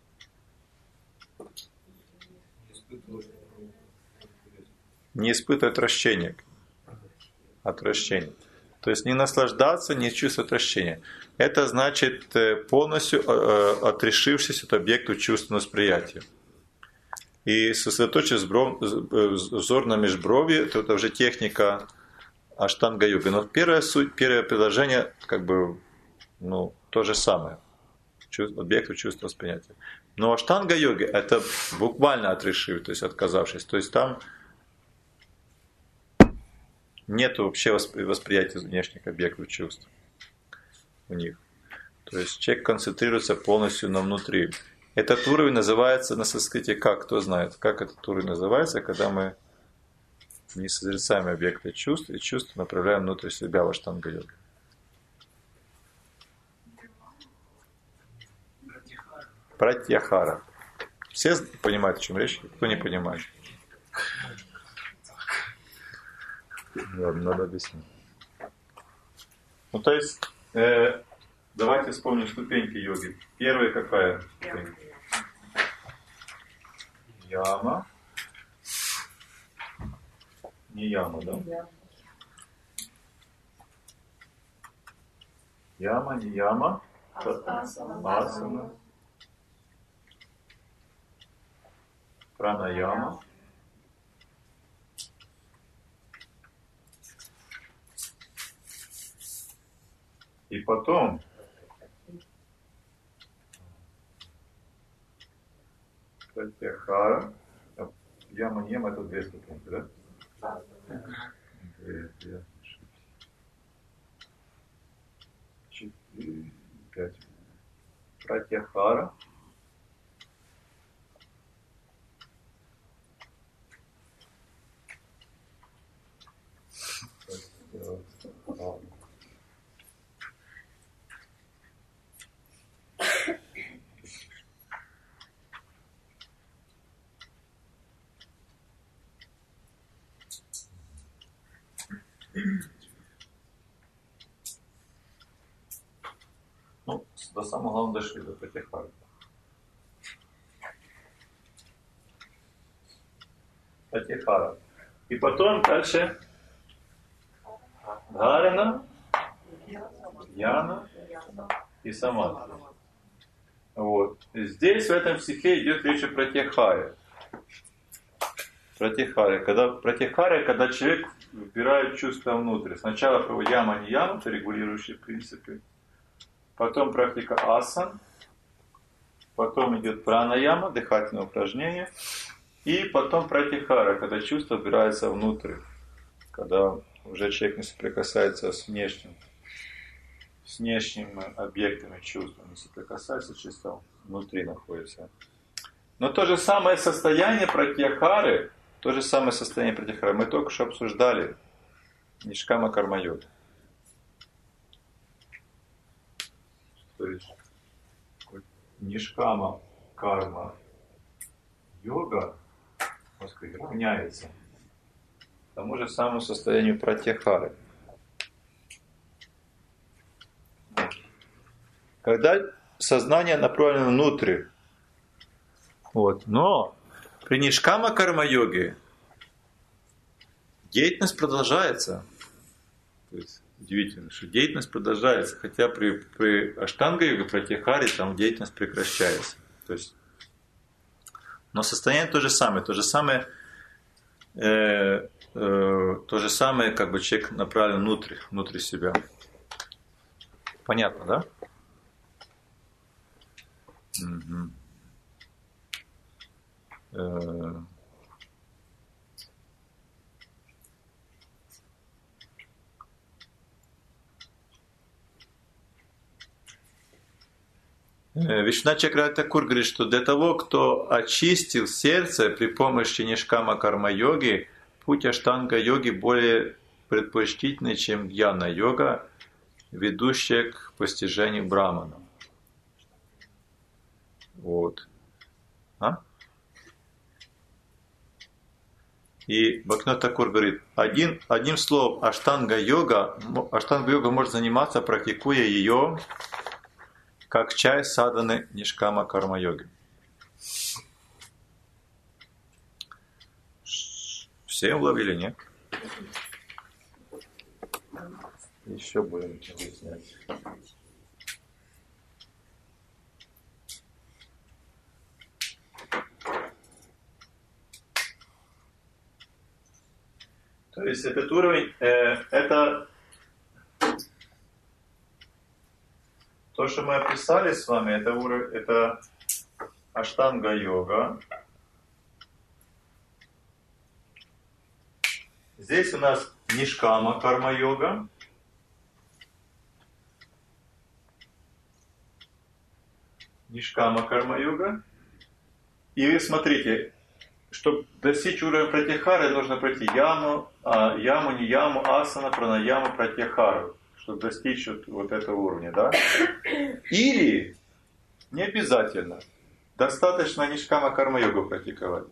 Не испытывать отвращения. То есть не наслаждаться, не чувствовать отвращения. Это значит полностью отрешившись от объекта чувственного восприятия. и сосредоточив взор на межброви, то это уже техника аштанга-йоги. Но первая суть, первое предложение, как бы, то же самое. Объекту чувства восприятия. Но аштанга-йоги это буквально отрешив, то есть отказавшись. То есть там нет вообще восприятия внешних объектов чувств у них. То есть человек концентрируется полностью на внутри. Этот уровень называется на санскрите как? Кто знает, как этот уровень называется, когда мы не созерцаем объекты чувств и чувства направляем внутрь себя в аштанга-йоге. Пратьяхара. Все понимают, о чем речь? Кто не понимает? Ладно, надо объяснить. То есть, давайте вспомним ступеньки йоги. Первая какая? Яма. Не яма, да? Яма, не яма. Асана. Пранаяма. И потом пратьяхара. Яма, не яма, это 2 ступеньки, да? Да. 2, 4, 5. Пратьяхара. До самого главного дошли, до пратьяхары. Пратьяхара. И потом дальше Дхарана, Яна и Самадхи. Вот. Здесь в этом стихе идет речь о пратьяхаре. Когда человек вбирает чувства внутрь. Сначала яма, не яма, это регулирующие принципы. Потом практика асан. Потом идет пранаяма, дыхательное упражнение. И потом пратьяхара, когда чувство вбирается внутрь. Когда уже человек не соприкасается с внешними объектами чувств, не соприкасается, чисто внутри находится. Но то же самое состояние пратьяхары, мы только что обсуждали. Нишкама карма-йога. То есть нишкама карма-йога равняется тому же самому состоянию пратьяхары. Когда сознание направлено внутрь. Но при нишкама карма-йоге деятельность продолжается. То есть удивительно, что деятельность продолжается, хотя при аштанга-йоге, пратьяхаре, там деятельность прекращается. То есть, но состояние то же самое, как бы человек направлен внутрь себя. Понятно, да? Угу. Вишванат Чакраворти Такур говорит, что для того, кто очистил сердце при помощи нишкама карма-йоги, путь аштанга-йоги более предпочтительный, чем гьяна-йога, ведущая к постижению брамана. И Бхактивинода Такур говорит, одним словом, аштанга-йога может заниматься, практикуя ее как часть садханы нишкама карма-йоги. Все уловили, нет? Еще будем выяснять. То есть этот уровень, это то, что мы описали с вами, это аштанга-йога. Здесь у нас нишкама карма-йога. Нишкама карма-йога. И вы смотрите, чтобы достичь уровня пратьяхары, нужно пройти яму, не яму, асана, пранаяму, пратьяхару, чтобы достичь вот этого уровня, да? Или, не обязательно, достаточно нишкама карма-йогу практиковать.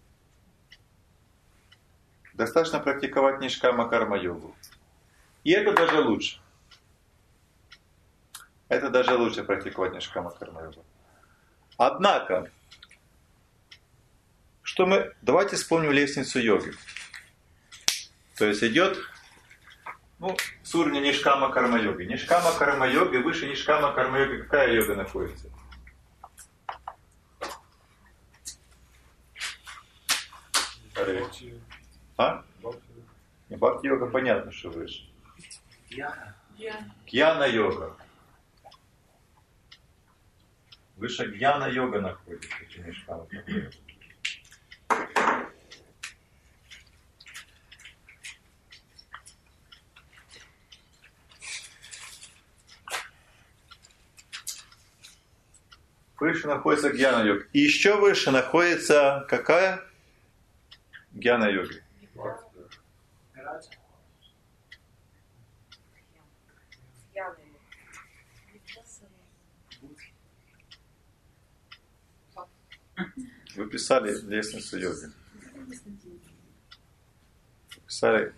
Достаточно практиковать нишкама карма-йогу. И это даже лучше. Это даже лучше практиковать нишкама карма-йогу. Однако, давайте вспомним лестницу йоги. То есть идет с уровня нишкама карма-йоги. Нишкама карма-йоги, выше нишкама карма-йоги какая йога находится? Бхакти-йога понятно, что выше. Гьяна-йога. Выше гьяна-йога находится, чем нишкама карма-йога. Выше находится гьяна-йога. И еще выше находится какая? Гьяна-йога. Вы писали лестницу йоги. Писали.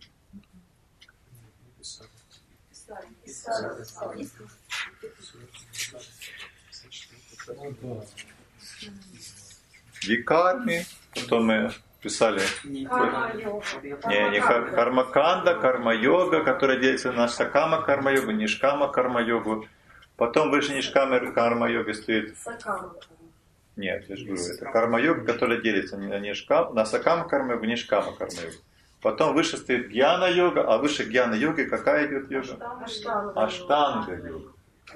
Викарми, потом мы писали не кармаканда, карма-йога, которая делится на сакама карма-йогу, нишкама карма-йогу. Потом выше нишкама карма-йоги стоит. Нет, я же говорю, это карма-йога, которая делится на сакама карма-йогу, нишкама карма-йогу. Потом выше стоит гьяна-йога, а выше гьяна-йоги какая идет йога? Аштанга-йога.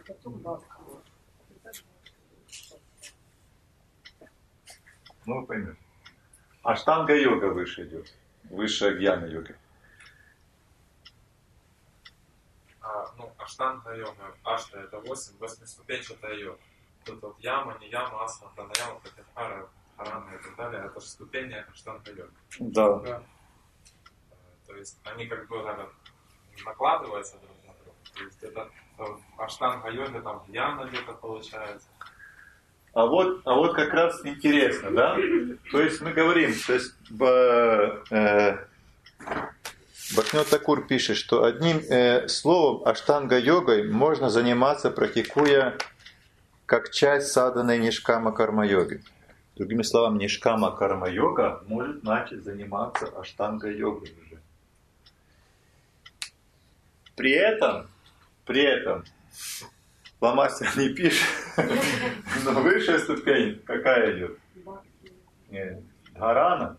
Ну, вы поймете. Аштанга-йога выше идет. Выше гьяна-йога. Аштанга-йога. Ашта это 8-ступенчатая йога. Тут вот яма, не яма, асана, пранаяма, пратьяхара, харана и так далее. Это же ступени аштанга-йога. Да. То есть они как бы накладываются друг на друга. То есть это аштанга-йога, там гьяна где-то получается. А вот как раз интересно, да? То есть мы говорим, то есть Бхактивинода Такур пишет, что одним словом аштанга-йогой можно заниматься, практикуя как часть саданой нишкама карма-йоги. Другими словами, нишкама карма-йога может начать заниматься аштанга-йогой уже. При этом фломастер не пишет, но высшая ступень какая идет? Дхарана.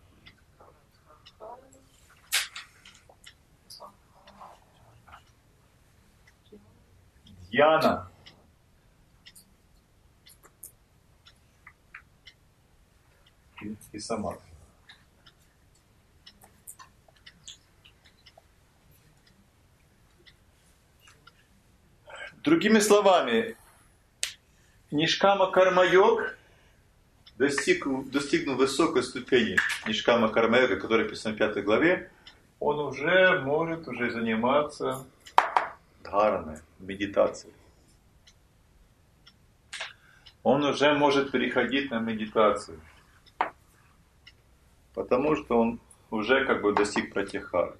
Дьяна. И самадхи. Другими словами, нишкама карма-йог, достигнув высокой ступени нишкама карма-йога, которая написана в 5 главе, он уже может заниматься дхараной, медитацией. Он уже может переходить на медитацию. Потому что он уже достиг пратьяхары.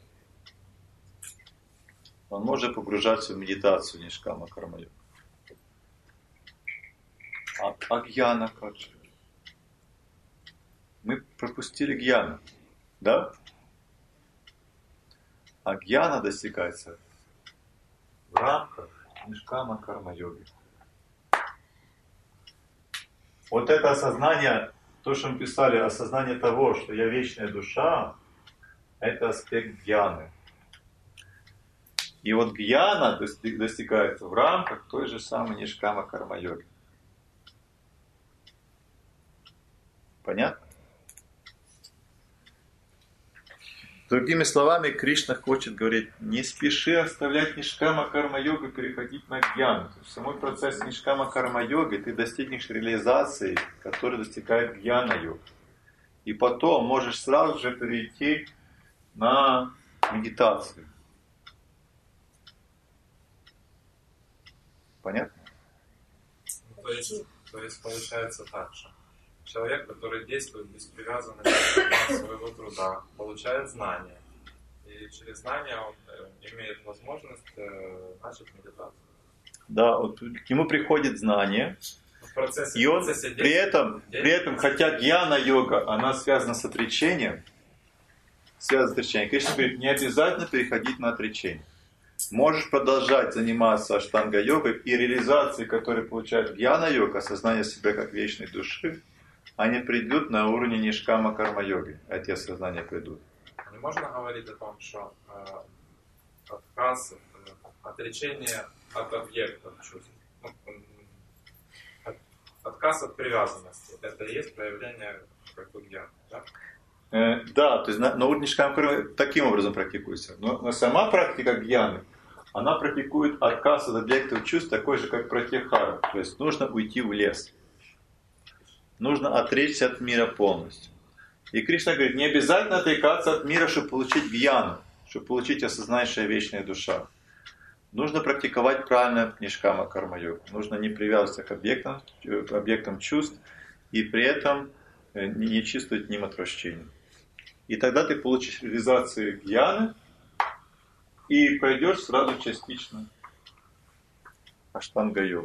Он может погружаться в медитацию нишкама карма-йога. А гьяна как же? Мы пропустили гьяну, да? А гьяна достигается в рамках нишкама карма-йоги. Вот это осознание, то, что мы писали, осознание того, что я вечная душа, это аспект гьяны. И вот гьяна достигается в рамках той же самой нишкама карма-йоги. Понятно? Другими словами, Кришна хочет говорить, не спеши оставлять нишкама карма-йогу и переходить на гьяну. В самой процесс нишкама карма-йоги ты достигнешь реализации, которая достигает гьяна-йога. И потом можешь сразу же перейти на медитацию. Понятно? То есть получается так же. Человек, который действует без привязанности к своего труда, получает знания. И через знания он имеет возможность начать медитацию. Да, вот к нему приходит знание. И он при этом, хотя гьяна-йога, она связана с отречением, Кришна говорит, не обязательно переходить на отречение. Можешь продолжать заниматься аштанга-йогой, и реализации, которые получает гьяна-йога, осознание себя как вечной души, они придут на уровне нишкама карма-йоги. Эти осознания придут. Не можно говорить о том, что отказ, отречение от объектов чувств, отказ от привязанности, это и есть проявление как бы гьяны, да? Да, то есть на уровне нишкама карма таким образом практикуется. Но сама практика гьяны, она практикует отказ от объектов чувств такой же, как пратьяхара. То есть нужно уйти в лес. Нужно отречься от мира полностью. И Кришна говорит, не обязательно отрекаться от мира, чтобы получить гьяну, чтобы получить осознающая вечная душа. Нужно практиковать правильно нишкама карма-йогу. Нужно не привязываться к объектам чувств и при этом не чувствовать к ним отвращения. И тогда ты получишь реализацию гьяны и пройдешь сразу частично аштанга-йогу.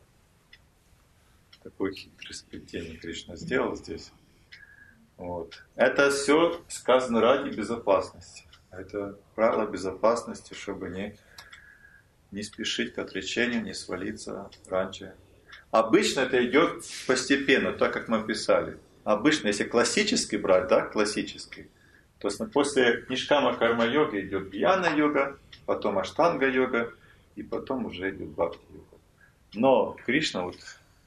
Такое хитрое сплетение Кришна сделал здесь. Вот. Это все сказано ради безопасности. Это правило безопасности, чтобы не спешить к отречению, не свалиться раньше. Обычно это идет постепенно, так как мы писали. Обычно, если классический брать, да, классический, то после нишкама карма-йоги идет гьяна-йога, потом аштанга-йога, и потом уже идет бхакти-йога. Но Кришна вот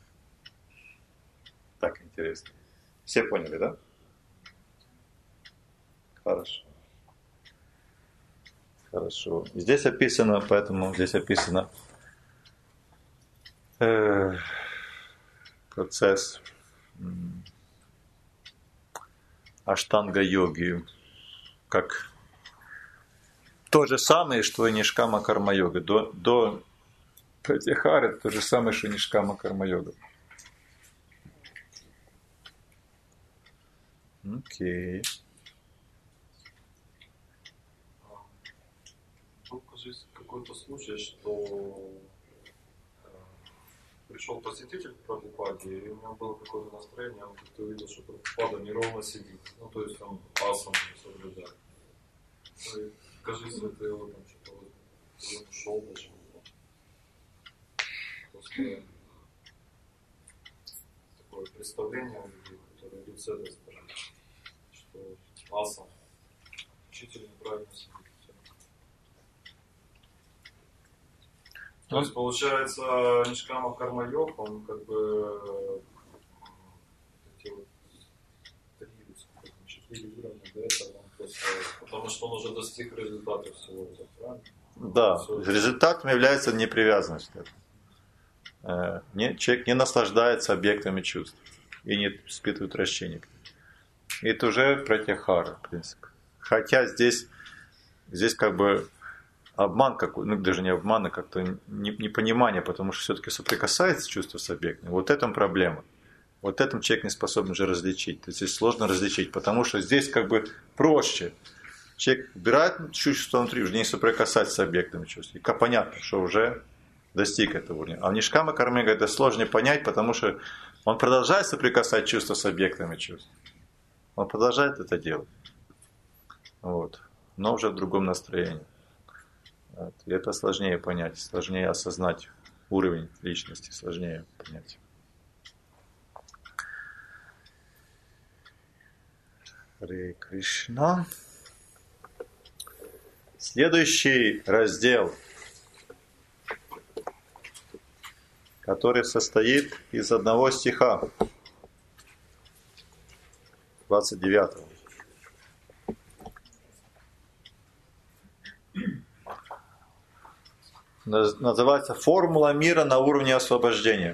так интересно. Все поняли, да? Хорошо. Хорошо. Здесь описано, поэтому здесь описано процесс аштанга-йоги, как то же самое, что и нишкама карма-йога. До пратьяхары то же самое, что и нишкама карма-йога. Окей. Был, кажется, какой-то случай, что пришел посетитель к Прабхупаде, и у него было какое-то настроение, он как-то увидел, что Прабхупада неровно сидит. Ну, то есть он асану соблюдает. И, кажется, это его там что-то он ушел почему-то. После такое представление у людей, которые идут с этой стороны, что асан, учитель неправильно сидит. То есть, получается, нишкама карма-йог, он как бы эти вот 4 уровня до этого, он просто, потому что он уже достиг результата всего этого, правильно? Да, результатом является непривязанность. Человек не наслаждается объектами чувств и не испытывает отвращения. Это уже пратьяхара, в принципе. Хотя здесь как бы обман какой, ну даже не обман, а как-то непонимание, потому что все-таки соприкасается чувство с объектом. Вот в этом проблема. Вот этом человек не способен уже различить. То есть здесь сложно различить, потому что здесь как бы проще. Человек убирает чувство внутри, уже не соприкасается с объектами чувств. И понятно, что уже достиг этого уровня. А в нишкама карма это сложнее понять, потому что он продолжает соприкасать чувства с объектами чувств. Он продолжает это делать. Вот. Но уже в другом настроении. Вот. И это сложнее понять, сложнее осознать уровень личности, сложнее понять. Харе Кришна. Следующий раздел, который состоит из одного стиха, 29. Называется «Формула мира на уровне освобождения».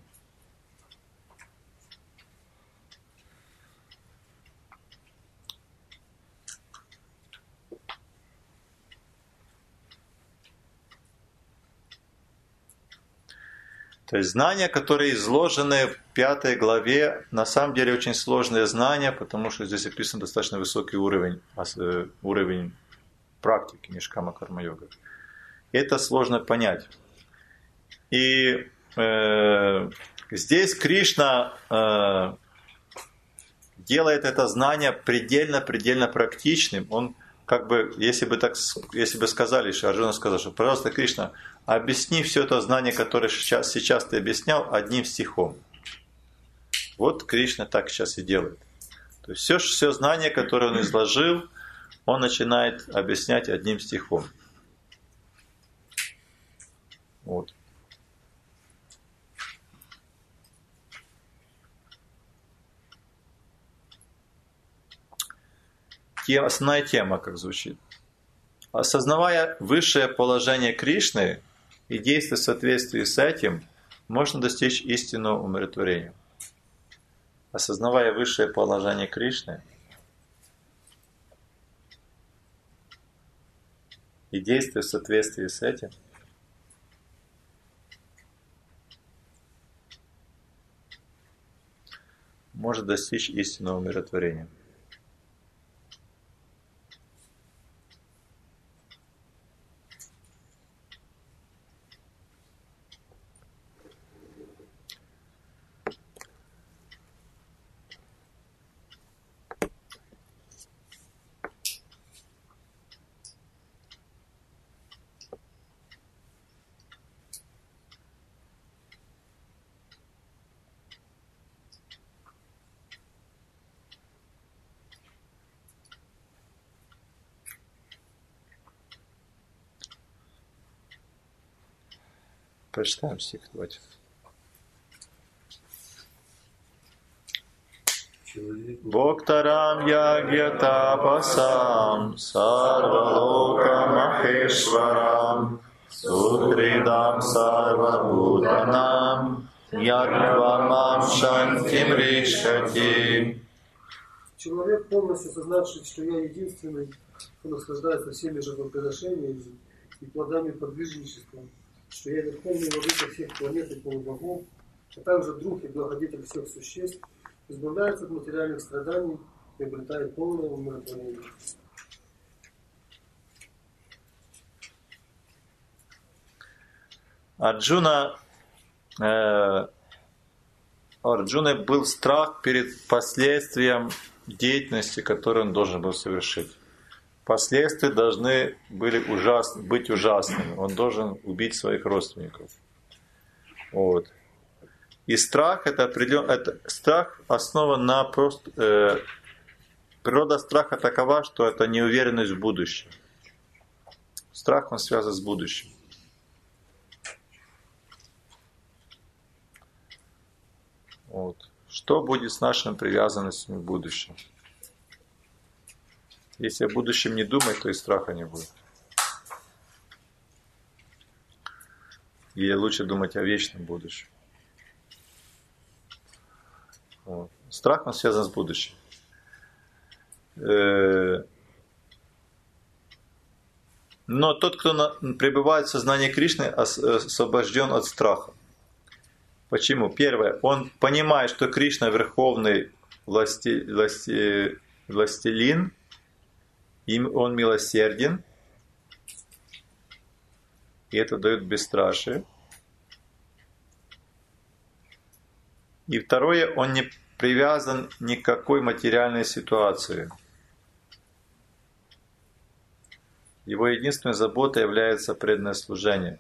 То есть знания, которые изложены в 5 главе, на самом деле очень сложные знания, потому что здесь описан достаточно высокий уровень практики Нишкама Карма-йога. Это сложно понять. И здесь Кришна делает это знание предельно практичным. Он как бы, если бы сказали, что Арджуна сказал, что, пожалуйста, Кришна, объясни все это знание, которое сейчас ты объяснял, одним стихом. Вот Кришна так сейчас и делает. То есть все знание, которое он изложил, он начинает объяснять одним стихом. Вот. Основная тема, как звучит. Осознавая высшее положение Кришны и действуя в соответствии с этим, можно достичь истинного умиротворения. Осознавая высшее положение Кришны и действуя в соответствии с этим, может достичь истинного умиротворения. Прочитаем стих, давайте. Боктарам ягьятапасам сарвалока махешварам сутридам сарвабхутанам ядвамам шантим ришати. Человек, полностью осознавший, что я единственный, кто наслаждается всеми жертвоприношениями и плодами подвижничества, что я верховный владыка всех планет и полубогов, а также друг и благодетель всех существ, избавляется от материальных страданий и обретает полное умиротворение. Арджуны был страх перед последствием деятельности, которую он должен был совершить. Последствия должны были быть ужасными. Он должен убить своих родственников. Вот. И страх страх основан на природа страха такова, что это неуверенность в будущем. Страх, он связан с будущим. Вот. Что будет с нашими привязанностями в будущем? Если о будущем не думать, то и страха не будет. Или лучше думать о вечном будущем. Вот. Страх, он связан с будущим. Но тот, кто пребывает в сознании Кришны, освобожден от страха. Почему? Первое, он понимает, что Кришна верховный властелин, он милосерден, и это дает бесстрашие. И второе, он не привязан ни к какой материальной ситуации. Его единственной заботой является преданное служение.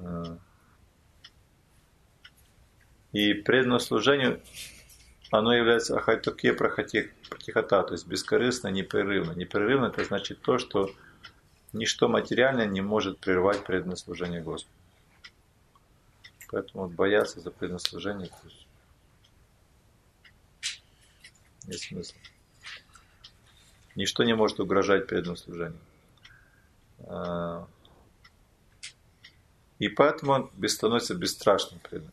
И преданное служению, оно является ахайтоке пратихата, то есть бескорыстно, непрерывно. Непрерывно это значит то, что ничто материальное не может прервать преданное служение Господу. Поэтому бояться за преданное служение нет смысла. Ничто не может угрожать преданному служению. И поэтому он становится бесстрашным преданным.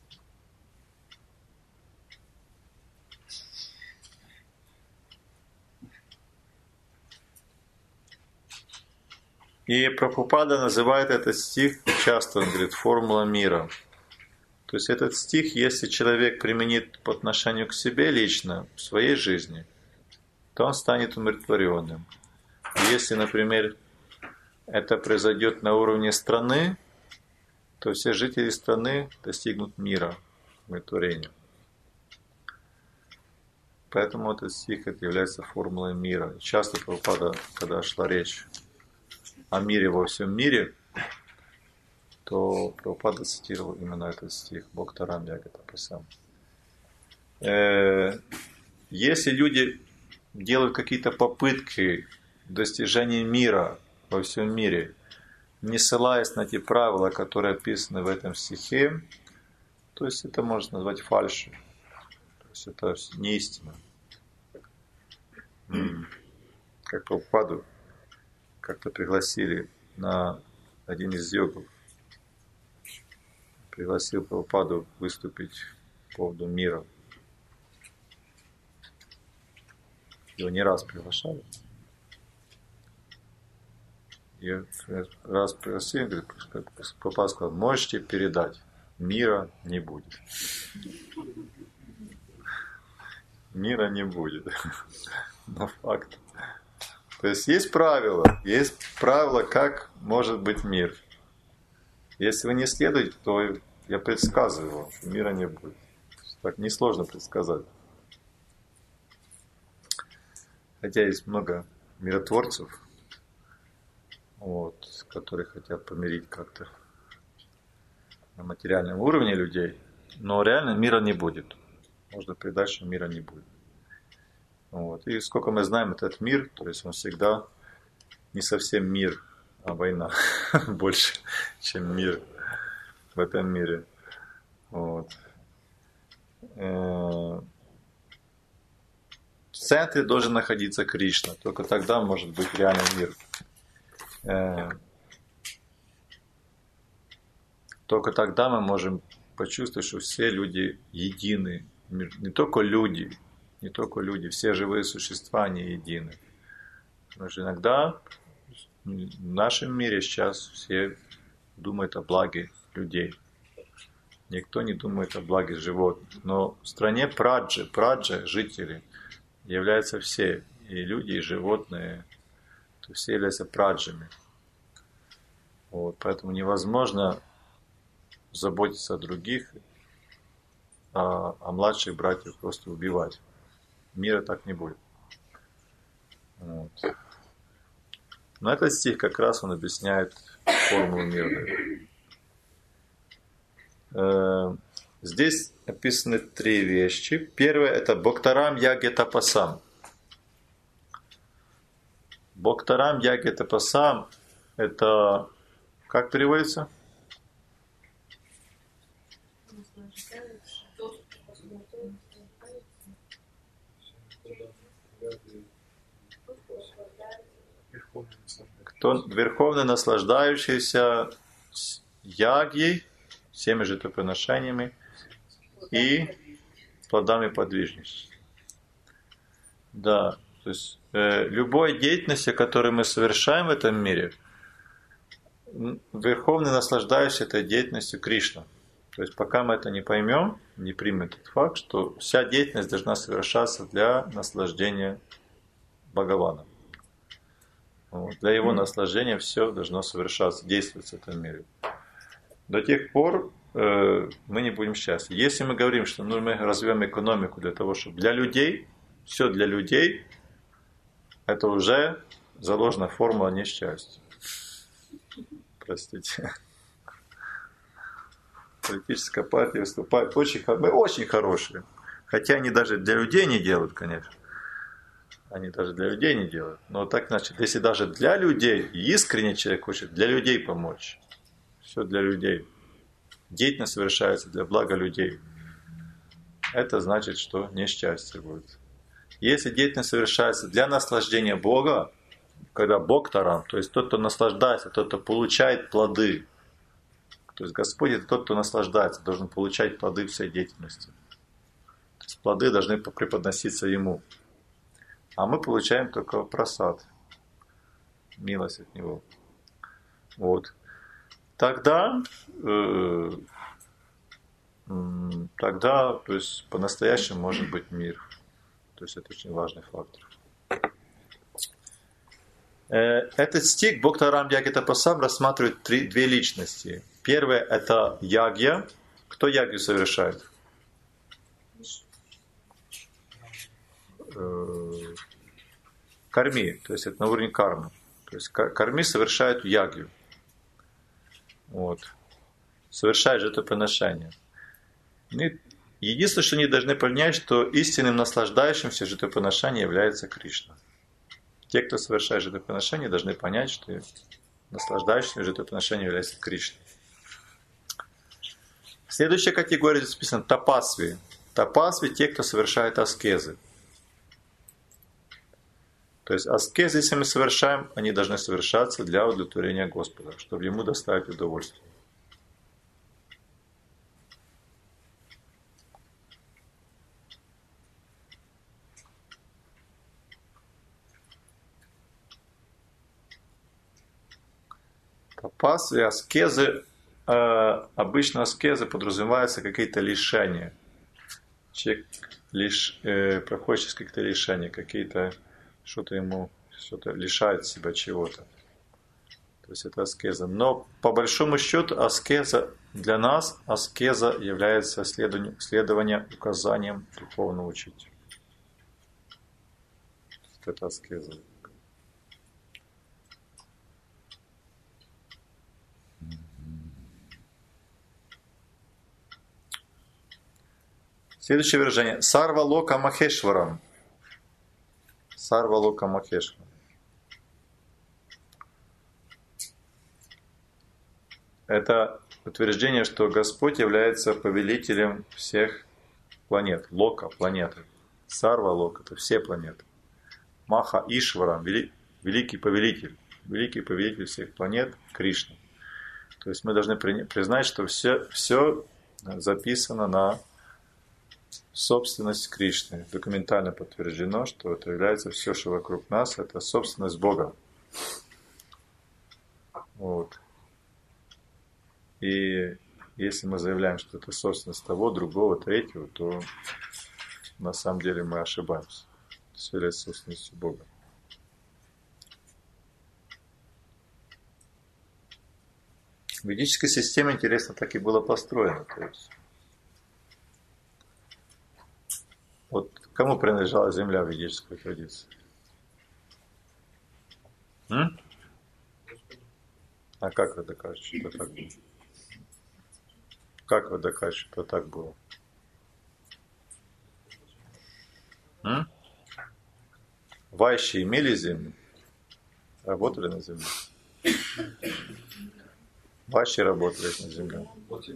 И Прабхупада называет этот стих, часто он говорит, формула мира. То есть этот стих, если человек применит по отношению к себе лично, в своей жизни, то он станет умиротворенным. Если, например, это произойдет на уровне страны, то все жители страны достигнут мира, умиротворения. Поэтому этот стих является формулой мира. Часто Прабхупада, когда шла речь о мире во всем мире, то Прабхупада цитировал именно этот стих Бхактарам Ягата Пасам. Если люди делают какие-то попытки достижения мира во всем мире, не ссылаясь на те правила, которые описаны в этом стихе, то есть это можно назвать фальшью. То есть это не истина. Как Прабхупаду как-то пригласили на один из йогов. Пригласил Прабхупаду выступить по поводу мира. Его не раз приглашали. И раз пригласили, говорит, Прабхупада сказал, можете передать, мира не будет. Мира не будет. Но факт. То есть есть правила, как может быть мир. Если вы не следуете, то я предсказываю вам, что мира не будет. Так несложно предсказать. Хотя есть много миротворцев, которые хотят помирить как-то на материальном уровне людей, но реально мира не будет. Можно предать, что мира не будет. И сколько мы знаем этот мир, то есть он всегда не совсем мир, а война больше, чем мир в этом мире. В центре должен находиться Кришна, только тогда может быть реальный мир. Только тогда мы можем почувствовать, что все люди едины. Не только люди, все живые существа, они едины. Потому что иногда в нашем мире сейчас все думают о благе людей. Никто не думает о благе животных. Но в стране праджи, жители, являются все. И люди, и животные. То все являются праджами. Поэтому невозможно заботиться о других, а младших братьев просто убивать. Мира так не будет. Но этот стих как раз он объясняет формулу мира. Здесь описаны 3 вещи. Первое это Бхактарам Яге Тапасам. Бхактарам Яге Тапасам это как переводится? Кто верховно наслаждающийся ягьей, всеми жертвоприношениями и плодами подвижности. Да, то есть любой деятельности, которую мы совершаем в этом мире, верховный наслаждающийся этой деятельностью Кришна. То есть пока мы это не поймем, не примем этот факт, что вся деятельность должна совершаться для наслаждения Бхагавана. Для его наслаждения все должно совершаться, действовать в этом мире. До тех пор мы не будем счастливы. Если мы говорим, что мы развиваем экономику для того, чтобы для людей, все для людей, это уже заложена формула несчастья. Простите. Политическая партия выступает мы очень хорошие. Хотя они даже для людей не делают, конечно. они даже для людей не делают. Но так значит, если даже для людей, искренне человек хочет для людей помочь, все для людей, деятельность совершается для блага людей, это значит, что несчастье будет. Если деятельность совершается для наслаждения Бога, когда Бог тарам, то есть тот, кто наслаждается, тот, кто получает плоды, то есть Господь это тот, кто наслаждается, должен получать плоды всей деятельности. То есть плоды должны преподноситься Ему. А мы получаем только просад, милость от Него. Вот. Тогда, то есть по-настоящему может быть мир. То есть это очень важный фактор. Этот стих Бхактарам Ягьятапасам рассматривает две личности. Первое это ягья. Кто ягью совершает? Карми, то есть это на уровне кармы. То есть карми совершают ягью. Вот. Совершают жертвоприношение. Единственное, что они должны понять, что истинным наслаждающимся жертвоприношением является Кришна. Те, кто совершает жертвоприношение, должны понять, что наслаждающимся жертвоприношением является Кришна. Следующая категория здесь написана тапасви. Тапасви – те, кто совершает аскезы. То есть аскезы, если мы совершаем, они должны совершаться для удовлетворения Господа, чтобы Ему доставить удовольствие. Тапасви, аскезы, обычно аскезы подразумеваются какие-то лишения. Человек проходит через какие-то лишения, какие-то что-то лишает себя чего-то. То есть это аскеза. Но по большому счету аскеза для нас является следование указаниям духовного учителя. Это аскеза. Следующее выражение. Сарва лока махешварам. Сарва лока махешварам. Это утверждение, что Господь является повелителем всех планет. Лока, планеты. Сарва лока, это все планеты. Маха Ишварам, великий повелитель всех планет, Кришна. То есть мы должны признать, что все записано на собственность Кришны. Документально подтверждено, что это является все, что вокруг нас, это собственность Бога. Вот. И если мы заявляем, что это собственность того, другого, третьего, то на самом деле мы ошибаемся. Все является собственностью Бога. В ведической системе, интересно, так и было построено. То есть, вот кому принадлежала земля в ведической традиции? А как вы докажете, что так было? Как вы докажете, что так было? Вайши имели землю? Работали на земле? Вайши работали на земле.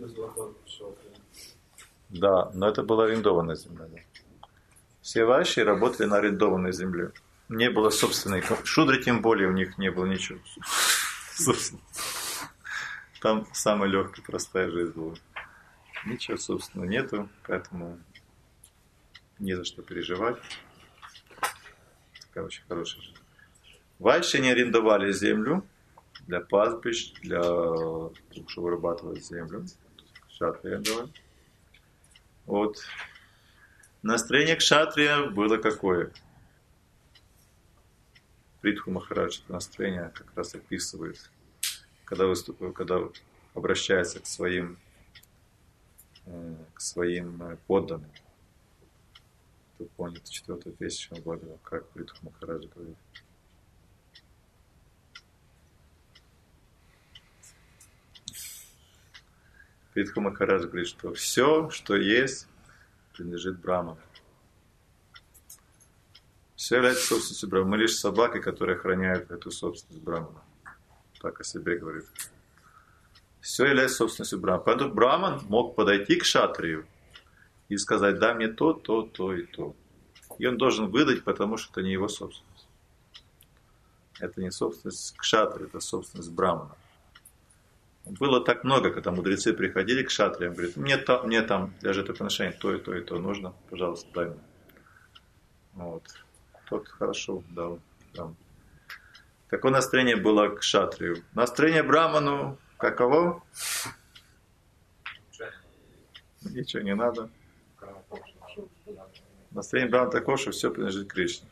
Да, но это была арендованная земля. Да. Все вайши работали на арендованной земле. Не было собственной. Шудры тем более у них не было ничего. Там самая легкая, простая жизнь была. Ничего, собственно, нету, поэтому не за что переживать. Такая очень хорошая жизнь. Вайши не арендовали землю для пастбищ, для того, чтобы вырабатывать землю. Кшатрии арендовали. Вот. Настроение кшатрия было какое? Притху Махарадж это настроение как раз описывает, когда обращается к своим подданным. Кто помнит 4-ю тысячу года, как Притху Махарадж говорит. Притху Махарадж говорит, что все, что есть, принадлежит Браману. Все является собственностью Брахмана. Мы лишь собаки, которые охраняют эту собственность Брахмана. Так о себе говорит. Все является собственностью Брахмана. Поэтому Брахман мог подойти к кшатрию и сказать: дай мне то, то, то и то. И он должен выдать, потому что это не его собственность. Это не собственность кшатрия, это собственность Брахмана. Было так много, когда мудрецы приходили к кшатриям, говорят: мне там для жертвоприношения то и то нужно, пожалуйста, дай мне. Вот. Тот хорошо дал. Какое настроение было к кшатрию? Настроение Брахману каково? Ничего не надо. Настроение Брахмана такое, что все принадлежит Кришне.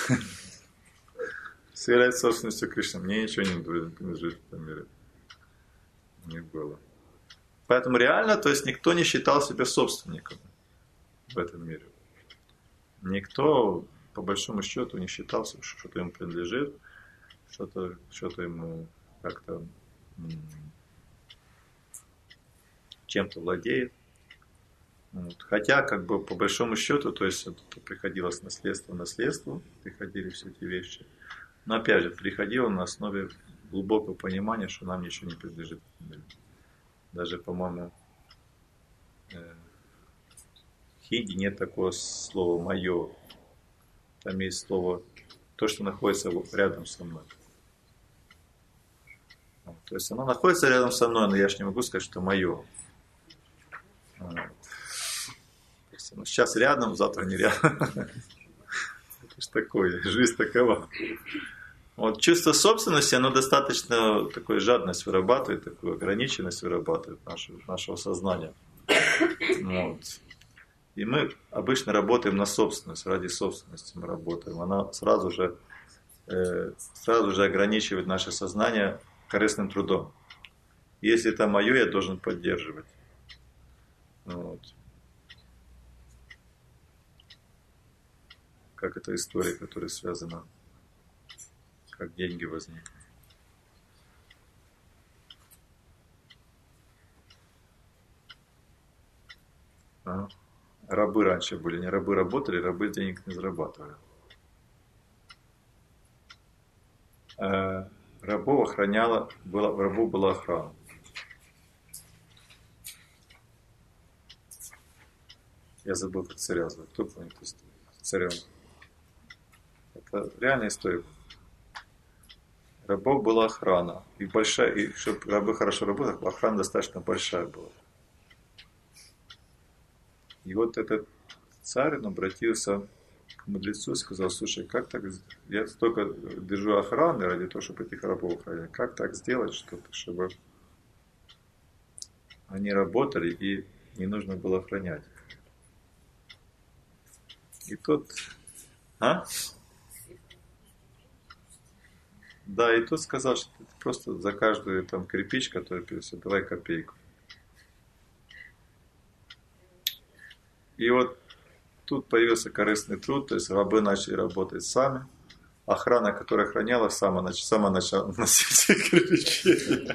Все является собственностью Кришны. Мне ничего не принадлежит в этом мире. Не было. Поэтому реально, то есть никто не считал себя собственником в этом мире. Никто, по большому счету, не считал, что что-то ему принадлежит, что-то ему как-то чем-то владеет. Вот. Хотя, как бы, по большому счету, то есть это приходилось наследство, приходили все эти вещи. Но опять же, приходило на основе глубокого понимания, что нам ничего не принадлежит. Даже, по-моему, в Хинди нет такого слова «моё». Там есть слово «то, что находится рядом со мной». То есть оно находится рядом со мной, но я же не могу сказать, что «моё». Сейчас рядом, завтра не рядом. Это ж такое, жизнь такова. Вот чувство собственности, оно достаточно такую жадность вырабатывает, такую ограниченность вырабатывает нашего сознания. Вот. И мы обычно работаем на собственность, ради собственности мы работаем. Она сразу же ограничивает наше сознание корыстным трудом. Если это мое, я должен поддерживать. Вот. Как эта история, которая связана, как деньги возникли. Рабы раньше были, не рабы работали, рабы денег не зарабатывали. Рабов охраняла, в рабу была охрана. Я забыл, как царя зовут. Кто помнит историю? Царем. Это реальная история. Рабов была охрана. И большая, и чтобы рабы хорошо работали, охрана достаточно большая была. И вот этот царь обратился к мудрецу и сказал: слушай, как так, я столько держу охраны ради того, чтобы этих рабов охранять. Как так сделать что-то, чтобы они работали и не нужно было охранять? И тот... Да, и тот сказал, что ты просто за каждую там кирпич, который пересел, давай копейку. И вот тут появился корыстный труд, то есть рабы начали работать сами. Охрана, которая охраняла, сама начала носить кирпичи.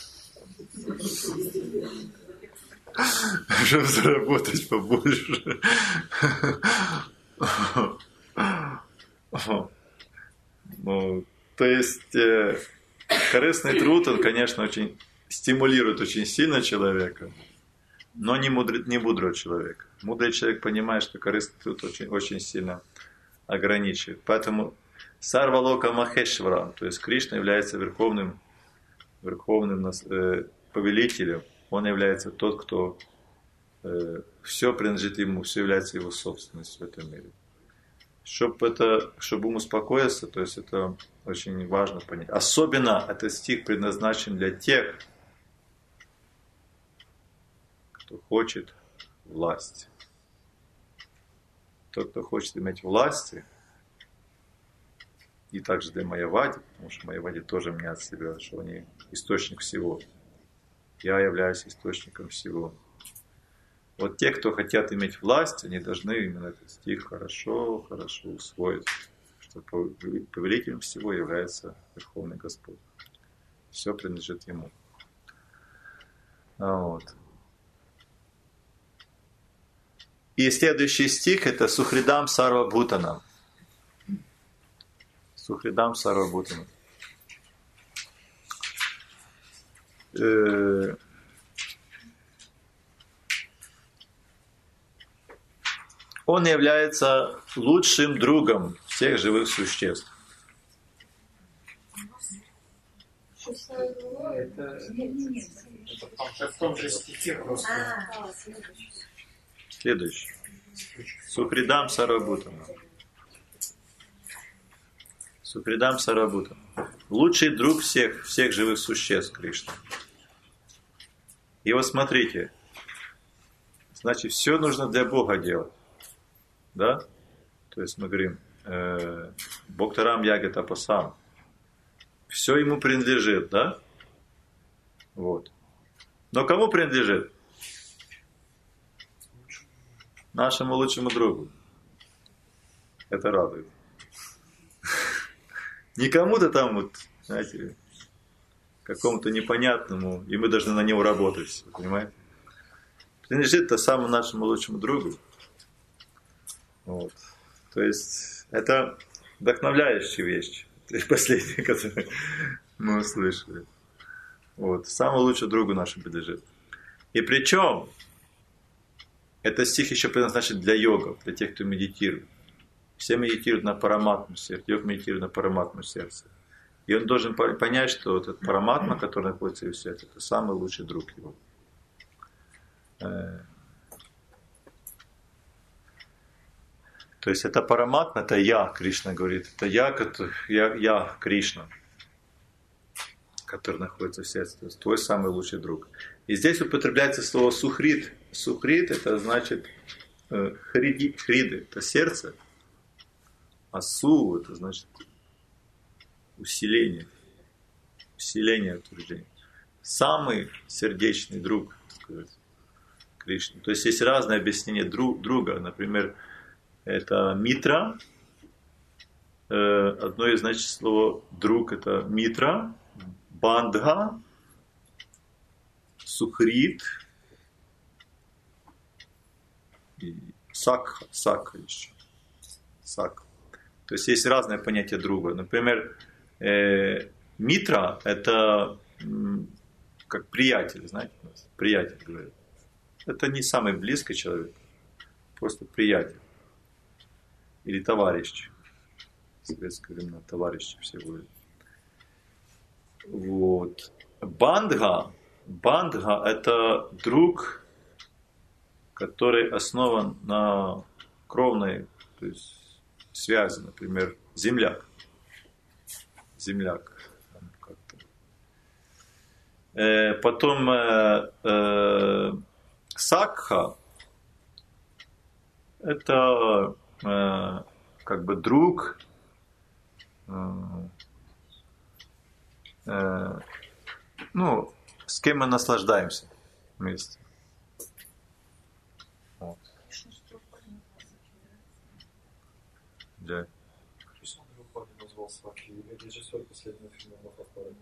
Чтобы заработать побольше. Ну, то есть корыстный труд, он, конечно, очень стимулирует очень сильно человека, но не мудрого человека. Мудрый человек понимает, что корыстный труд очень, очень сильно ограничивает. Поэтому Сарвалока Махешварам, то есть Кришна является верховным повелителем. Он является тот, кто все принадлежит ему, все является его собственностью в этом мире. Чтобы ум успокоиться, то есть это очень важно понять. Особенно этот стих предназначен для тех, кто хочет власти. Тот, кто хочет иметь власти, и также для Майявади, потому что Майявади тоже мнят себя, что они источник всего. Я являюсь источником всего. Вот те, кто хотят иметь власть, они должны именно этот стих хорошо усвоить, что повелителем всего является Верховный Господь. Все принадлежит Ему. Вот. И следующий стих это Сухридам Сарва Бхутанам. Сухридам Сарвабхутам. Он является лучшим другом всех живых существ. Это в том же стихе просто. Следующий. Сухридам Сарвабхутам. Сухридам Сарвабхутам. Лучший друг всех живых существ Кришна. И вот смотрите. Значит, все нужно для Бога делать. Да? То есть мы говорим, Бхактарам Яга Тапасам. Все ему принадлежит, да? Вот. Но кому принадлежит? Нашему лучшему другу. Это радует. Не кому-то там, вот, знаете, какому-то непонятному, и мы должны на него работать, понимаете? Принадлежит это самому нашему лучшему другу. Вот. То есть, это вдохновляющая вещь. Последняя, которую мы услышали. Вот. Самому лучшему другу нашему принадлежит. И причем, этот стих еще предназначен для йогов, для тех, кто медитирует. Все медитируют на параматму сердце, йог медитирует на параматму сердце. И он должен понять, что вот этот параматма, который находится в его сердце, это самый лучший друг его. То есть это параматма, это я, Кришна говорит. Это я Кришна, который находится в сердце. То есть твой самый лучший друг. И здесь употребляется слово сухрид. Сухрид это значит хриды, это сердце. А су это значит усиление. Усиление утверждения. Самый сердечный друг, так сказать, Кришны. То есть есть разные объяснения друга. Например, это митра. Одно из значит слово друг это митра, бандха, сухрид и сакха еще. Сакха. То есть есть разные понятия друга. Например, митра это как приятель, знаете, приятель говорит. Это не самый близкий человек, просто приятель. Или товарищ. В советское время товарищи все были. Вот. Бандха это друг, который основан на кровной, то есть, связи, например, земляк. Потом сакха это как бы друг, ну, с кем мы наслаждаемся вместе. Вот. Да. Кришна Друпади назвал Саки, или режиссер последнего фильма Махапарата.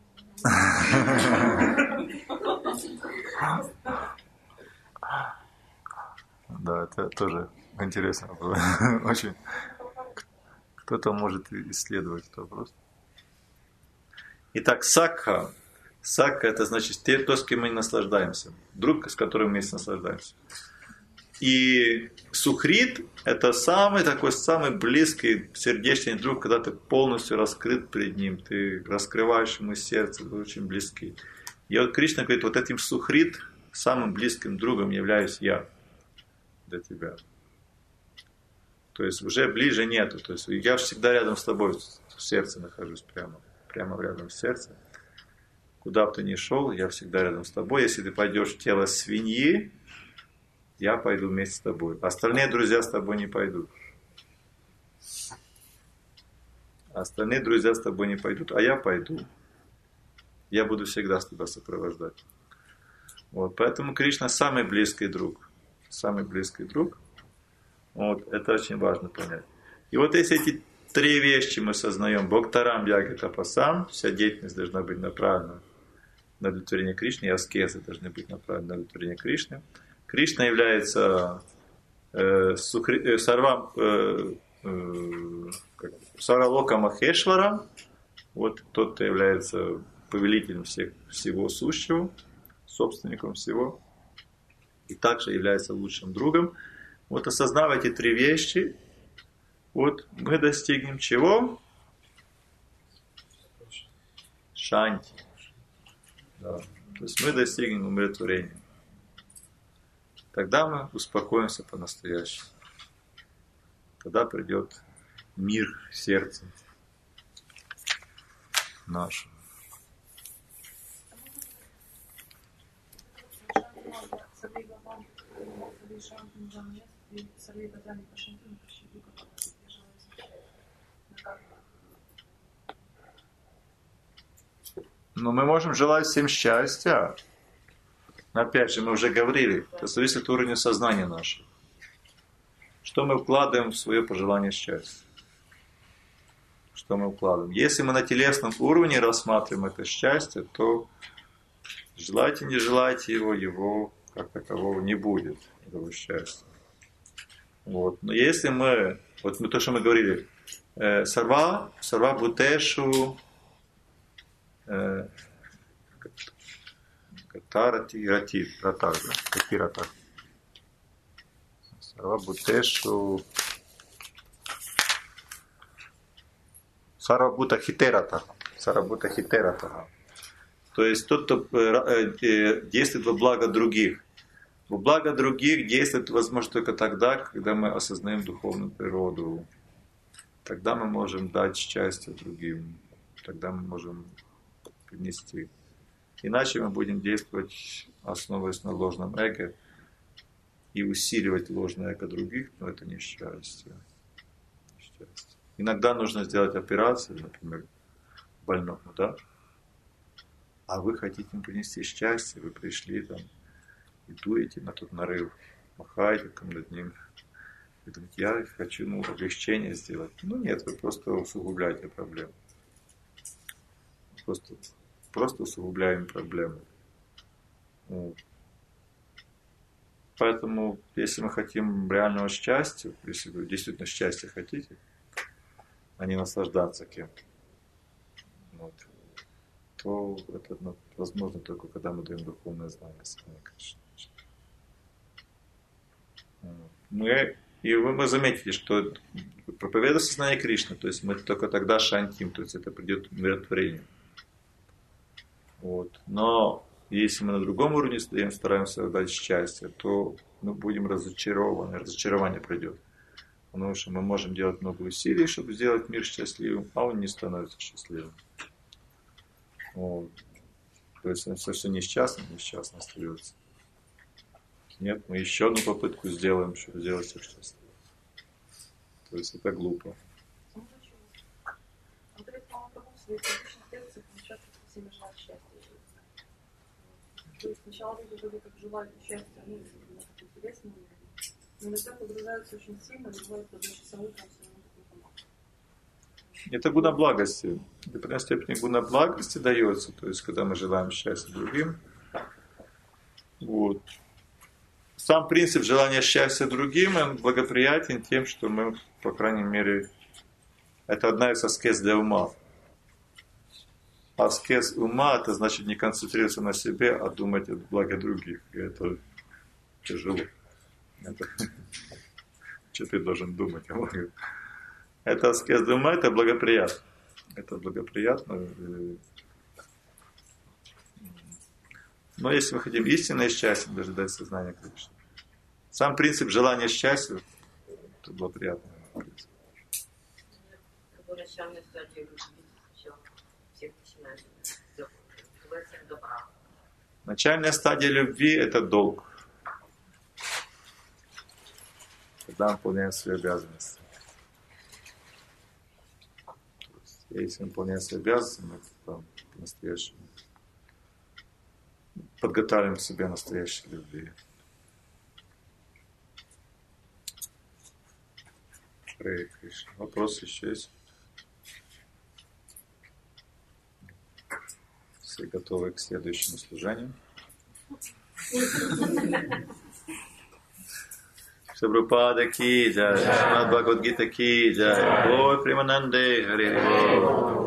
Да, это тоже интересно было. Очень. Кто-то может исследовать этот вопрос. Итак, сакха. Сакха это значит то, с кем мы наслаждаемся. Друг, с которым мы вместе наслаждаемся. И сухрид это самый близкий сердечный друг, когда ты полностью раскрыт перед ним, ты раскрываешь ему сердце, вы очень близки. И вот Кришна говорит, вот этим сухрид, самым близким другом являюсь я для тебя. То есть уже ближе нету. То есть я всегда рядом с тобой, в сердце нахожусь прямо рядом в сердце. Куда бы ты ни шел, я всегда рядом с тобой. Если ты пойдешь в тело свиньи, я пойду вместе с тобой. Остальные друзья с тобой не пойдут. Остальные друзья с тобой не пойдут, а я пойду. Я буду всегда с тобой сопровождать. Вот, поэтому Кришна самый близкий друг. Самый близкий друг. Вот, это очень важно понять. И вот если эти три вещи мы сознаем, Бхактарам Яга Тапасам, вся деятельность должна быть направлена на удовлетворение Кришны, и аскезы должны быть направлены на удовлетворение Кришны. Кришна является Саралока Махешвара, вот тот, кто является повелителем всего сущего, собственником всего, и также является лучшим другом. Вот осознав эти три вещи, вот мы достигнем чего? Шанти. Да. То есть мы достигнем умиротворения. Тогда мы успокоимся по-настоящему. Тогда придет мир в сердце нашему. Но мы можем желать всем счастья. Опять же, мы уже говорили, это зависит от уровня сознания нашего. Что мы вкладываем в свое пожелание счастья? Что мы вкладываем? Если мы на телесном уровне рассматриваем это счастье, то желайте, не желайте его как такового не будет, этого счастья. Вот. Но если мы, вот то, что мы говорили, сарва бутешу Катарати, ратар, какие ратар? Сарвабутешу Сарвабута хитерата. То есть тот, кто действует во благо других. Во благо других действует возможно только тогда, когда мы осознаем духовную природу. Тогда мы можем дать счастье другим. Тогда мы можем принести. Иначе мы будем действовать, основываясь на ложном эго, и усиливать ложное эго других, но это не счастье. Иногда нужно сделать операцию, например, больному, да? А вы хотите им принести счастье, вы пришли там и дуете на тот нарыв, махаете там над ним. И думаете, я хочу облегчение сделать. Ну нет, вы просто усугубляете проблему. Просто усугубляем проблемы. Вот. Поэтому, если мы хотим реального счастья, если вы действительно счастья хотите, а не наслаждаться кем-то, вот, то это возможно только когда мы даем духовное знание сами Кришны. Вы заметите, что проповедуя сознание Кришны, то есть мы только тогда шантим, то есть это придет умиротворение. Вот. Но если мы на другом уровне стоим, стараемся дать счастье, то мы будем разочарованы, разочарование придет. Потому что мы можем делать много усилий, чтобы сделать мир счастливым, а он не становится счастливым. Вот. То есть он все несчастный остается. Нет, мы еще одну попытку сделаем, чтобы сделать всех счастливым. То есть это глупо. То есть сначала люди вроде как желают счастья, ну, как интересно, но иногда погружаются очень сильно, бывает даже часовой там все. Это гуна благости. До определенной степени гуна благости дается, то есть когда мы желаем счастья другим. Вот. Сам принцип желания счастья другим, он благоприятен тем, что мы, по крайней мере, это одна из аскез для ума. Аскез ума, это значит не концентрироваться на себе, а думать о благе других. И это тяжело. Что ты должен думать о благе? Это аскез для ума, это благоприятно. Это благоприятно. Но если мы хотим истинное счастье, даже дать сознание Кришны. Сам принцип желания счастья, это благоприятно. Начальная стадия любви, всех начинает добра. Начальная стадия любви – это долг. Когда мы выполняем свои обязанности. Если мы выполняем свои обязанности, мы по-настоящему подготавливаем себе настоящей любви. Харе Кришна. Вопросы еще есть? Все готовы к следующему служению? Prabhupada ki jai, Srimad Bhagavad Gita ki jai, Lord Premanande Hari Bol.